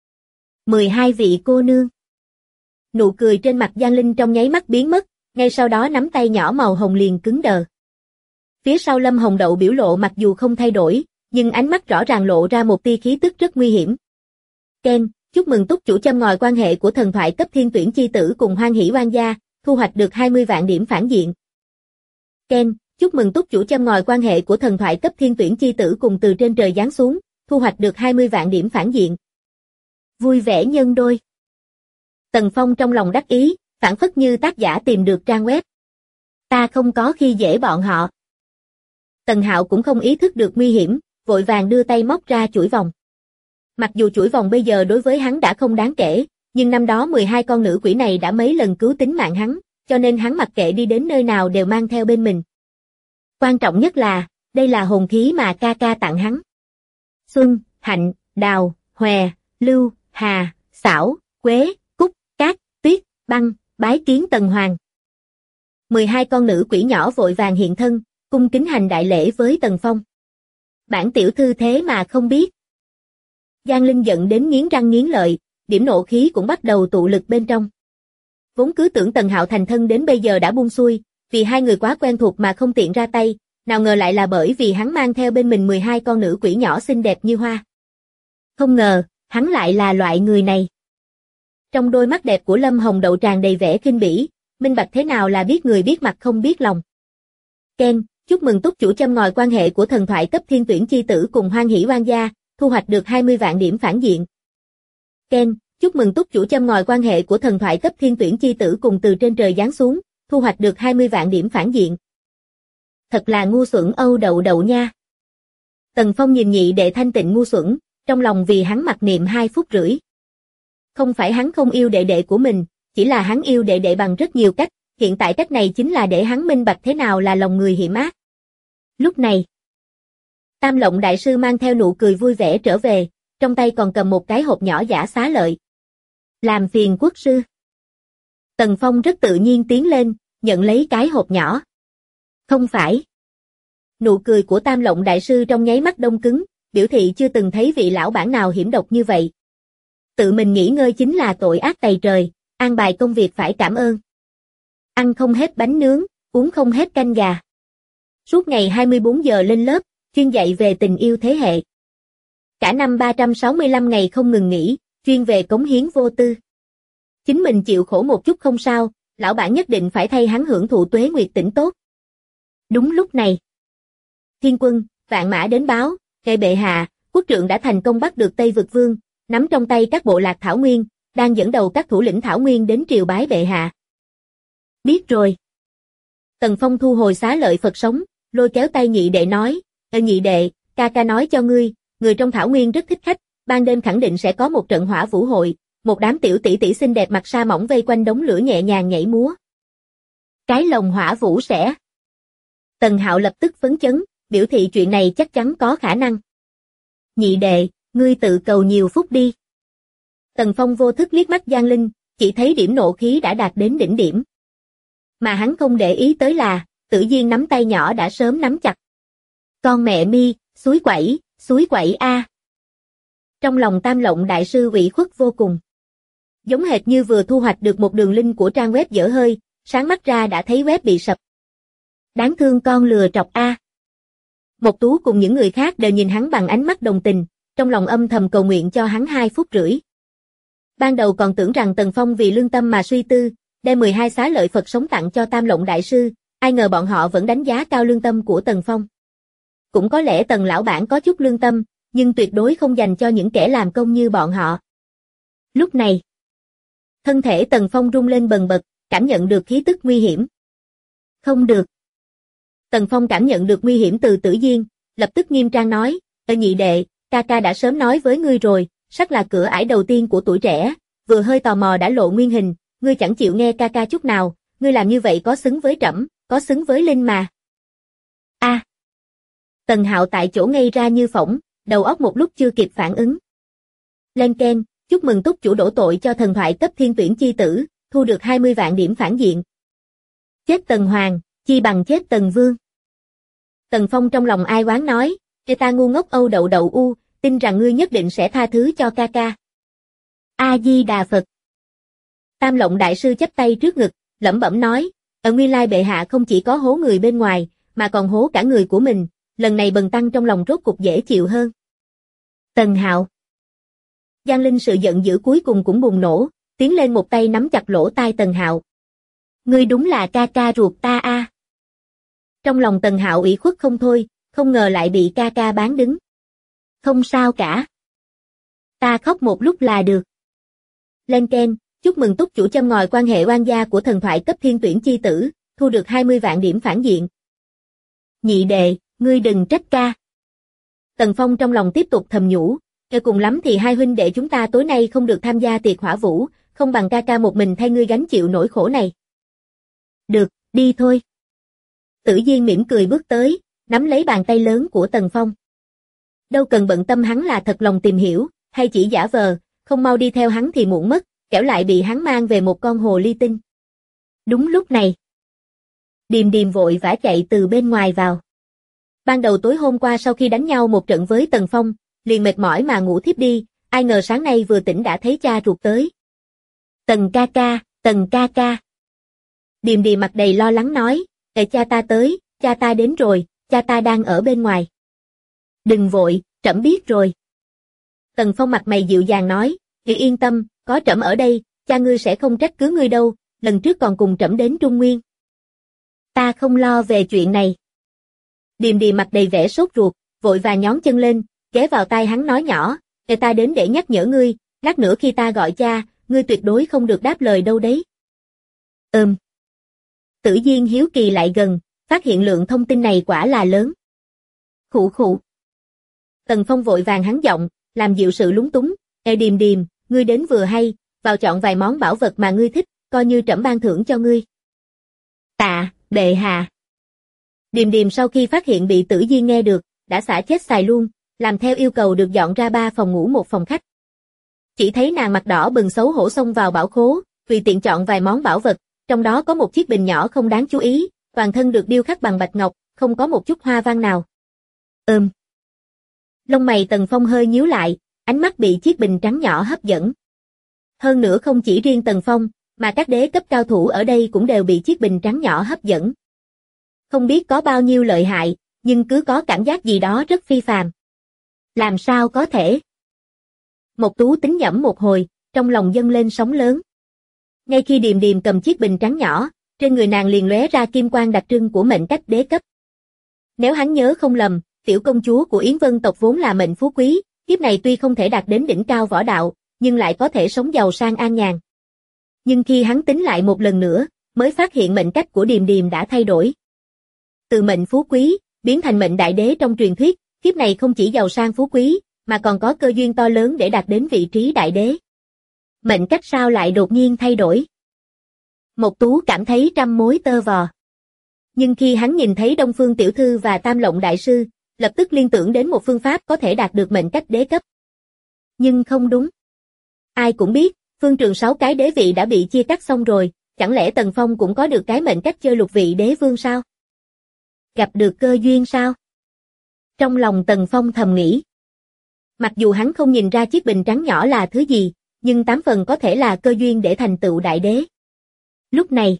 12 vị cô nương. Nụ cười trên mặt Giang Linh trong nháy mắt biến mất, ngay sau đó nắm tay nhỏ màu hồng liền cứng đờ. Phía sau Lâm Hồng Đậu biểu lộ mặc dù không thay đổi, nhưng ánh mắt rõ ràng lộ ra một tia khí tức rất nguy hiểm. Ken, chúc mừng túc chủ châm ngòi quan hệ của thần thoại cấp thiên tuyển chi tử cùng Hoan Hỷ Oan gia, thu hoạch được 20 vạn điểm phản diện. Ken, chúc mừng túc chủ châm ngòi quan hệ của thần thoại cấp thiên tuyển chi tử cùng từ trên trời giáng xuống, thu hoạch được 20 vạn điểm phản diện. Vui vẻ nhân đôi. Tần Phong trong lòng đắc ý, phảng phất như tác giả tìm được trang web. Ta không có khi dễ bọn họ. Tần Hạo cũng không ý thức được nguy hiểm, vội vàng đưa tay móc ra chuỗi vòng. Mặc dù chuỗi vòng bây giờ đối với hắn đã không đáng kể, nhưng năm đó 12 con nữ quỷ này đã mấy lần cứu tính mạng hắn, cho nên hắn mặc kệ đi đến nơi nào đều mang theo bên mình. Quan trọng nhất là, đây là hồn khí mà ca ca tặng hắn. Xuân, Hạnh, Đào, Hòe, Lưu, Hà, Xảo, Quế, Cúc, Cát, Tuyết, Băng, bái kiến Tần Hoàng. 12 con nữ quỷ nhỏ vội vàng hiện thân, cung kính hành đại lễ với Tần Phong. Bản tiểu thư thế mà không biết. Giang Linh giận đến nghiến răng nghiến lợi, điểm nộ khí cũng bắt đầu tụ lực bên trong. Vốn cứ tưởng Tần Hạo thành thân đến bây giờ đã buông xuôi, vì hai người quá quen thuộc mà không tiện ra tay, nào ngờ lại là bởi vì hắn mang theo bên mình 12 con nữ quỷ nhỏ xinh đẹp như hoa. Không ngờ, hắn lại là loại người này. Trong đôi mắt đẹp của Lâm Hồng Đậu tràn đầy vẻ khinh bỉ, minh bạch thế nào là biết người biết mặt không biết lòng. Ken, chúc mừng túc chủ châm ngòi quan hệ của thần thoại cấp thiên tuyển chi tử cùng Hoan Hỷ Oan gia, thu hoạch được 20 vạn điểm phản diện. Ken, chúc mừng túc chủ châm ngòi quan hệ của thần thoại cấp thiên tuyển chi tử cùng từ trên trời giáng xuống, thu hoạch được 20 vạn điểm phản diện. Thật là ngu xuẩn Âu Đậu Đậu nha. Tần Phong nhìn nhị đệ thanh tịnh ngu xuẩn, trong lòng vì hắn mặc niệm 2 phút rưỡi. Không phải hắn không yêu đệ đệ của mình, chỉ là hắn yêu đệ đệ bằng rất nhiều cách, hiện tại cách này chính là để hắn minh bạch thế nào là lòng người hiểm ác. Lúc này, Tam Lộng đại sư mang theo nụ cười vui vẻ trở về, trong tay còn cầm một cái hộp nhỏ giả xá lợi. Làm phiền quốc sư. Tần Phong rất tự nhiên tiến lên, nhận lấy cái hộp nhỏ. Không phải. Nụ cười của Tam Lộng đại sư trong nháy mắt đông cứng, biểu thị chưa từng thấy vị lão bản nào hiểm độc như vậy. Tự mình nghỉ ngơi chính là tội ác tày trời, an bài công việc phải cảm ơn. Ăn không hết bánh nướng, uống không hết canh gà. Suốt ngày 24 giờ lên lớp, chuyên dạy về tình yêu thế hệ. Cả năm 365 ngày không ngừng nghỉ, chuyên về cống hiến vô tư. Chính mình chịu khổ một chút không sao, lão bản nhất định phải thay hắn hưởng thụ tuế nguyệt tỉnh tốt. Đúng lúc này, Thiên quân, vạn mã đến báo, ngài bệ hạ, quốc trượng đã thành công bắt được Tây Vực Vương, nắm trong tay các bộ lạc Thảo Nguyên, đang dẫn đầu các thủ lĩnh Thảo Nguyên đến triều bái bệ hạ. Biết rồi. Tần Phong thu hồi xá lợi Phật sống, lôi kéo tay nhị đệ nói, nhị đệ, ca ca nói cho ngươi, người trong Thảo Nguyên rất thích khách, ban đêm khẳng định sẽ có một trận hỏa vũ hội, một đám tiểu tỷ tỷ xinh đẹp mặc sa mỏng vây quanh đống lửa nhẹ nhàng nhảy múa. Cái lồng hỏa vũ sẽ. Tần Hạo lập tức phấn chấn, biểu thị chuyện này chắc chắn có khả năng. Nhị đệ, ngươi tự cầu nhiều phúc đi. Tần Phong vô thức liếc mắt Giang Linh, chỉ thấy điểm nộ khí đã đạt đến đỉnh điểm. Mà hắn không để ý tới là, Tử Duyên nắm tay nhỏ đã sớm nắm chặt. Con mẹ mi, suối quẩy a. Trong lòng Tam Lộng đại sư ủy khuất vô cùng. Giống hệt như vừa thu hoạch được một đường link của trang web dở hơi, sáng mắt ra đã thấy web bị sập. Đáng thương con lừa trọc a. Mộc Tú cùng những người khác đều nhìn hắn bằng ánh mắt đồng tình, trong lòng âm thầm cầu nguyện cho hắn 2 phút rưỡi. Ban đầu còn tưởng rằng Tần Phong vì lương tâm mà suy tư, đem 12 xá lợi Phật sống tặng cho Tam Lộng đại sư, ai ngờ bọn họ vẫn đánh giá cao lương tâm của Tần Phong. Cũng có lẽ Tần lão bản có chút lương tâm, nhưng tuyệt đối không dành cho những kẻ làm công như bọn họ. Lúc này, thân thể Tần Phong rung lên bần bật, cảm nhận được khí tức nguy hiểm. Không được. Tần Phong cảm nhận được nguy hiểm từ Tử Duyên, lập tức nghiêm trang nói, nhị đệ, ca ca đã sớm nói với ngươi rồi, sắc là cửa ải đầu tiên của tuổi trẻ, vừa hơi tò mò đã lộ nguyên hình, ngươi chẳng chịu nghe ca ca chút nào, ngươi làm như vậy có xứng với trẫm, có xứng với Linh mà. A. Tần Hạo tại chỗ ngây ra như phỗng, đầu óc một lúc chưa kịp phản ứng. Lên Ken, chúc mừng túc chủ đổ tội cho thần thoại cấp thiên tuyển chi tử, thu được 20 vạn điểm phản diện. Chết Tần Hoàng, chi bằng chết Tần Vương. Tần Phong trong lòng ai oán nói, ta ngu ngốc Âu Đậu Đậu u, tin rằng ngươi nhất định sẽ tha thứ cho ca ca. A-di-đà Phật. Tam Lộng đại sư chắp tay trước ngực, lẩm bẩm nói, ở nguyên lai bệ hạ không chỉ có hố người bên ngoài, mà còn hố cả người của mình, lần này bần tăng trong lòng rốt cục dễ chịu hơn. Tần Hạo. Giang Linh sự giận dữ cuối cùng cũng bùng nổ, tiến lên một tay nắm chặt lỗ tai Tần Hạo. Ngươi đúng là ca ca ruột ta a. Trong lòng Tần Hạo ủy khuất không thôi, không ngờ lại bị ca ca bán đứng. Không sao cả. Ta khóc một lúc là được. Lên Ken, chúc mừng túc chủ châm ngòi quan hệ oan gia của thần thoại cấp thiên tuyển chi tử, thu được 20 vạn điểm phản diện. Nhị đệ, ngươi đừng trách ca. Tần Phong trong lòng tiếp tục thầm nhủ, cùng lắm thì hai huynh đệ chúng ta tối nay không được tham gia tiệc hỏa vũ, không bằng ca ca một mình thay ngươi gánh chịu nỗi khổ này. Được, đi thôi. Tử Diên mỉm cười bước tới, nắm lấy bàn tay lớn của Tần Phong. Đâu cần bận tâm hắn là thật lòng tìm hiểu, hay chỉ giả vờ, không mau đi theo hắn thì muộn mất, kẻo lại bị hắn mang về một con hồ ly tinh. Đúng lúc này, Điềm Điềm vội vã chạy từ bên ngoài vào. Ban đầu tối hôm qua sau khi đánh nhau một trận với Tần Phong, liền mệt mỏi mà ngủ thiếp đi, ai ngờ sáng nay vừa tỉnh đã thấy cha ruột tới. Tần ca ca, Tần ca ca. Điềm Điềm mặt đầy lo lắng nói, cha ta tới, cha ta đến rồi, cha ta đang ở bên ngoài. Đừng vội, trẫm biết rồi. Tần Phong mặt mày dịu dàng nói, yên tâm, có trẫm ở đây, cha ngươi sẽ không trách cứ ngươi đâu, lần trước còn cùng trẫm đến Trung Nguyên. Ta không lo về chuyện này. Điềm Điềm mặt đầy vẻ sốt ruột, vội vàng nhón chân lên, ghé vào tai hắn nói nhỏ, ta đến để nhắc nhở ngươi, lát nữa khi ta gọi cha, ngươi tuyệt đối không được đáp lời đâu đấy. Tử Diên hiếu kỳ lại gần, phát hiện lượng thông tin này quả là lớn. Khụ khụ. Tần Phong vội vàng hắn giọng, làm dịu sự lúng túng, Điềm Điềm, ngươi đến vừa hay, vào chọn vài món bảo vật mà ngươi thích, coi như trẫm ban thưởng cho ngươi. Tạ, bệ hạ. Điềm Điềm sau khi phát hiện bị Tử Diên nghe được, đã xả chết xài luôn, làm theo yêu cầu được dọn ra 3 phòng ngủ một phòng khách. Chỉ thấy nàng mặt đỏ bừng xấu hổ xông vào bảo khố, tùy tiện chọn vài món bảo vật, trong đó có một chiếc bình nhỏ không đáng chú ý, toàn thân được điêu khắc bằng bạch ngọc, không có một chút hoa văn nào. Lông mày Tần Phong hơi nhíu lại, ánh mắt bị chiếc bình trắng nhỏ hấp dẫn. Hơn nữa không chỉ riêng Tần Phong, mà các đế cấp cao thủ ở đây cũng đều bị chiếc bình trắng nhỏ hấp dẫn. Không biết có bao nhiêu lợi hại, nhưng cứ có cảm giác gì đó rất phi phàm. Làm sao có thể? Mộc Tú tính nhẩm một hồi, trong lòng dâng lên sóng lớn. Ngay khi Điềm Điềm cầm chiếc bình trắng nhỏ, trên người nàng liền lóe ra kim quang đặc trưng của mệnh cách đế cấp. Nếu hắn nhớ không lầm, tiểu công chúa của Yến Vân tộc vốn là mệnh phú quý, kiếp này tuy không thể đạt đến đỉnh cao võ đạo, nhưng lại có thể sống giàu sang an nhàn. Nhưng khi hắn tính lại một lần nữa, mới phát hiện mệnh cách của Điềm Điềm đã thay đổi. Từ mệnh phú quý, biến thành mệnh đại đế trong truyền thuyết, kiếp này không chỉ giàu sang phú quý, mà còn có cơ duyên to lớn để đạt đến vị trí đại đế. Mệnh cách sao lại đột nhiên thay đổi? Mộc Tú cảm thấy trăm mối tơ vò. Nhưng khi hắn nhìn thấy Đông Phương tiểu thư và Tam Lộng đại sư, lập tức liên tưởng đến một phương pháp có thể đạt được mệnh cách đế cấp. Nhưng không đúng. Ai cũng biết, phương trường 6 cái đế vị đã bị chia cắt xong rồi, chẳng lẽ Tần Phong cũng có được cái mệnh cách chơi lục vị đế vương sao? Gặp được cơ duyên sao? Trong lòng Tần Phong thầm nghĩ. Mặc dù hắn không nhìn ra chiếc bình trắng nhỏ là thứ gì, nhưng 8 phần có thể là cơ duyên để thành tựu đại đế. Lúc này,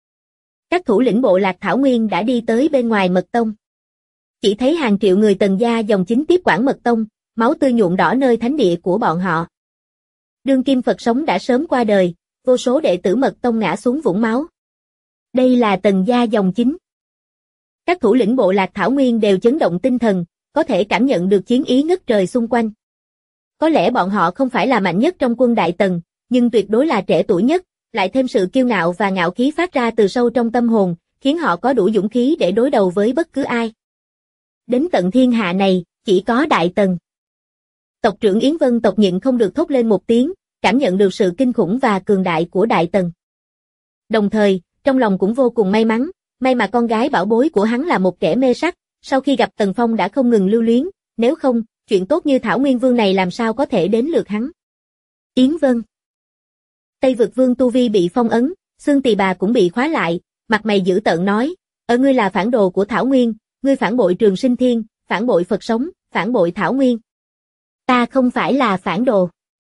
các thủ lĩnh bộ lạc Thảo Nguyên đã đi tới bên ngoài Mật Tông. Chỉ thấy hàng triệu người Tần gia dòng chính tiếp quản Mật Tông, máu tươi nhuộm đỏ nơi thánh địa của bọn họ. Đương kim Phật sống đã sớm qua đời, vô số đệ tử Mật Tông ngã xuống vũng máu. Đây là Tần gia dòng chính. Các thủ lĩnh bộ lạc Thảo Nguyên đều chấn động tinh thần, có thể cảm nhận được chiến ý ngất trời xung quanh. Có lẽ bọn họ không phải là mạnh nhất trong quân Đại Tần, nhưng tuyệt đối là trẻ tuổi nhất, lại thêm sự kiêu ngạo và ngạo khí phát ra từ sâu trong tâm hồn, khiến họ có đủ dũng khí để đối đầu với bất cứ ai. Đến tận thiên hạ này, chỉ có Đại Tần. Tộc trưởng Yến Vân tộc nhịn không được thốt lên một tiếng, cảm nhận được sự kinh khủng và cường đại của Đại Tần. Đồng thời, trong lòng cũng vô cùng may mắn, may mà con gái bảo bối của hắn là một kẻ mê sắc, sau khi gặp Tần Phong đã không ngừng lưu luyến, nếu không, chuyện tốt như Thảo Nguyên Vương này làm sao có thể đến lượt hắn. Yến Vân. Tây Vực Vương tu vi bị phong ấn, xương tỳ bà cũng bị khóa lại, mặt mày dữ tợn nói, ngươi là phản đồ của Thảo Nguyên, ngươi phản bội Trường Sinh Thiên, phản bội Phật sống, phản bội Thảo Nguyên. Ta không phải là phản đồ.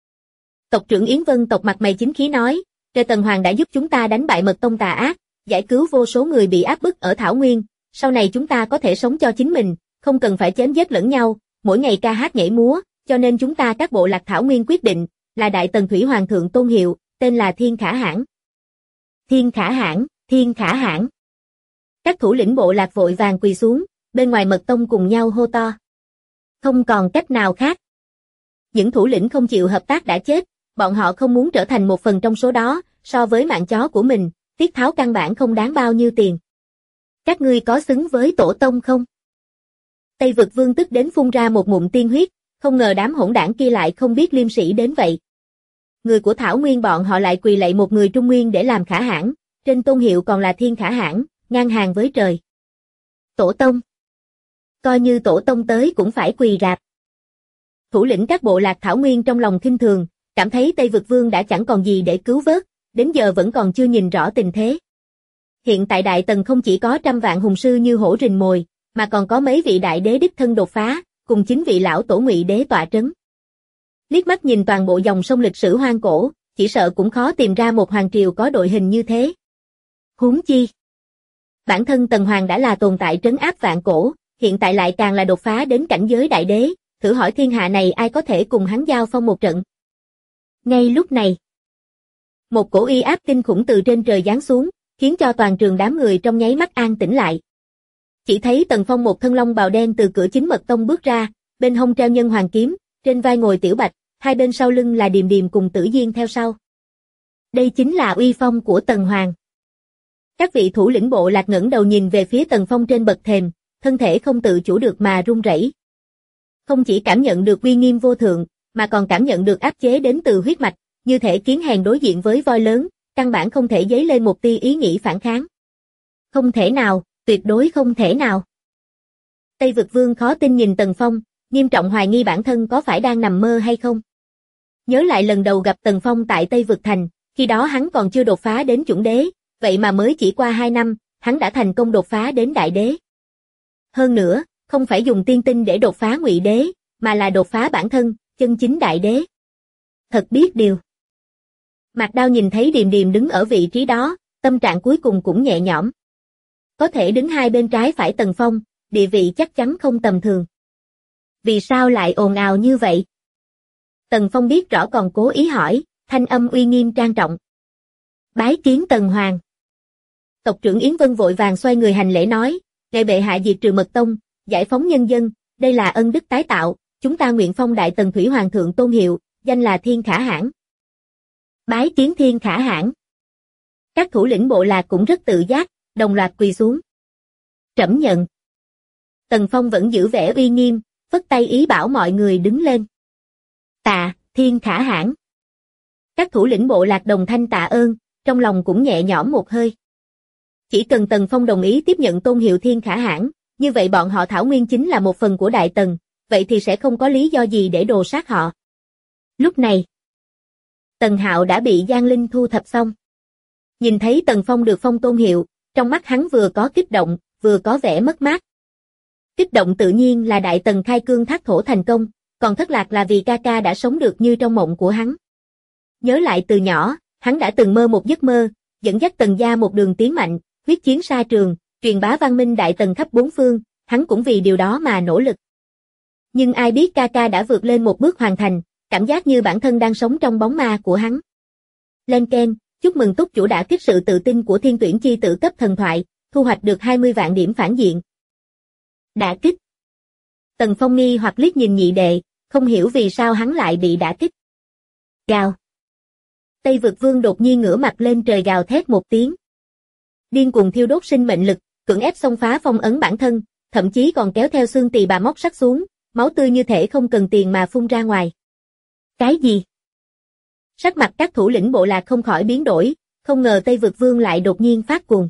Tộc trưởng Yến Vân tộc mặt mày chính khí nói, Tần Hoàng đã giúp chúng ta đánh bại Mật Tông tà ác, giải cứu vô số người bị áp bức ở Thảo Nguyên, sau này chúng ta có thể sống cho chính mình, không cần phải chém giết lẫn nhau, mỗi ngày ca hát nhảy múa, cho nên chúng ta các bộ lạc Thảo Nguyên quyết định, là Đại Tần Thủy Hoàng thượng tôn hiệu, tên là Thiên Khả Hãn. Thiên Khả Hãn, Thiên Khả Hãn. Các thủ lĩnh bộ lạc vội vàng quỳ xuống, bên ngoài Mật Tông cùng nhau hô to. Không còn cách nào khác. Những thủ lĩnh không chịu hợp tác đã chết, bọn họ không muốn trở thành một phần trong số đó, so với mạng chó của mình, Tiết Tháo căn bản không đáng bao nhiêu tiền. Các ngươi có xứng với tổ tông không? Tây Vực Vương tức đến phun ra một ngụm tiên huyết, không ngờ đám hỗn đảng kia lại không biết liêm sĩ đến vậy. người của Thảo Nguyên bọn họ lại quỳ lạy một người Trung Nguyên để làm Khả Hãn, trên tôn hiệu còn là Thiên Khả Hãn, ngang hàng với trời. Tổ tông. Coi như tổ tông tới cũng phải quỳ rạp. Thủ lĩnh các bộ lạc Thảo Nguyên trong lòng khinh thường, cảm thấy Tây Vực Vương đã chẳng còn gì để cứu vớt, đến giờ vẫn còn chưa nhìn rõ tình thế. Hiện tại Đại Tần không chỉ có trăm vạn hùng sư như hổ rình mồi, mà còn có mấy vị đại đế đích thân đột phá, cùng 9 vị lão tổ Ngụy đế tọa trấn. Liếc mắt nhìn toàn bộ dòng sông lịch sử hoang cổ, chỉ sợ cũng khó tìm ra một hoàng triều có đội hình như thế. Huống chi, bản thân Tần Hoàng đã là tồn tại trấn áp vạn cổ, hiện tại lại càng là đột phá đến cảnh giới đại đế, thử hỏi thiên hạ này ai có thể cùng hắn giao phong một trận. Ngay lúc này, một cổ uy áp kinh khủng từ trên trời giáng xuống, khiến cho toàn trường đám người trong nháy mắt an tĩnh lại. Chỉ thấy Tần Phong một thân long bào đen từ cửa Chính Mật Tông bước ra, bên hông treo nhân hoàng kiếm, trên vai ngồi Tiểu Bạch, hai bên sau lưng là Điềm Điềm cùng Tử Diên theo sau. Đây chính là uy phong của Tần Hoàng. Các vị thủ lĩnh bộ lạc ngẩng đầu nhìn về phía Tần Phong trên bậc thềm, thân thể không tự chủ được mà run rẩy. Không chỉ cảm nhận được uy nghiêm vô thượng, mà còn cảm nhận được áp chế đến từ huyết mạch, như thể kiến hèn đối diện với voi lớn, căn bản không thể dấy lên một tia ý nghĩ phản kháng. Không thể nào, tuyệt đối không thể nào. Tây Vực Vương khó tin nhìn Tần Phong, nghiêm trọng hoài nghi bản thân có phải đang nằm mơ hay không. Nhớ lại lần đầu gặp Tần Phong tại Tây Vực Thành, khi đó hắn còn chưa đột phá đến chuẩn đế, vậy mà mới chỉ qua 2 năm, hắn đã thành công đột phá đến đại đế. Hơn nữa, không phải dùng tiên tinh để đột phá Ngụy đế, mà là đột phá bản thân, chân chính đại đế. Thật biết điều. Mạc Đao nhìn thấy Điềm Điềm đứng ở vị trí đó, tâm trạng cuối cùng cũng nhẹ nhõm. Có thể đứng hai bên trái phải Tần Phong, địa vị chắc chắn không tầm thường. Vì sao lại ồn ào như vậy? Tần Phong biết rõ còn cố ý hỏi, thanh âm uy nghiêm trang trọng. Bái kiến Tần Hoàng. Tộc trưởng Yến Vân vội vàng xoay người hành lễ nói, ngài bệ hạ diệt trừ Mật Tông, giải phóng nhân dân, đây là ân đức tái tạo, chúng ta nguyện phong Đại Tần Thủy Hoàng thượng tôn hiệu, danh là Thiên Khả Hãn. Bái kiến Thiên Khả Hãn. Các thủ lĩnh bộ lạc cũng rất tự giác, đồng loạt quỳ xuống. Trẫm nhận. Tần Phong vẫn giữ vẻ uy nghiêm, phất tay ý bảo mọi người đứng lên. Tạ, Thiên Khả Hãn. Các thủ lĩnh bộ lạc đồng thanh tạ ơn, trong lòng cũng nhẹ nhõm một hơi. Chỉ cần Tần Phong đồng ý tiếp nhận tôn hiệu Thiên Khả Hãn, như vậy bọn họ Thảo Nguyên chính là một phần của Đại Tần, vậy thì sẽ không có lý do gì để đồ sát họ. Lúc này, Tần Hạo đã bị Giang Linh thu thập xong. Nhìn thấy Tần Phong được phong tôn hiệu, trong mắt hắn vừa có kích động, vừa có vẻ mất mát. Kích động tự nhiên là Đại Tần khai cương thác thổ thành công, còn thất lạc là vì ca ca đã sống được như trong mộng của hắn. Nhớ lại từ nhỏ, hắn đã từng mơ một giấc mơ, dẫn dắt Tần gia một đường tiến mạnh, huyết chiến xa trường, truyền bá văn minh Đại Tần khắp bốn phương, hắn cũng vì điều đó mà nỗ lực. Nhưng ai biết ca ca đã vượt lên một bước hoàn thành, cảm giác như bản thân đang sống trong bóng ma của hắn. Len keng, chúc mừng túc chủ đã kích sự tự tin của Thiên Tuyển chi tử cấp thần thoại, thu hoạch được 20 vạn điểm phản diện. Đả kích. Tần Phong nghi hoặc liếc nhìn nhị đệ, không hiểu vì sao hắn lại bị đả kích. Gào. Tây Vực Vương đột nhiên ngửa mặt lên trời gào thét một tiếng. Điên cuồng thiêu đốt sinh mệnh lực, cưỡng ép xông phá phong ấn bản thân, thậm chí còn kéo theo xương tỳ bà móc sắt xuống, máu tươi như thể không cần tiền mà phun ra ngoài. Cái gì? Sắc mặt các thủ lĩnh bộ lạc không khỏi biến đổi, không ngờ Tây Vực Vương lại đột nhiên phát cuồng.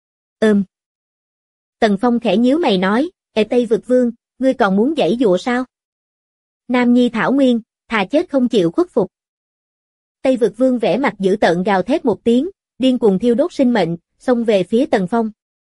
Tần Phong khẽ nhíu mày nói, Tây Vực Vương, ngươi còn muốn giãy giụa sao? Nam nhi Thảo Nguyên, thà chết không chịu khuất phục. Tây Vực Vương vẻ mặt dữ tợn gào thét một tiếng, điên cuồng thiêu đốt sinh mệnh, xông về phía Tần Phong.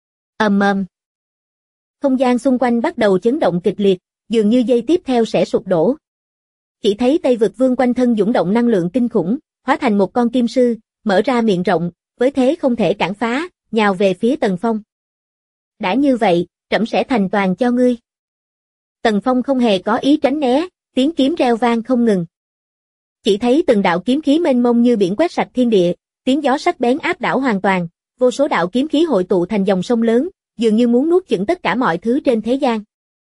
Không gian xung quanh bắt đầu chấn động kịch liệt, dường như giây tiếp theo sẽ sụp đổ. Chỉ thấy Tây Vực Vương quanh thân dũng động năng lượng kinh khủng, hóa thành một con kim sư, mở ra miệng rộng, với thế không thể cản phá, nhào về phía Tần Phong. Đã như vậy, trẫm sẽ thành toàn cho ngươi. Tần Phong không hề có ý tránh né, tiếng kiếm reo vang không ngừng. Chỉ thấy từng đạo kiếm khí mênh mông như biển quét sạch thiên địa, tiếng gió sắc bén áp đảo hoàn toàn, vô số đạo kiếm khí hội tụ thành dòng sông lớn, dường như muốn nuốt chửng tất cả mọi thứ trên thế gian.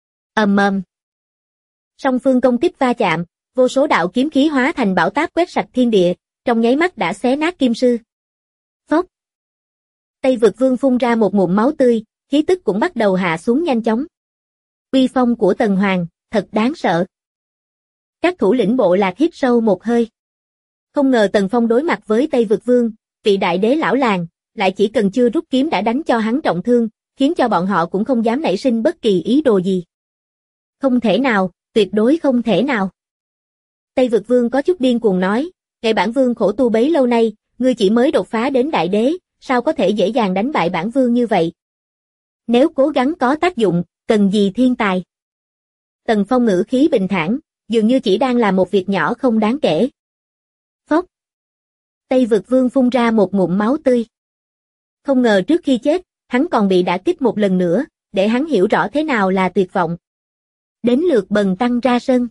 Song phương công kích va chạm, vô số đạo kiếm khí hóa thành bão táp quét sạch thiên địa, trong nháy mắt đã xé nát kim sư. Phốc. Tây Vực Vương phun ra một ngụm máu tươi, khí tức cũng bắt đầu hạ xuống nhanh chóng. Uy phong của Tần Hoàng, thật đáng sợ. Các thủ lĩnh bộ lạc hít sâu một hơi. Không ngờ Tần Phong đối mặt với Tây Vực Vương, vị đại đế lão làng, lại chỉ cần chưa rút kiếm đã đánh cho hắn trọng thương, khiến cho bọn họ cũng không dám nảy sinh bất kỳ ý đồ gì. Không thể nào, tuyệt đối không thể nào. Tây Vực Vương có chút điên cuồng nói, ngày bản vương khổ tu bấy lâu nay, ngươi chỉ mới đột phá đến đại đế, sao có thể dễ dàng đánh bại bản vương như vậy? Nếu cố gắng có tác dụng, cần gì thiên tài? Tần Phong ngữ khí bình thản, dường như chỉ đang làm một việc nhỏ không đáng kể. Phốc. Tây Vực Vương phun ra một ngụm máu tươi. Không ngờ trước khi chết, hắn còn bị đả kích một lần nữa, để hắn hiểu rõ thế nào là tuyệt vọng. Đến lượt Bần tăng ra sân.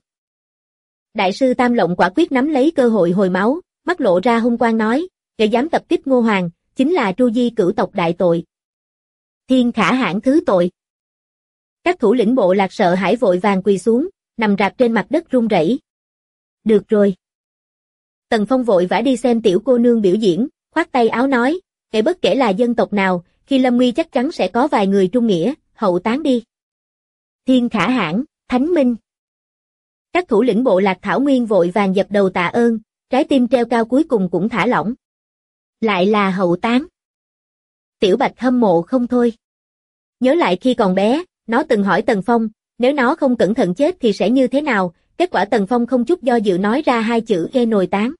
Đại sư Tam Lộng quả quyết nắm lấy cơ hội hồi máu, mắt lộ ra hung quang nói, kẻ dám tập kích Ngô Hoàng, chính là tru di cửu tộc đại tội. Thiên Khả Hãn thứ tội. Các thủ lĩnh bộ lạc sợ hãi vội vàng quỳ xuống, nằm rạp trên mặt đất run rẩy. Được rồi. Tần Phong vội vã đi xem tiểu cô nương biểu diễn, khoát tay áo nói, kẻ bất kể là dân tộc nào, khi lâm nguy chắc chắn sẽ có vài người trung nghĩa, hậu táng đi. Thiên Khả Hãn, Thánh Minh. Các thủ lĩnh bộ lạc Thảo Nguyên vội vàng dập đầu tạ ơn, trái tim treo cao cuối cùng cũng thả lỏng. Lại là hậu táng. Tiểu Bạch hâm mộ không thôi. Nhớ lại khi còn bé, nó từng hỏi Tần Phong, nếu nó không cẩn thận chết thì sẽ như thế nào, kết quả Tần Phong không chút do dự nói ra hai chữ ghê nồi táng.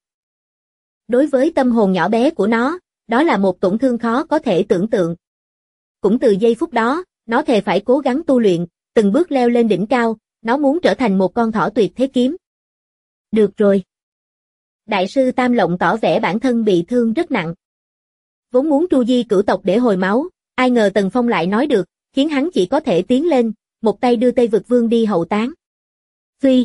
Đối với tâm hồn nhỏ bé của nó, đó là một tổn thương khó có thể tưởng tượng. Cũng từ giây phút đó, nó thề phải cố gắng tu luyện, từng bước leo lên đỉnh cao, nó muốn trở thành một con thỏ tuyệt thế kiếm. Được rồi. Đại sư Tam Lộng tỏ vẻ bản thân bị thương rất nặng. Vốn muốn tru di cửu tộc để hồi máu, ai ngờ Tần Phong lại nói được, khiến hắn chỉ có thể tiến lên, một tay đưa Tây Vực Vương đi hậu táng. Phi.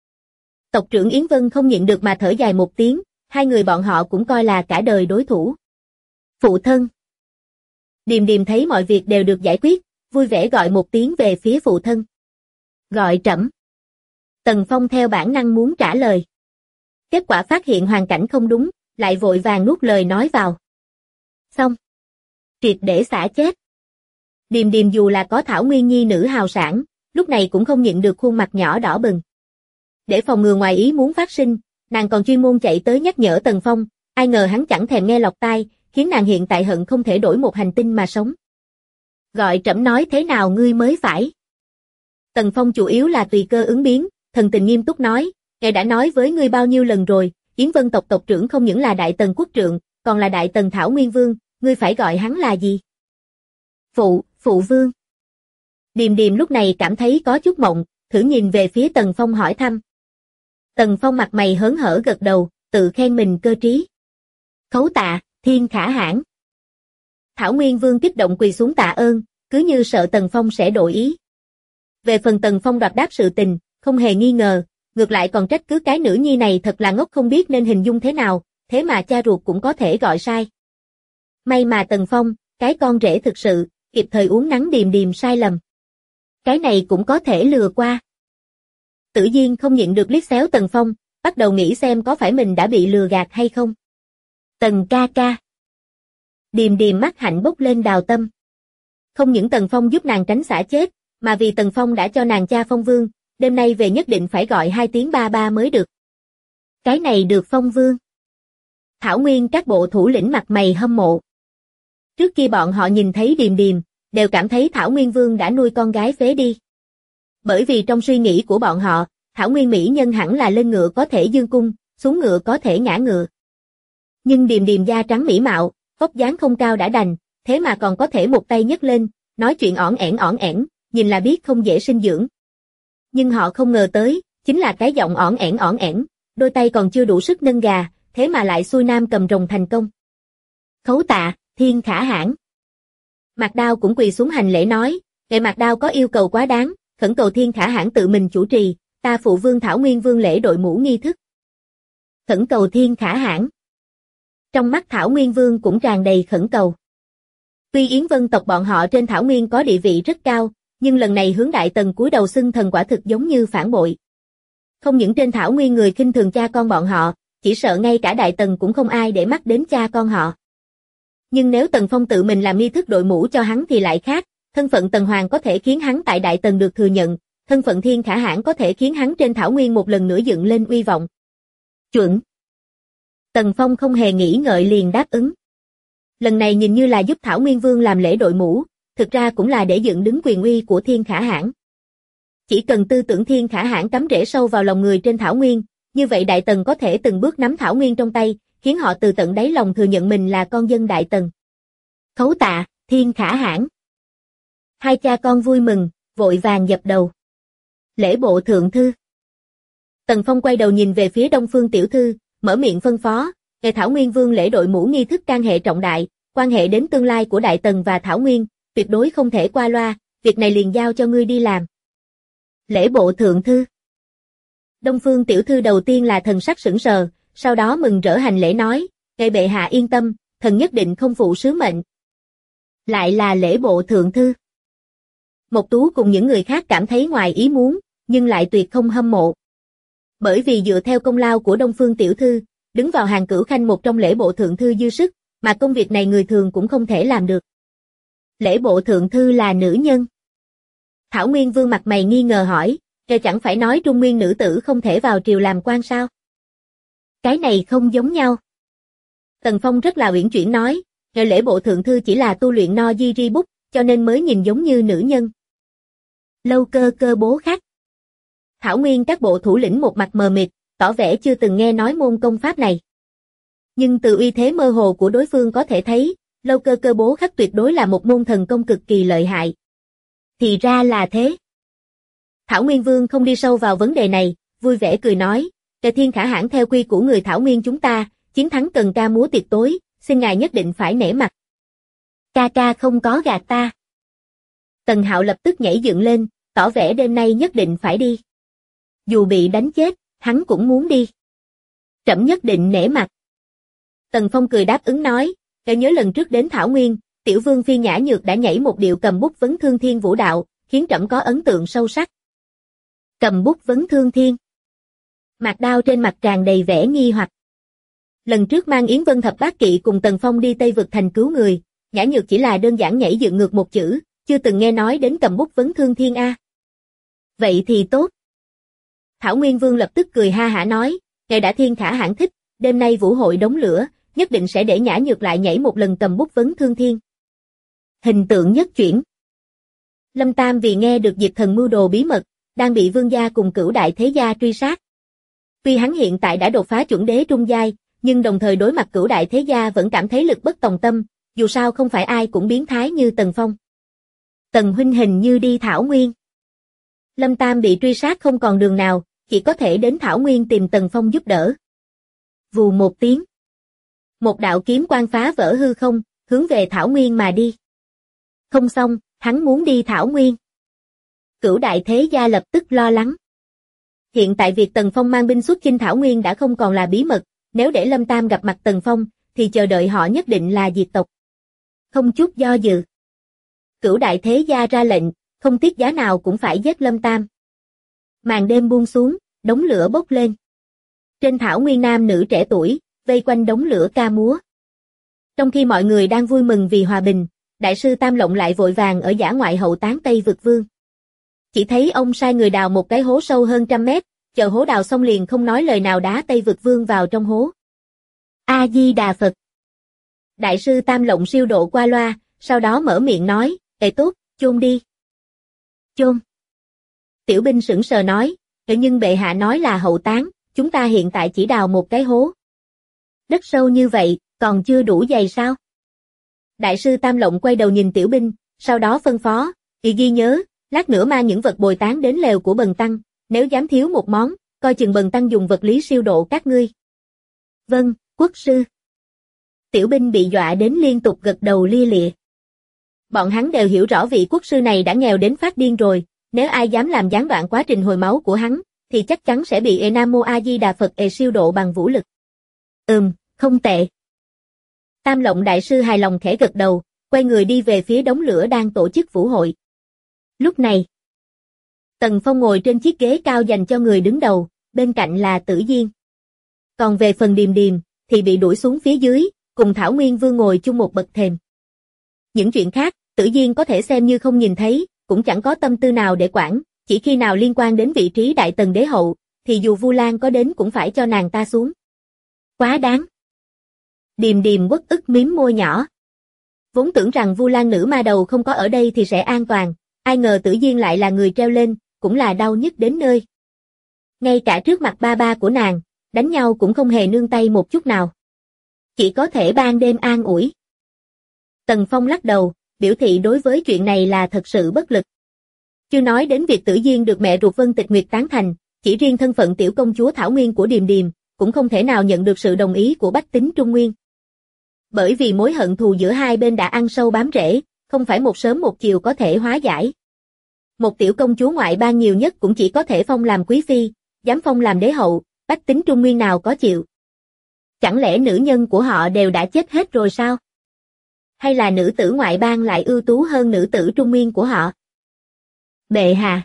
Tộc trưởng Yến Vân không nhịn được mà thở dài một tiếng, hai người bọn họ cũng coi là cả đời đối thủ. Phụ thân. Điềm Điềm thấy mọi việc đều được giải quyết, vui vẻ gọi một tiếng về phía phụ thân. Gọi trẫm. Tần Phong theo bản năng muốn trả lời. Kết quả phát hiện hoàn cảnh không đúng, lại vội vàng nuốt lời nói vào. Xong. Triệt để xả chết. Điềm Điềm dù là có Thảo Nguyên nhi nữ hào sản, lúc này cũng không nhịn được khuôn mặt nhỏ đỏ bừng. Để phòng ngừa ngoài ý muốn phát sinh, nàng còn chuyên môn chạy tới nhắc nhở Tần Phong, ai ngờ hắn chẳng thèm nghe lọt tai, khiến nàng hiện tại hận không thể đổi một hành tinh mà sống. Gọi trẫm nói thế nào ngươi mới phải. Tần Phong chủ yếu là tùy cơ ứng biến, thần tình nghiêm túc nói, ngài đã nói với ngươi bao nhiêu lần rồi, Yến Vân tộc tộc trưởng không những là Đại Tần quốc trượng, còn là Đại Tần Thảo Nguyên Vương, ngươi phải gọi hắn là gì? Phụ vương. Điềm Điềm lúc này cảm thấy có chút mộng, thử nhìn về phía Tần Phong hỏi thăm. Tần Phong mặt mày hớn hở gật đầu, tự khen mình cơ trí. Khấu tạ, Thiên Khả Hãn. Thảo Nguyên Vương kích động quỳ xuống tạ ơn, cứ như sợ Tần Phong sẽ đổi ý. Về phần Tần Phong đoạt đáp sự tình, không hề nghi ngờ, ngược lại còn trách cứ cái nữ nhi này thật là ngốc không biết nên hình dung thế nào, thế mà cha ruột cũng có thể gọi sai. May mà Tần Phong, cái con rể thực sự, kịp thời uống nắng Điềm Điềm sai lầm. Cái này cũng có thể lừa qua. Tử Diên không nhịn được liếc xéo Tần Phong, bắt đầu nghĩ xem có phải mình đã bị lừa gạt hay không. Tần ca ca. Điềm Điềm mắt hạnh bốc lên đào tâm. Không những Tần Phong giúp nàng tránh xả chết, mà vì Tần Phong đã cho nàng cha phong vương, đêm nay về nhất định phải gọi hai tiếng ba ba mới được. Cái này được phong vương. Thảo Nguyên các bộ thủ lĩnh mặt mày hâm mộ. Trước kia bọn họ nhìn thấy Điềm Điềm, đều cảm thấy Thảo Nguyên Vương đã nuôi con gái phế đi. Bởi vì trong suy nghĩ của bọn họ, Thảo Nguyên mỹ nhân hẳn là lên ngựa có thể dương cung, xuống ngựa có thể ngã ngựa. Nhưng Điềm Điềm da trắng mỹ mạo, vóc dáng không cao đã đành, thế mà còn có thể một tay nhấc lên, nói chuyện ỏn ẻn, nhìn là biết không dễ sinh dưỡng. Nhưng họ không ngờ tới, chính là cái giọng ỏn ẻn, đôi tay còn chưa đủ sức nâng gà, thế mà lại xuôi nam cầm rồng thành công. Khấu tạ, Thiên Khả Hãn. Mạc Đao cũng quỳ xuống hành lễ nói, ngài Mạc Đao có yêu cầu quá đáng, khẩn cầu Thiên Khả Hãn tự mình chủ trì, ta phụ vương Thảo Nguyên Vương lễ đội mũ nghi thức. Khẩn cầu Thiên Khả Hãn. Trong mắt Thảo Nguyên Vương cũng tràn đầy khẩn cầu. Tuy Yến Vân tộc bọn họ trên Thảo Nguyên có địa vị rất cao, nhưng lần này hướng Đại Tần cúi đầu xưng thần quả thực giống như phản bội. Không những trên Thảo Nguyên người khinh thường cha con bọn họ, chỉ sợ ngay cả Đại Tần cũng không ai để mắt đến cha con họ. Nhưng nếu Tần Phong tự mình làm nghi thức đội mũ cho hắn thì lại khác, thân phận Tần Hoàng có thể khiến hắn tại Đại Tần được thừa nhận, thân phận Thiên Khả Hãn có thể khiến hắn trên Thảo Nguyên một lần nữa dựng lên uy vọng. Chuẩn. Tần Phong không hề nghĩ ngợi liền đáp ứng. Lần này nhìn như là giúp Thảo Nguyên Vương làm lễ đội mũ, thực ra cũng là để dựng đứng quyền uy của Thiên Khả Hãn. Chỉ cần tư tưởng Thiên Khả Hãn cắm rễ sâu vào lòng người trên Thảo Nguyên, như vậy Đại Tần có thể từng bước nắm Thảo Nguyên trong tay, khiến họ từ tận đáy lòng thừa nhận mình là con dân Đại Tần. Khấu tạ, Thiên Khả Hãn. Hai cha con vui mừng, vội vàng dập đầu. Lễ bộ thượng thư. Tần Phong quay đầu nhìn về phía Đông Phương tiểu thư, mở miệng phân phó, về Thảo Nguyên Vương lễ đội mũ nghi thức can hệ trọng đại, quan hệ đến tương lai của Đại Tần và Thảo Nguyên, tuyệt đối không thể qua loa, việc này liền giao cho ngươi đi làm. Lễ bộ thượng thư. Đông Phương tiểu thư đầu tiên là thần sắc sững sờ, sau đó mừng rỡ hành lễ nói, ngài bệ hạ yên tâm, thần nhất định không phụ sứ mệnh. Lại là lễ bộ thượng thư. Mộc Tú cùng những người khác cảm thấy ngoài ý muốn, nhưng lại tuyệt không hâm mộ. Bởi vì dựa theo công lao của Đông Phương tiểu thư, đứng vào hàng cửu khanh một trong lễ bộ thượng thư dư sức, mà công việc này người thường cũng không thể làm được. Lễ bộ thượng thư là nữ nhân. Thảo Nguyên Vương mặt mày nghi ngờ hỏi, kẻ chẳng phải nói Trung Nguyên nữ tử không thể vào triều làm quan sao? Cái này không giống nhau. Tần Phong rất là uyển chuyển nói, lễ bộ thượng thư chỉ là tu luyện no di ri bút, cho nên mới nhìn giống như nữ nhân. Lâu Cơ Cơ bố khách. Thảo Nguyên các bộ thủ lĩnh một mặt mờ mịt, tỏ vẻ chưa từng nghe nói môn công pháp này. Nhưng từ uy thế mơ hồ của đối phương có thể thấy, Lâu Cơ Cơ bố khắc tuyệt đối là một môn thần công cực kỳ lợi hại. Thì ra là thế. Thảo Nguyên Vương không đi sâu vào vấn đề này, vui vẻ cười nói, Tề Thiên Khả Hãn theo quy của người Thảo Nguyên chúng ta, chiến thắng cần ca múa tiệc tối, xin ngài nhất định phải nể mặt. Ca ca không có gạt ta. Tần Hạo lập tức nhảy dựng lên, tỏ vẻ đêm nay nhất định phải đi. Dù bị đánh chết, hắn cũng muốn đi. Trẫm nhất định nể mặt. Tần Phong cười đáp ứng nói, kẻ nhớ lần trước đến Thảo Nguyên, tiểu vương phi Nhã Nhược đã nhảy một điệu cầm bút vấn thương thiên vũ đạo, khiến trẫm có ấn tượng sâu sắc. Cầm bút vấn thương thiên. Mạc Đao trên mặt tràn đầy vẻ nghi hoặc. Lần trước mang Yến Vân Thập Bát Kỵ cùng Tần Phong đi Tây Vực thành cứu người, Nhã Nhược chỉ là đơn giản nhảy dựng ngược một chữ, chưa từng nghe nói đến cầm bút vấn thương thiên a. Vậy thì tốt. Thảo Nguyên Vương lập tức cười ha hả nói, ngài đã Thiên Khả Hãn thích, đêm nay vũ hội đống lửa, nhất định sẽ để Nhã Nhược lại nhảy một lần cầm bút vấn thương thiên. Hình tượng nhất chuyển. Lâm Tam vì nghe được Diệp Thần mưu đồ bí mật, đang bị Vương gia cùng Cửu đại thế gia truy sát. Tuy hắn hiện tại đã đột phá chuẩn đế trung giai, nhưng đồng thời đối mặt Cửu đại thế gia vẫn cảm thấy lực bất tòng tâm, dù sao không phải ai cũng biến thái như Tần Phong. Tần huynh hình như đi Thảo Nguyên. Lâm Tam bị truy sát không còn đường nào, chỉ có thể đến Thảo Nguyên tìm Tần Phong giúp đỡ. Vù một tiếng. Một đạo kiếm quang phá vỡ hư không, hướng về Thảo Nguyên mà đi. Không xong, hắn muốn đi Thảo Nguyên. Cửu đại thế gia lập tức lo lắng. Hiện tại việc Tần Phong mang binh xuất chinh Thảo Nguyên đã không còn là bí mật, nếu để Lâm Tam gặp mặt Tần Phong, thì chờ đợi họ nhất định là diệt tộc. Không chút do dự. Cửu đại thế gia ra lệnh, không tiếc giá nào cũng phải giết Lâm Tam. Màn đêm buông xuống, đống lửa bốc lên. Trên Thảo Nguyên nam nữ trẻ tuổi, vây quanh đống lửa ca múa. Trong khi mọi người đang vui mừng vì hòa bình, Đại sư Tam Lộng lại vội vàng ở dã ngoại hậu táng Tây Vực Vương. Chỉ thấy ông sai người đào một cái hố sâu hơn 100 mét, chờ hố đào xong liền không nói lời nào đá Tây Vực Vương vào trong hố. A-di-đà Phật. Đại sư Tam Lộng siêu độ qua loa, sau đó mở miệng nói, ê tốt, chôn đi. Chôn. Tiểu binh sững sờ nói, nhưng bệ hạ nói là hậu táng, chúng ta hiện tại chỉ đào một cái hố. Đất sâu như vậy, còn chưa đủ dày sao? Đại sư Tam Lộng quay đầu nhìn tiểu binh, sau đó phân phó, ghi nhớ, lát nữa mang những vật bồi táng đến lều của Bần Tăng, nếu dám thiếu một món, coi chừng Bần Tăng dùng vật lý siêu độ các ngươi. Vâng, quốc sư. Tiểu binh bị dọa đến liên tục gật đầu lia lịa. Bọn hắn đều hiểu rõ vị quốc sư này đã nghèo đến phát điên rồi, nếu ai dám làm gián đoạn quá trình hồi máu của hắn, thì chắc chắn sẽ bị Nam Mô A Di Đà Phật siêu độ bằng vũ lực. Không tệ. Tam Lộng đại sư hài lòng khẽ gật đầu, quay người đi về phía đống lửa đang tổ chức vũ hội. Lúc này, Tần Phong ngồi trên chiếc ghế cao dành cho người đứng đầu, bên cạnh là Tử Diên. Còn về phần Điềm Điềm, thì bị đuổi xuống phía dưới, cùng Thảo Nguyên Vương ngồi chung một bậc thềm. Những chuyện khác, Tử Diên có thể xem như không nhìn thấy, cũng chẳng có tâm tư nào để quản, chỉ khi nào liên quan đến vị trí Đại Tần đế hậu, thì dù Vu Lan có đến cũng phải cho nàng ta xuống. Quá đáng. Điềm Điềm uất ức mím môi nhỏ. Vốn tưởng rằng Vu Lan nữ ma đầu không có ở đây thì sẽ an toàn, ai ngờ Tử Diên lại là người treo lên, cũng là đau nhức đến nơi. Ngay cả trước mặt ba ba của nàng, đánh nhau cũng không hề nương tay một chút nào. Chỉ có thể ban đêm an ủi. Tần Phong lắc đầu, biểu thị đối với chuyện này là thật sự bất lực. Chưa nói đến việc Tử Diên được mẹ ruột Vân Tịch Nguyệt tán thành, chỉ riêng thân phận tiểu công chúa Thảo Nguyên của Điềm Điềm, cũng không thể nào nhận được sự đồng ý của bách tính Trung Nguyên. Bởi vì mối hận thù giữa hai bên đã ăn sâu bám rễ, không phải một sớm một chiều có thể hóa giải. Một tiểu công chúa ngoại bang nhiều nhất cũng chỉ có thể phong làm quý phi, dám phong làm đế hậu, bách tính Trung Nguyên nào có chịu. Chẳng lẽ nữ nhân của họ đều đã chết hết rồi sao? Hay là nữ tử ngoại bang lại ưu tú hơn nữ tử Trung Nguyên của họ? Bệ hạ.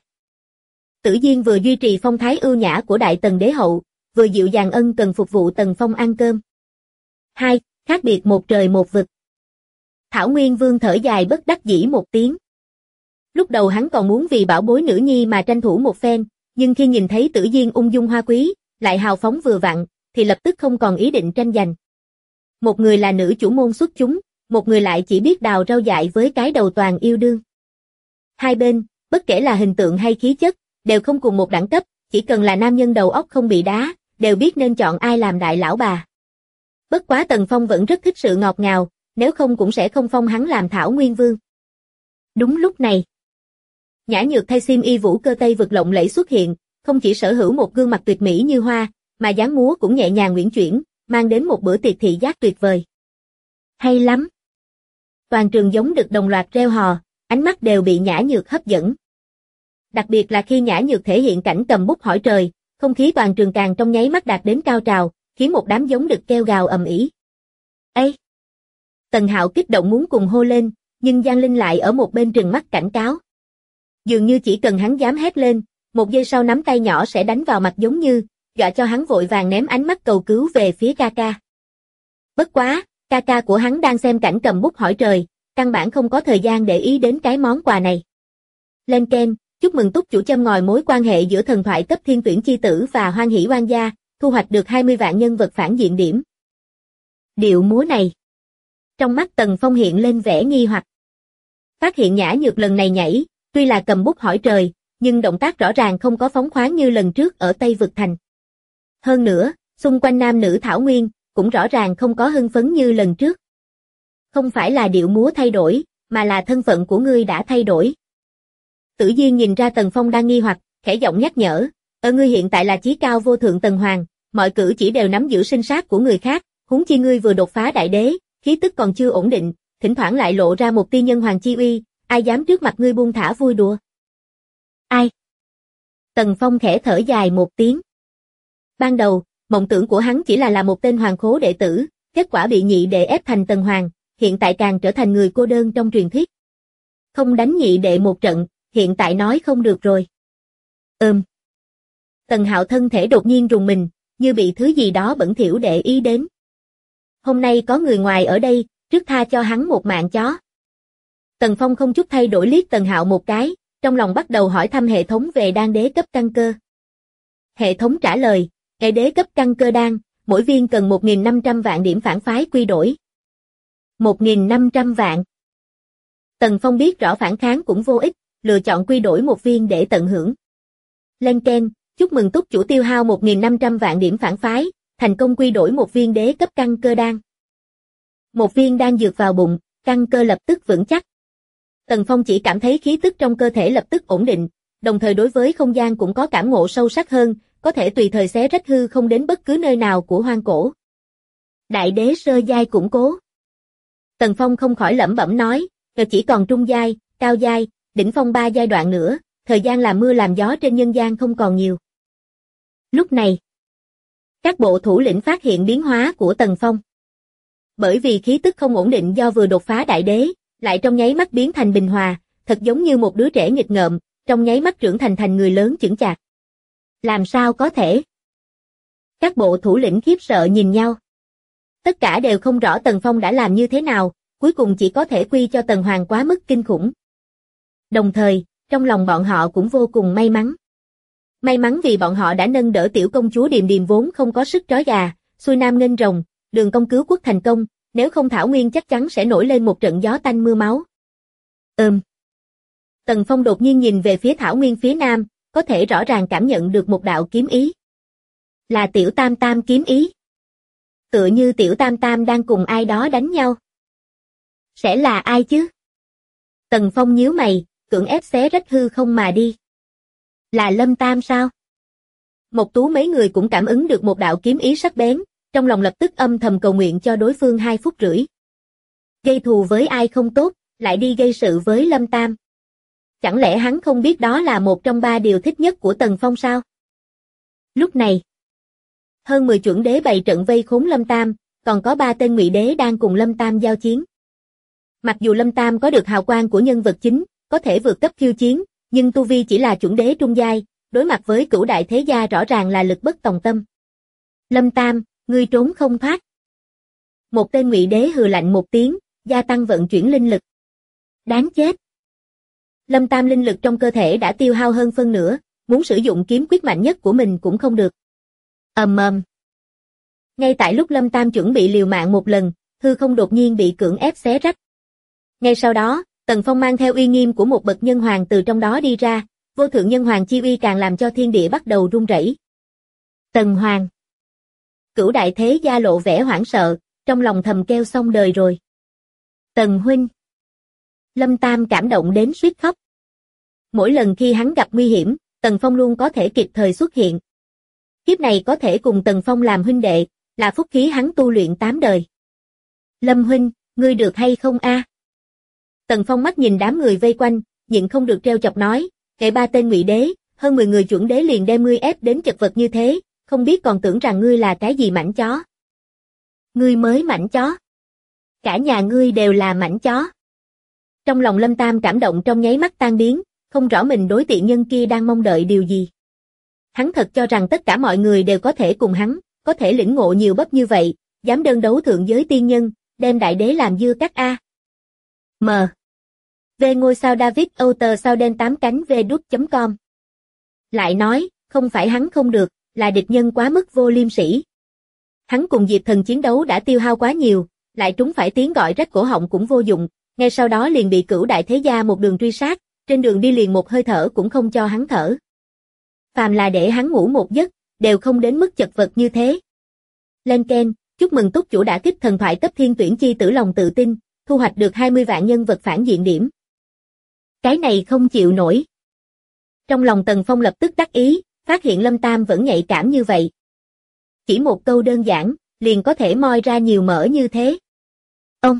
Tử Diên vừa duy trì phong thái ưu nhã của đại tần đế hậu, vừa dịu dàng ân cần phục vụ Tần Phong ăn cơm. Hai, khác biệt một trời một vực. Thảo Nguyên Vương thở dài bất đắc dĩ một tiếng. Lúc đầu hắn còn muốn vì bảo bối nữ nhi mà tranh thủ một phen, nhưng khi nhìn thấy Tử Diên ung dung hoa quý, lại hào phóng vừa vặn, thì lập tức không còn ý định tranh giành. Một người là nữ chủ môn xuất chúng, một người lại chỉ biết đào rau dại với cái đầu toàn yêu đương. Hai bên, bất kể là hình tượng hay khí chất, đều không cùng một đẳng cấp, chỉ cần là nam nhân đầu óc không bị đá, đều biết nên chọn ai làm đại lão bà. Bất quá Tần Phong vẫn rất thích sự ngọt ngào, nếu không cũng sẽ không phong hắn làm Thảo Nguyên Vương. Đúng lúc này, Nhã Nhược thay xiêm y vũ cơ tây vực lộng lẫy xuất hiện, không chỉ sở hữu một gương mặt tuyệt mỹ như hoa, mà dáng múa cũng nhẹ nhàng uyển chuyển, mang đến một bữa tiệc thị giác tuyệt vời. Hay lắm! Toàn trường giống được đồng loạt reo hò, ánh mắt đều bị Nhã Nhược hấp dẫn. Đặc biệt là khi Nhã Nhược thể hiện cảnh cầm bút hỏi trời, không khí toàn trường càng trong nháy mắt đạt đến cao trào, khiến một đám giống đực kêu gào ầm ĩ. Ê! Tần Hạo kích động muốn cùng hô lên, nhưng Giang Linh lại ở một bên trừng mắt cảnh cáo. Dường như chỉ cần hắn dám hét lên, một giây sau nắm tay nhỏ sẽ đánh vào mặt giống như, dọa cho hắn vội vàng ném ánh mắt cầu cứu về phía ca ca. Bất quá, ca ca của hắn đang xem cảnh cầm bút hỏi trời, căn bản không có thời gian để ý đến cái món quà này. Lên keng, chúc mừng túc chủ châm ngòi mối quan hệ giữa thần thoại cấp thiên tuyển chi tử và hoan hỷ oan gia, thu hoạch được 20 vạn nhân vật phản diện điểm. Điệu múa này. Trong mắt Tần Phong hiện lên vẻ nghi hoặc. Phát hiện Nhã Nhược lần này nhảy, tuy là cầm bút hỏi trời, nhưng động tác rõ ràng không có phóng khoáng như lần trước ở Tây Vực Thành. Hơn nữa, xung quanh nam nữ Thảo Nguyên, cũng rõ ràng không có hưng phấn như lần trước. Không phải là điệu múa thay đổi, mà là thân phận của ngươi đã thay đổi. Tử Diên nhìn ra Tần Phong đang nghi hoặc, khẽ giọng nhắc nhở, ngươi hiện tại là chí cao vô thượng Tần Hoàng, mọi cử chỉ đều nắm giữ sinh sát của người khác, huống chi ngươi vừa đột phá đại đế, khí tức còn chưa ổn định, thỉnh thoảng lại lộ ra một tia nhân hoàng chi uy, ai dám trước mặt ngươi buông thả vui đùa. Ai? Tần Phong khẽ thở dài một tiếng. Ban đầu, mộng tưởng của hắn chỉ là một tên hoàng khố đệ tử, kết quả bị nhị đệ ép thành Tần Hoàng, hiện tại càng trở thành người cô đơn trong truyền thuyết. Không đánh nhị đệ một trận, hiện tại nói không được rồi. Tần Hạo thân thể đột nhiên rùng mình, như bị thứ gì đó bẩn thỉu để ý đến. Hôm nay có người ngoài ở đây, trước tha cho hắn một mạng chó. Tần Phong không chút thay đổi liếc Tần Hạo một cái, trong lòng bắt đầu hỏi thăm hệ thống về đan đế cấp căn cơ. Hệ thống trả lời, đế cấp căn cơ đan, mỗi viên cần 1.500 vạn điểm phản phái quy đổi. 1.500 vạn. Tần Phong biết rõ phản kháng cũng vô ích, lựa chọn quy đổi một viên để tận hưởng. Lên keng, chúc mừng túc chủ tiêu hao 1.500 vạn điểm phản phái, thành công quy đổi một viên đế cấp căn cơ đan. Một viên đan dược vào bụng, căn cơ lập tức vững chắc. Tần Phong chỉ cảm thấy khí tức trong cơ thể lập tức ổn định, đồng thời đối với không gian cũng có cảm ngộ sâu sắc hơn, có thể tùy thời xé rách hư không đến bất cứ nơi nào của hoang cổ. Đại đế sơ giai củng cố. Tần Phong không khỏi lẩm bẩm nói, chỉ còn trung giai, cao giai, đỉnh phong 3 giai đoạn nữa, thời gian làm mưa làm gió trên nhân gian không còn nhiều. Lúc này, các bộ thủ lĩnh phát hiện biến hóa của Tần Phong. Bởi vì khí tức không ổn định do vừa đột phá đại đế, lại trong nháy mắt biến thành bình hòa, thật giống như một đứa trẻ nghịch ngợm, trong nháy mắt trưởng thành người lớn chững chạc. Làm sao có thể? Các bộ thủ lĩnh khiếp sợ nhìn nhau. Tất cả đều không rõ Tần Phong đã làm như thế nào, cuối cùng chỉ có thể quy cho Tần Hoàng quá mức kinh khủng. Đồng thời, trong lòng bọn họ cũng vô cùng may mắn. May mắn vì bọn họ đã nâng đỡ tiểu công chúa Điềm Điềm vốn không có sức trói gà, xuôi nam nghênh rồng, đường công cứu quốc thành công, nếu không Thảo Nguyên chắc chắn sẽ nổi lên một trận gió tanh mưa máu. Tần Phong đột nhiên nhìn về phía Thảo Nguyên phía nam, có thể rõ ràng cảm nhận được một đạo kiếm ý. Là Tiểu Tam Tam kiếm ý. Tựa như Tiểu Tam Tam đang cùng ai đó đánh nhau. Sẽ là ai chứ? Tần Phong nhíu mày, cưỡng ép xé rách hư không mà đi. Là Lâm Tam sao? Mộc Tú mấy người cũng cảm ứng được một đạo kiếm ý sắc bén, trong lòng lập tức âm thầm cầu nguyện cho đối phương 2 phút rưỡi. Gây thù với ai không tốt, lại đi gây sự với Lâm Tam. Chẳng lẽ hắn không biết đó là một trong 3 điều thích nhất của Tần Phong sao? Lúc này, hơn 10 chuẩn đế bày trận vây khốn Lâm Tam, còn có 3 tên ngụy đế đang cùng Lâm Tam giao chiến. Mặc dù Lâm Tam có được hào quang của nhân vật chính, có thể vượt cấp khiêu chiến, nhưng tu vi chỉ là chuẩn đế trung giai, đối mặt với cửu đại thế gia rõ ràng là lực bất tòng tâm. Lâm Tam, ngươi trốn không thoát. Một tên ngụy đế hừ lạnh một tiếng, gia tăng vận chuyển linh lực. Đáng chết. Lâm Tam linh lực trong cơ thể đã tiêu hao hơn phân nửa, muốn sử dụng kiếm quyết mạnh nhất của mình cũng không được. Ngay tại lúc Lâm Tam chuẩn bị liều mạng một lần, hư không đột nhiên bị cưỡng ép xé rách. Ngay sau đó, Tần Phong mang theo uy nghiêm của một bậc nhân hoàng từ trong đó đi ra, vô thượng nhân hoàng chi uy càng làm cho thiên địa bắt đầu rung rẩy. Tần Hoàng. Cửu đại thế gia lộ vẻ hoảng sợ, trong lòng thầm kêu xong đời rồi. Tần huynh. Lâm Tam cảm động đến suýt khóc. Mỗi lần khi hắn gặp nguy hiểm, Tần Phong luôn có thể kịp thời xuất hiện. Kiếp này có thể cùng Tần Phong làm huynh đệ, là phúc khí hắn tu luyện 8 đời. Lâm huynh, ngươi được hay không a? Tần Phong mắt nhìn đám người vây quanh, nhịn không được trêu chọc nói, kể 3 tên ngụy đế, hơn 10 người chuẩn đế liền đem ngươi ép đến chật vật như thế, không biết còn tưởng rằng ngươi là cái gì mảnh chó. Ngươi mới mảnh chó. Cả nhà ngươi đều là mảnh chó. Trong lòng Lâm Tam cảm động trong nháy mắt tan biến, không rõ mình đối tiện nhân kia đang mong đợi điều gì. Hắn thật cho rằng tất cả mọi người đều có thể cùng hắn, có thể lĩnh ngộ nhiều bắp như vậy, dám đơn đấu thượng giới tiên nhân, đem đại đế làm dưa cắt a. M. Về ngôi sao David Outer sao đen 8 cánh v.com. Lại nói, không phải hắn không được, là địch nhân quá mức vô liêm sỉ. Hắn cùng Diệp Thần chiến đấu đã tiêu hao quá nhiều, lại trúng phải tiếng gọi rách cổ họng cũng vô dụng, ngay sau đó liền bị cửu đại thế gia một đường truy sát, trên đường đi liền một hơi thở cũng không cho hắn thở. Phàm là để hắn ngủ một giấc, đều không đến mức chật vật như thế. Lên Ken, chúc mừng túc chủ đã kích thần thoại cấp thiên tuyển chi tử lòng tự tin, thu hoạch được 20 vạn nhân vật phản diện điểm. Cái này không chịu nổi. Trong lòng Tần Phong lập tức đắc ý, phát hiện Lâm Tam vẫn nhạy cảm như vậy. Chỉ một câu đơn giản, liền có thể moi ra nhiều mỡ như thế. Ông!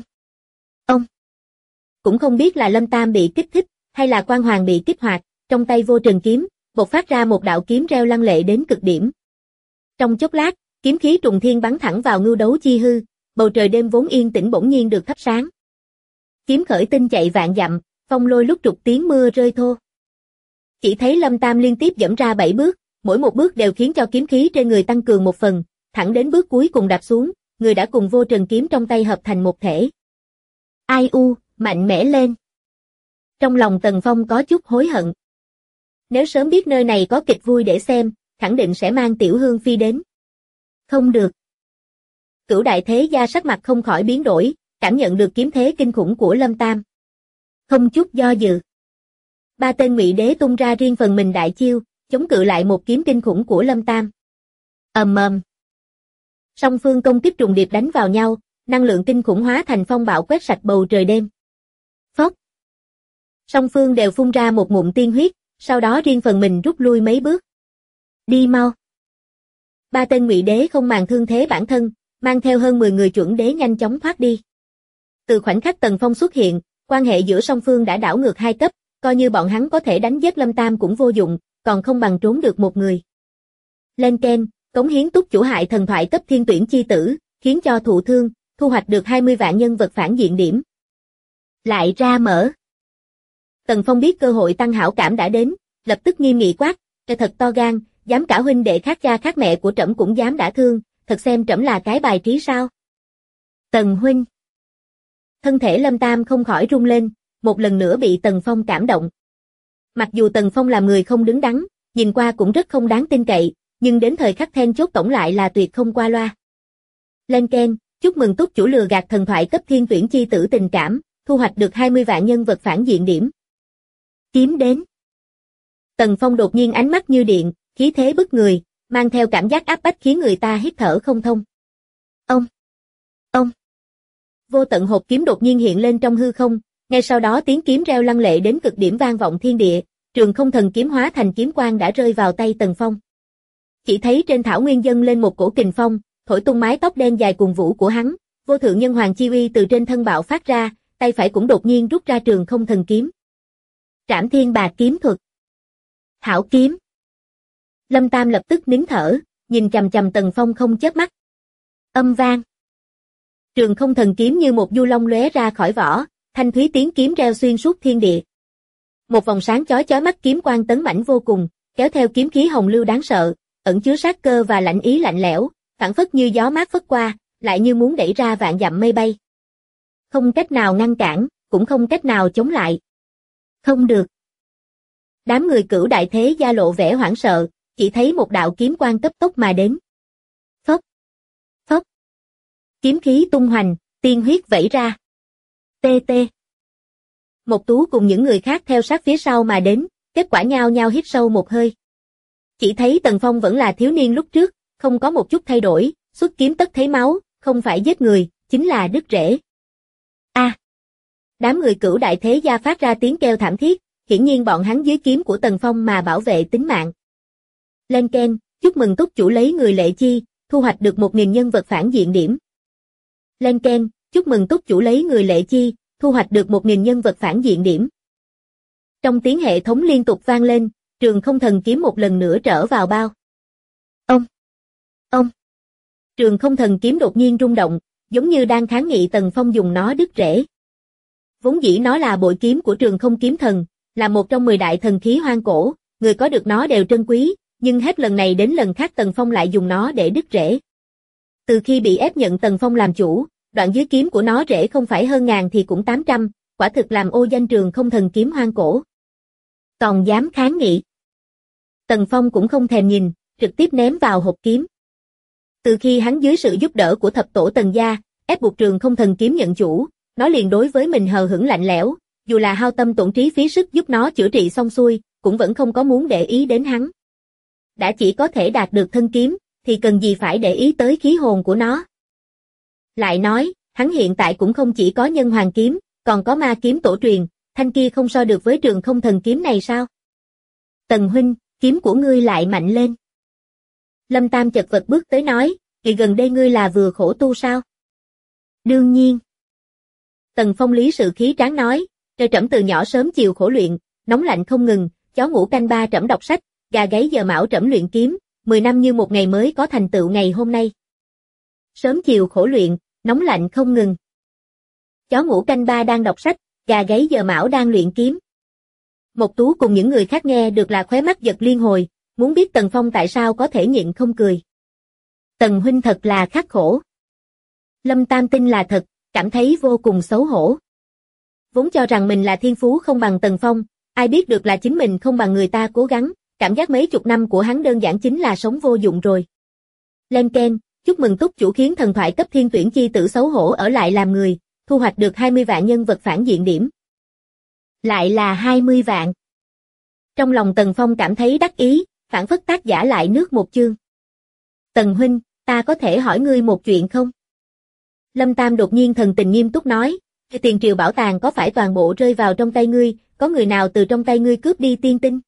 Cũng không biết là Lâm Tam bị kích thích, hay là quan hoàng bị kích hoạt, trong tay vô trần kiếm, bộc phát ra một đạo kiếm reo lăng lệ đến cực điểm. Trong chốc lát, kiếm khí trùng thiên bắn thẳng vào ngưu đấu chi hư, bầu trời đêm vốn yên tĩnh bỗng nhiên được thắp sáng. Kiếm khởi tinh chạy vạn dặm, phong lôi lúc trục tiếng mưa rơi thô. Chỉ thấy Lâm Tam liên tiếp dẫm ra 7 bước, mỗi một bước đều khiến cho kiếm khí trên người tăng cường một phần, thẳng đến bước cuối cùng đạp xuống, người đã cùng vô trần kiếm trong tay hợp thành một thể. Ai u, mạnh mẽ lên. Trong lòng Tần Phong có chút hối hận. Nếu sớm biết nơi này có kịch vui để xem, khẳng định sẽ mang Tiểu Hương Phi đến. Không được. Cửu đại thế gia sắc mặt không khỏi biến đổi, cảm nhận được kiếm thế kinh khủng của Lâm Tam. Không chút do dự. 3 tên ngụy đế tung ra riêng phần mình đại chiêu, chống cự lại một kiếm kinh khủng của Lâm Tam. Song phương công kích trùng điệp đánh vào nhau, năng lượng kinh khủng hóa thành phong bạo quét sạch bầu trời đêm. Phốc. Song phương đều phun ra một ngụm tiên huyết, sau đó riêng phần mình rút lui mấy bước. Đi mau. 3 tên ngụy đế không màng thương thế bản thân, mang theo hơn 10 người chuẩn đế nhanh chóng thoát đi. Từ khoảnh khắc Tần Phong xuất hiện, quan hệ giữa song phương đã đảo ngược 2 cấp, coi như bọn hắn có thể đánh giết Lâm Tam cũng vô dụng, còn không bằng trốn được một người. Lên Ken, cống hiến túc chủ hại thần thoại cấp thiên tuyển chi tử, khiến cho thụ thương, thu hoạch được 20 vạn nhân vật phản diện điểm. Lại ra mở. Tần Phong biết cơ hội tăng hảo cảm đã đến, lập tức nghiêm nghị quát, "Ngươi thật to gan, dám cả huynh đệ khác cha khác mẹ của trẫm cũng dám đả thương, thật xem trẫm là cái bài trí sao?" Tần huynh. Thân thể Lâm Tam không khỏi rung lên, một lần nữa bị Tần Phong cảm động. Mặc dù Tần Phong làm người không đứng đắn, nhìn qua cũng rất không đáng tin cậy, nhưng đến thời khắc then chốt tổng lại là tuyệt không qua loa. Lên Ken, chúc mừng túc chủ lừa gạt thần thoại cấp thiên tuyển chi tử tình cảm, thu hoạch được 20 vạn nhân vật phản diện điểm. Kiếm đến. Tần Phong đột nhiên ánh mắt như điện, khí thế bức người, mang theo cảm giác áp bách khiến người ta hít thở không thông. Ông. Vô tận hộp kiếm đột nhiên hiện lên trong hư không, ngay sau đó tiếng kiếm reo lăng lệ đến cực điểm vang vọng thiên địa, trường không thần kiếm hóa thành kiếm quang đã rơi vào tay Tần Phong. Chỉ thấy trên thảo nguyên dâng lên một cổ kình phong, thổi tung mái tóc đen dài cùng vũ của hắn, vô thượng nhân hoàng chi uy từ trên thân bạo phát ra, tay phải cũng đột nhiên rút ra trường không thần kiếm. Trảm thiên bạc kiếm thuật. Hảo kiếm. Lâm Tam lập tức nín thở, nhìn chằm chằm Tần Phong không chớp mắt. Âm vang. Trường không thần kiếm như một du long lóe ra khỏi vỏ, thanh thúy tiếng kiếm reo xuyên suốt thiên địa. Một vòng sáng chói chói mắt kiếm quang tấn mãnh vô cùng, kéo theo kiếm khí hồng lưu đáng sợ, ẩn chứa sát cơ và lạnh ý lạnh lẽo, phảng phất như gió mát phất qua, lại như muốn đẩy ra vạn dặm mây bay. Không cách nào ngăn cản, cũng không cách nào chống lại. Không được. Đám người Cửu đại thế gia lộ vẻ hoảng sợ, chỉ thấy một đạo kiếm quang cấp tốc mà đến. Phốc. Phốc. Kiếm khí tung hoành, tiên huyết vẩy ra. Tê tê. Một Tú cùng những người khác theo sát phía sau mà đến, kết quả nhao nhao hít sâu một hơi. Chỉ thấy Tần Phong vẫn là thiếu niên lúc trước, không có một chút thay đổi, xuất kiếm tất thấy máu, không phải giết người, chính là đứt rễ. A! Đám người Cửu đại thế gia phát ra tiếng kêu thảm thiết, hiển nhiên bọn hắn dưới kiếm của Tần Phong mà bảo vệ tính mạng. Lên keng, chúc mừng túc chủ lấy người lệ chi, thu hoạch được 1000 nhân vật phản diện điểm. Lên keng, chúc mừng túc chủ lấy người lệ chi, thu hoạch được 1000 nhân vật phản diện điểm. Trong tiếng hệ thống liên tục vang lên, trường không thần kiếm một lần nữa trở vào bao. Ông! Trường không thần kiếm đột nhiên rung động, giống như đang kháng nghị Tần Phong dùng nó đứt rễ. Vốn dĩ nó là bội kiếm của trường không kiếm thần, là một trong 10 đại thần khí hoang cổ, người có được nó đều trân quý, nhưng hết lần này đến lần khác Tần Phong lại dùng nó để đứt rễ. Từ khi bị ép nhận Tần Phong làm chủ, đoạn dưới kiếm của nó rễ không phải hơn 1000 thì cũng 800, quả thực làm ô danh trường không thần kiếm hoang cổ. Còn dám kháng nghị. Tần Phong cũng không thèm nhìn, trực tiếp ném vào hộp kiếm. Từ khi hắn dưới sự giúp đỡ của thập tổ Tần gia, ép buộc trường không thần kiếm nhận chủ, nó liền đối với mình hờ hững lạnh lẽo, dù là hao tâm tổn trí phí sức giúp nó chữa trị xong xuôi, cũng vẫn không có muốn để ý đến hắn. Đã chỉ có thể đạt được thân kiếm, thì cần gì phải để ý tới khí hồn của nó. Lại nói, hắn hiện tại cũng không chỉ có nhân hoàng kiếm, còn có ma kiếm tổ truyền, thanh kia không so được với trường không thần kiếm này sao? Tần huynh, kiếm của ngươi lại mạnh lên. Lâm Tam chật vật bước tới nói, kỳ gần đây ngươi là vừa khổ tu sao? Đương nhiên. Tần Phong lý sự khí tráng nói, trời trẫm từ nhỏ sớm chiều khổ luyện, nóng lạnh không ngừng, chó ngủ canh ba trẫm đọc sách, gà gáy giờ mão trẫm luyện kiếm, 10 năm như một ngày mới có thành tựu ngày hôm nay. Sớm chiều khổ luyện, nóng lạnh không ngừng. Chó ngủ canh ba đang đọc sách, gà gáy giờ mão đang luyện kiếm. Một Tú cùng những người khác nghe được là khóe mắt giật liên hồi, muốn biết Tần Phong tại sao có thể nhịn không cười. Tần huynh thật là khắc khổ. Lâm Tam tin là thật, cảm thấy vô cùng xấu hổ. Vốn cho rằng mình là thiên phú không bằng Tần Phong, ai biết được là chính mình không bằng người ta cố gắng, cảm giác mấy chục năm của hắn đơn giản chính là sống vô dụng rồi. Lên keng, chúc mừng túc chủ khiến thần thoại cấp thiên tuyển chi tử xấu hổ ở lại làm người, thu hoạch được 20 vạn nhân vật phản diện điểm. Lại là 20 vạn. Trong lòng Tần Phong cảm thấy đắc ý, phảng phất tác giả lại nước một chương. Tần huynh, ta có thể hỏi ngươi một chuyện không? Lâm Tam đột nhiên thần tình nghiêm túc nói, tiền triều bảo tàng có phải toàn bộ rơi vào trong tay ngươi, có người nào từ trong tay ngươi cướp đi tiên tinh?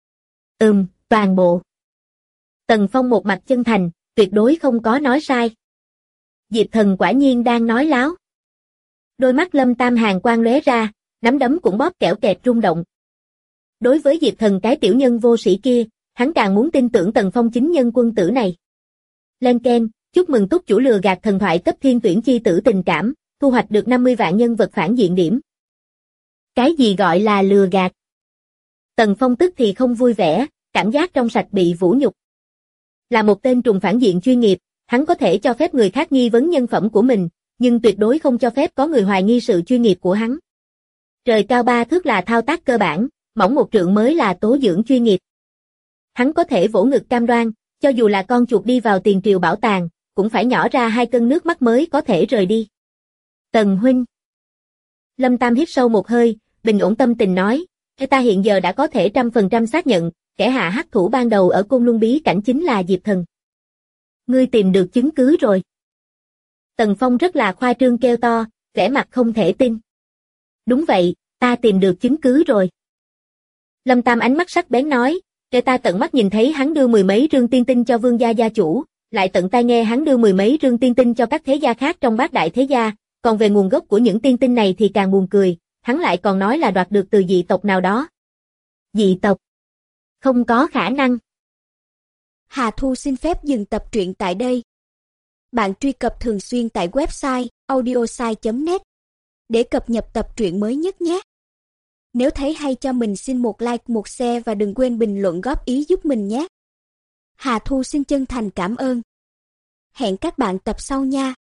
Toàn bộ. Tần Phong một mặt chân thành, tuyệt đối không có nói sai. Diệp Thần quả nhiên đang nói láo. Đôi mắt Lâm Tam hàn quang lóe ra, nắm đấm cũng bóp kẽo kẹt rung động. Đối với Diệp Thần cái tiểu nhân vô sĩ kia, hắn càng muốn tin tưởng Tần Phong chính nhân quân tử này. Lên keng, chúc mừng túc chủ lừa gạt thần thoại cấp thiên tuyển chi tử tình cảm, thu hoạch được 50 vạn nhân vật phản diện điểm. Cái gì gọi là lừa gạt? Tần Phong tức thì không vui vẻ, cảm giác trong sạch bị vũ nhục. Là một tên trùng phản diện chuyên nghiệp, hắn có thể cho phép người khác nghi vấn nhân phẩm của mình, nhưng tuyệt đối không cho phép có người hoài nghi sự chuyên nghiệp của hắn. Trời cao 3 thước là thao tác cơ bản, mỏng 1 trượng mới là tố dưỡng chuyên nghiệp. Hắn có thể vỗ ngực cam đoan, cho dù là con chuột đi vào tiền triều bảo tàng, cũng phải nhỏ ra 2 cân nước mắt mới có thể rời đi. Tần huynh. Lâm Tam hít sâu một hơi, bình ổn tâm tình nói, ta hiện giờ đã có thể 100% xác nhận, kẻ hạ hắc thủ ban đầu ở Côn Luân bí cảnh chính là Diệp Thần. Ngươi tìm được chứng cứ rồi. Tần Phong rất là khoa trương kêu to, vẻ mặt không thể tin. Đúng vậy, ta tìm được chứng cứ rồi. Lâm Tam ánh mắt sắc bén nói, ta tận mắt nhìn thấy hắn đưa 10 mấy rương tiên tinh cho Vương gia gia chủ, lại tận tai nghe hắn đưa 10 mấy rương tiên tinh cho các thế gia khác trong bát đại thế gia, còn về nguồn gốc của những tiên tinh này thì càng buồn cười, hắn lại còn nói là đoạt được từ dị tộc nào đó. Dị tộc? Không có khả năng. Hà Thu xin phép dừng tập truyện tại đây. Bạn truy cập thường xuyên tại website audiosai.net để cập nhật tập truyện mới nhất nhé. Nếu thấy hay cho mình xin một like, một share và đừng quên bình luận góp ý giúp mình nhé. Hà Thu xin chân thành cảm ơn. Hẹn các bạn tập sau nha.